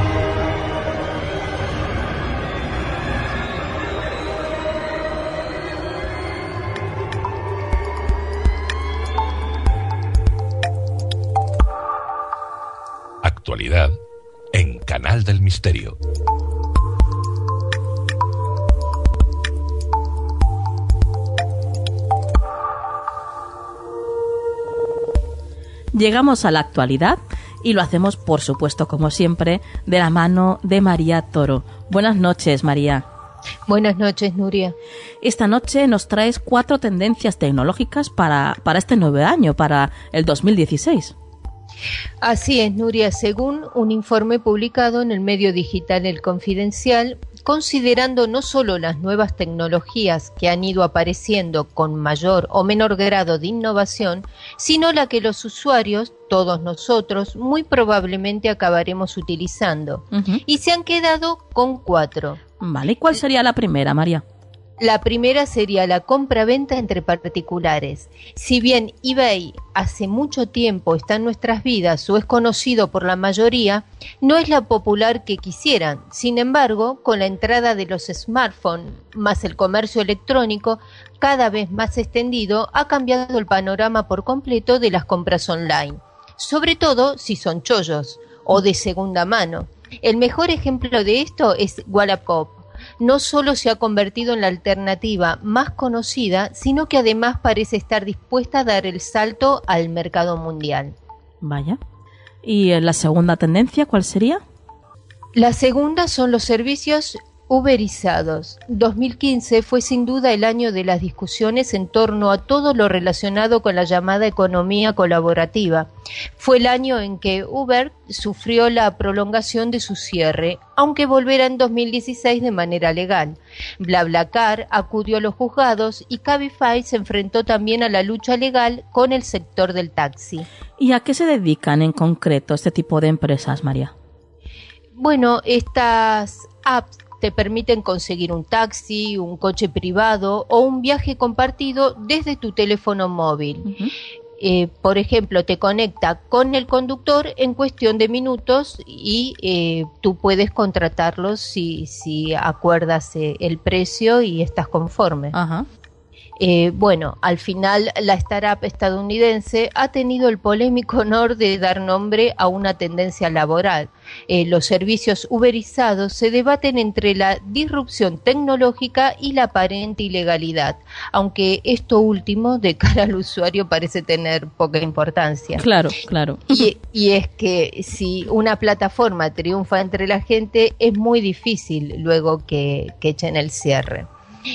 Actualidad en Canal del Misterio.
Llegamos a la actualidad y lo hacemos, por supuesto, como siempre, de la mano de María Toro. Buenas noches, María.
Buenas noches, Nuria.
Esta noche nos traes 4 tendencias tecnológicas para este nuevo año, para el 2016.
Así es, Nuria. Según un informe publicado en el medio digital El Confidencial, considerando no solo las nuevas tecnologías que han ido apareciendo con mayor o menor grado de innovación, sino la que los usuarios, todos nosotros, muy probablemente acabaremos utilizando. Y se han quedado con 4.
Vale, ¿y cuál sería la primera, María?
La primera sería la compra-venta entre particulares. Si bien eBay hace mucho tiempo está en nuestras vidas o es conocido por la mayoría, no es la popular que quisieran. Sin embargo, con la entrada de los smartphones más el comercio electrónico cada vez más extendido, ha cambiado el panorama por completo de las compras online, sobre todo si son chollos o de segunda mano. El mejor ejemplo de esto es Wallapop. No solo se ha convertido en la alternativa más conocida, sino que además parece estar dispuesta a dar el salto al mercado mundial.
Vaya. ¿Y la segunda tendencia cuál sería?
La segunda son los servicios uberizados. 2015 fue sin duda el año de las discusiones en torno a todo lo relacionado con la llamada economía colaborativa. Fue el año en que Uber sufrió la prolongación de su cierre, aunque volverá en 2016 de manera legal. BlaBlaCar acudió a los juzgados y Cabify se enfrentó también a la lucha legal con el sector del taxi.
¿Y a qué se dedican en concreto este tipo de empresas, María?
Bueno, estas apps te permiten conseguir un taxi, un coche privado o un viaje compartido desde tu teléfono móvil. Por ejemplo, te conecta con el conductor en cuestión de minutos y tú puedes contratarlos si acuerdas el precio y estás conforme.
Ajá.
Bueno, al final la startup estadounidense ha tenido el polémico honor de dar nombre a una tendencia laboral. Los servicios uberizados se debaten entre la disrupción tecnológica y la aparente ilegalidad, aunque esto último de cara al usuario parece tener poca importancia.
Claro, claro.
Y es que si una plataforma triunfa entre la gente, es muy difícil luego que echen el cierre.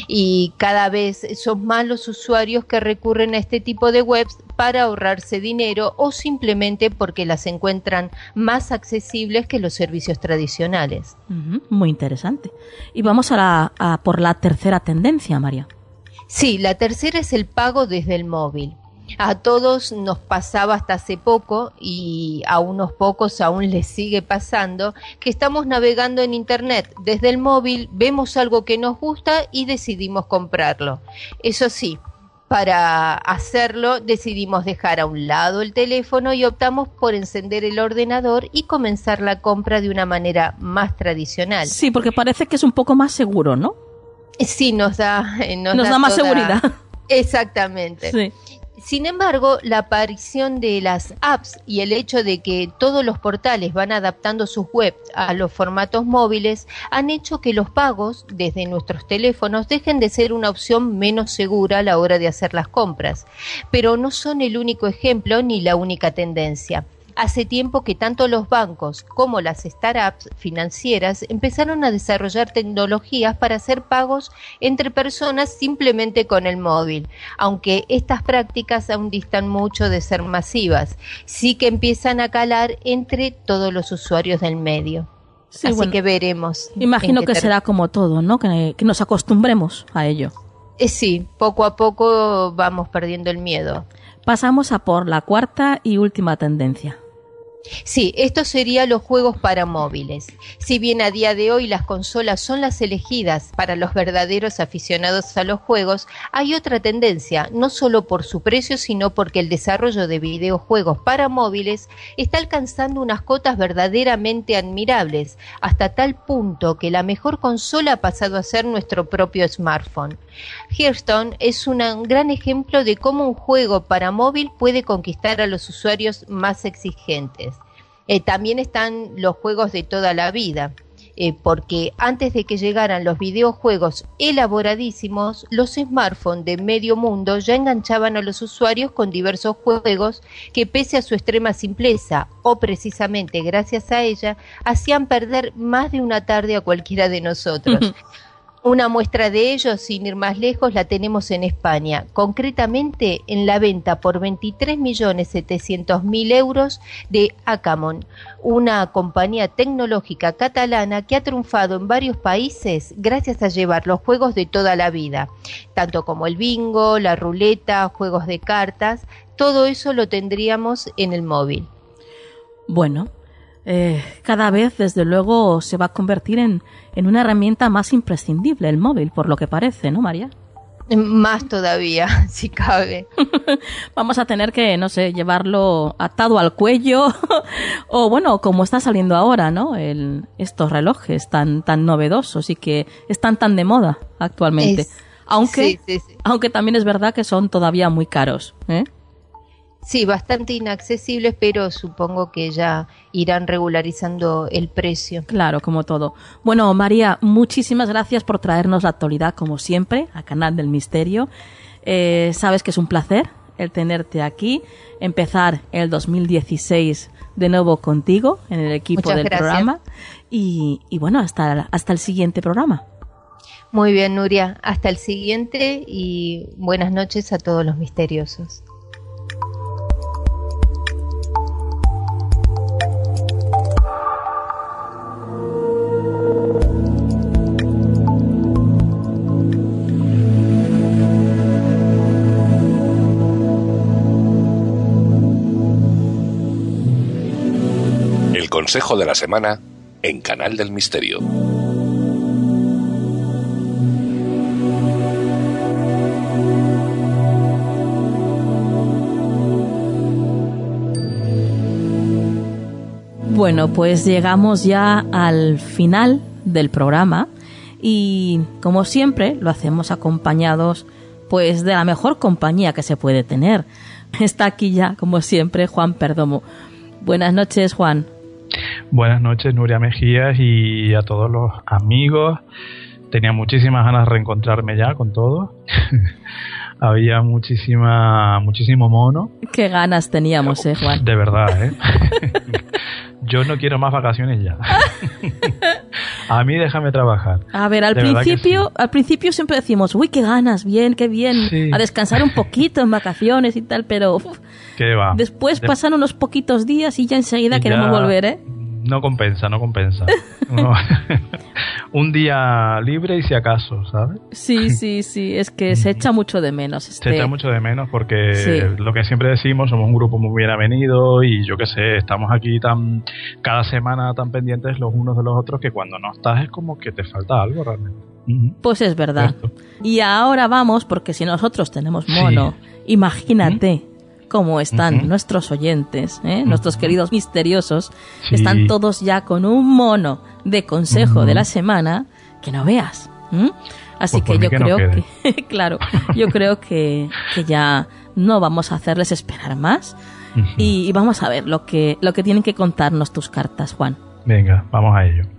Y cada vez son más los usuarios que recurren a este tipo de webs para ahorrarse dinero o simplemente porque las encuentran más accesibles que los servicios tradicionales.
Muy interesante. Y vamos a por la tercera tendencia, María.
Sí, la tercera es el pago desde el móvil. A todos nos pasaba hasta hace poco y a unos pocos aún les sigue pasando que estamos navegando en internet desde el móvil, vemos algo que nos gusta y decidimos comprarlo. Eso sí, para hacerlo decidimos dejar a un lado el teléfono y optamos por encender el ordenador y comenzar la compra de una manera más tradicional.
Sí, porque parece que es un poco más seguro, ¿no?
Sí, nos da
más seguridad.
Exactamente.
Sí.
Sin embargo, la aparición de las apps y el hecho de que todos los portales van adaptando sus webs a los formatos móviles han hecho que los pagos desde nuestros teléfonos dejen de ser una opción menos segura a la hora de hacer las compras. Pero no son el único ejemplo ni la única tendencia. Hace tiempo que tanto los bancos como las startups financieras empezaron a desarrollar tecnologías para hacer pagos entre personas simplemente con el móvil. Aunque estas prácticas aún distan mucho de ser masivas, sí que empiezan a calar entre todos los usuarios del medio. Sí, así que veremos.
Imagino que será como todo, ¿no? Que nos acostumbremos a ello.
Sí, poco a poco vamos perdiendo el miedo.
Pasamos a por la cuarta y última tendencia.
Sí, esto sería los juegos para móviles. Si bien a día de hoy las consolas son las elegidas para los verdaderos aficionados a los juegos, hay otra tendencia, no solo por su precio, sino porque el desarrollo de videojuegos para móviles está alcanzando unas cotas verdaderamente admirables, hasta tal punto que la mejor consola ha pasado a ser nuestro propio smartphone. Hearthstone es un gran ejemplo de cómo un juego para móvil puede conquistar a los usuarios más exigentes. También están los juegos de toda la vida, porque antes de que llegaran los videojuegos elaboradísimos, los smartphones de medio mundo ya enganchaban a los usuarios con diversos juegos que, pese a su extrema simpleza, o precisamente gracias a ella, hacían perder más de una tarde a cualquiera de nosotros. Una muestra de ello, sin ir más lejos, la tenemos en España, concretamente en la venta por 23.700.000 euros de Acamon, una compañía tecnológica catalana que ha triunfado en varios países gracias a llevar los juegos de toda la vida, tanto como el bingo, la ruleta, juegos de cartas, todo eso lo tendríamos en el móvil.
Bueno, cada vez, desde luego, se va a convertir en una herramienta más imprescindible, el móvil, por lo que parece, ¿no, María?
Más todavía, si cabe.
Vamos a tener que, no sé, llevarlo atado al cuello o, bueno, como está saliendo ahora, ¿no? Estos relojes tan novedosos y que están tan de moda actualmente. Aunque también es verdad que son todavía muy caros, ¿eh?
Sí, bastante inaccesibles, pero supongo que ya irán regularizando el precio.
Claro, como todo. Bueno, María, muchísimas gracias por traernos la actualidad, como siempre, a Canal del Misterio. Sabes que es un placer el tenerte aquí, empezar el 2016 de nuevo contigo en el equipo del programa. Y bueno, hasta el siguiente programa.
Muy bien, Nuria. Hasta el siguiente y buenas noches a todos los misteriosos.
Consejo de la semana en Canal del Misterio.
Bueno, pues llegamos ya al final del programa y, como siempre, lo hacemos acompañados pues de la mejor compañía que se puede tener. Está aquí ya, como siempre, Juan Perdomo. Buenas noches, Juan.
Buenas noches, Nuria Mejías, y a todos los amigos. Tenía muchísimas ganas de reencontrarme ya con todos. Había muchísimo mono.
Qué ganas teníamos, Juan.
De verdad, Yo no quiero más vacaciones ya. A mí déjame trabajar.
A ver, al principio siempre decimos, uy, qué ganas, qué bien, sí. A descansar un poquito en vacaciones y tal, pero
¿qué va?
Después pasan unos poquitos días y ya enseguida queremos volver, ¿eh?
No compensa. Un día libre y si acaso, ¿sabes?
Sí, es que se echa mucho de menos.
Se echa mucho de menos porque lo que siempre decimos, somos un grupo muy bien avenido y yo qué sé, estamos aquí cada semana tan pendientes los unos de los otros que cuando no estás es como que te falta algo realmente.
Pues es verdad. Y ahora vamos, porque si nosotros tenemos mono, imagínate cómo están nuestros oyentes, nuestros queridos misteriosos, están todos ya con un mono de consejo de la semana que no veas. Así
pues
que yo creo que, claro, yo creo que ya no vamos a hacerles esperar más y vamos a ver lo que tienen que contarnos tus cartas, Juan.
Venga, vamos a ello.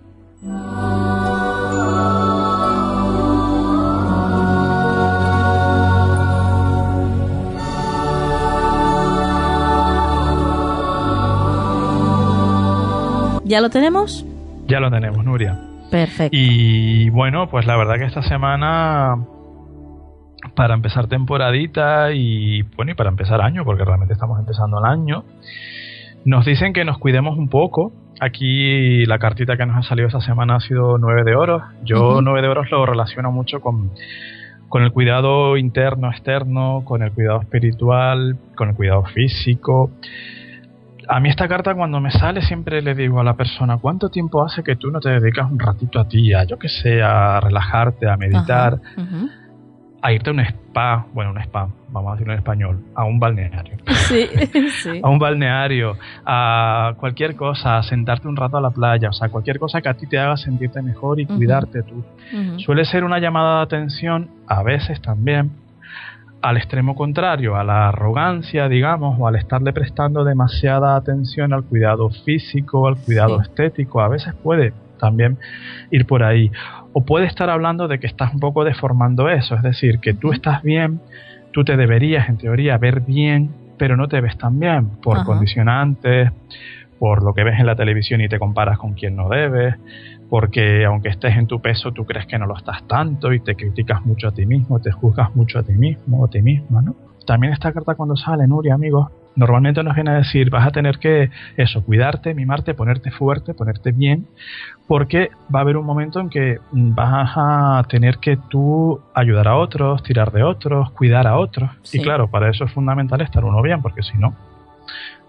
¿Ya lo tenemos?
Ya lo tenemos, Nuria.
Perfecto.
Y bueno, pues la verdad que esta semana, para empezar temporadita y para empezar año, porque realmente estamos empezando el año, nos dicen que nos cuidemos un poco. Aquí la cartita que nos ha salido esta semana ha sido 9 de oros. Yo 9 de oros lo relaciono mucho con el cuidado interno, externo, con el cuidado espiritual, con el cuidado físico. A mí esta carta cuando me sale siempre le digo a la persona, ¿cuánto tiempo hace que tú no te dedicas un ratito a ti, yo que sé, a relajarte, a meditar, a irte a un spa, vamos a decirlo en español, a un balneario?
Sí.
A un balneario, a cualquier cosa, a sentarte un rato a la playa, o sea, cualquier cosa que a ti te haga sentirte mejor y cuidarte tú. Suele ser una llamada de atención, a veces también, al extremo contrario, a la arrogancia, digamos, o al estarle prestando demasiada atención al cuidado físico, al cuidado estético. A veces puede también ir por ahí. O puede estar hablando de que estás un poco deformando eso, es decir, que tú estás bien, tú te deberías, en teoría, ver bien, pero no te ves tan bien por condicionantes, por lo que ves en la televisión y te comparas con quien no debes, porque aunque estés en tu peso tú crees que no lo estás tanto y te criticas mucho a ti mismo, te juzgas mucho a ti mismo o a ti misma, ¿no? También esta carta cuando sale, Nuria, amigos, normalmente nos viene a decir, vas a tener que cuidarte, mimarte, ponerte fuerte, ponerte bien, porque va a haber un momento en que vas a tener que tú ayudar a otros, tirar de otros, cuidar a otros, y claro, para eso es fundamental estar uno bien, porque si no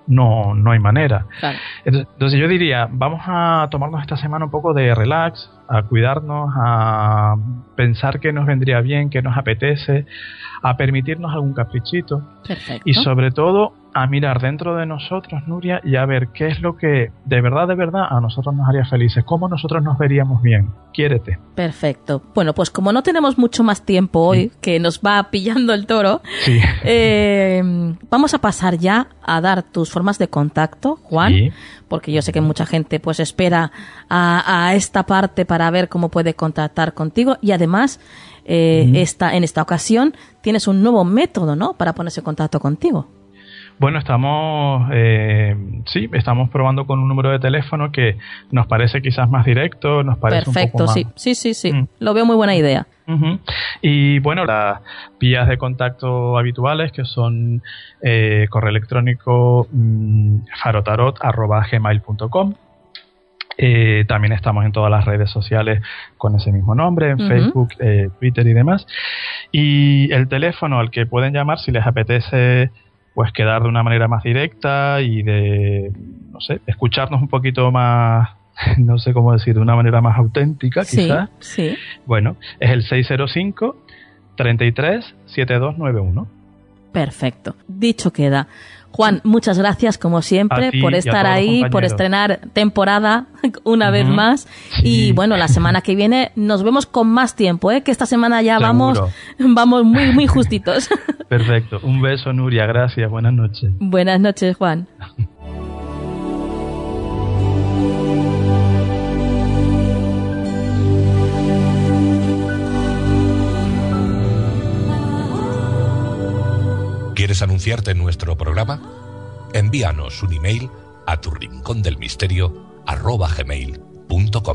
no hay manera.
Claro.
Entonces yo diría, vamos a tomarnos esta semana un poco de relax, a cuidarnos, a pensar qué nos vendría bien, qué nos apetece, a permitirnos algún caprichito.
Perfecto.
Y sobre todo a mirar dentro de nosotros, Nuria, y a ver qué es lo que de verdad a nosotros nos haría felices, cómo nosotros nos veríamos bien. Quiérete.
Perfecto. Bueno, pues como no tenemos mucho más tiempo hoy, que nos va pillando el toro,
sí.
Vamos a pasar ya a dar tus formas de contacto, Juan, sí. Porque yo sé que mucha gente pues espera a esta parte para ver cómo puede contactar contigo, y además en esta ocasión tienes un nuevo método, ¿no?, para ponerse en contacto contigo.
Bueno, estamos probando con un número de teléfono que nos parece quizás más directo, nos parece
perfecto,
un poco más...
sí. Lo veo muy buena idea.
Uh-huh. Y bueno, las vías de contacto habituales, que son correo electrónico farotarot@gmail.com. También estamos en todas las redes sociales con ese mismo nombre, en Facebook, Twitter y demás. Y el teléfono al que pueden llamar si les apetece pues quedar de una manera más directa y de, no sé, escucharnos un poquito más, no sé cómo decir, de una manera más auténtica, quizás.
Sí.
Bueno, es el 605-33-7291.
Perfecto. Dicho queda. Juan, muchas gracias como siempre por estar ahí, por estrenar temporada una vez más. Sí. Y bueno, la semana que viene nos vemos con más tiempo, que esta semana ya vamos muy, muy justitos.
Perfecto. Un beso, Nuria. Gracias. Buenas noches.
Buenas noches, Juan.
¿Quieres anunciarte en nuestro programa? Envíanos un email a turincondelmisterio@gmail.com.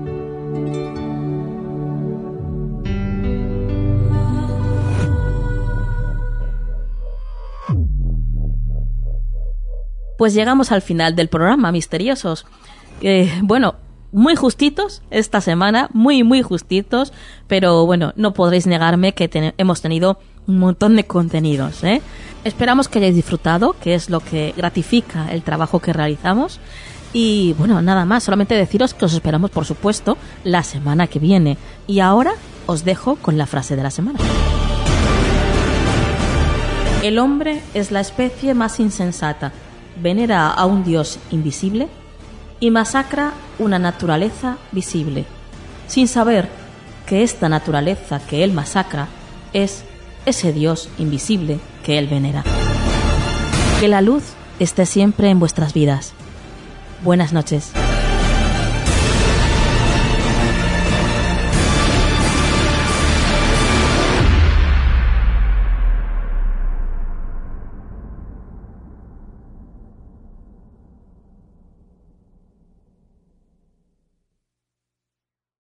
Pues llegamos al final del programa, misteriosos. Bueno, muy justitos esta semana, muy, muy justitos, pero bueno, no podréis negarme que hemos tenido un montón de contenidos, ¿eh? Esperamos que hayáis disfrutado, que es lo que gratifica el trabajo que realizamos. Y bueno, nada más, solamente deciros que os esperamos, por supuesto, la semana que viene. Y ahora os dejo con la frase de la semana. El hombre es la especie más insensata, venera a un dios invisible y masacra una naturaleza visible, sin saber que esta naturaleza que él masacra es ese Dios invisible que él venera. Que la luz esté siempre en vuestras vidas. Buenas noches.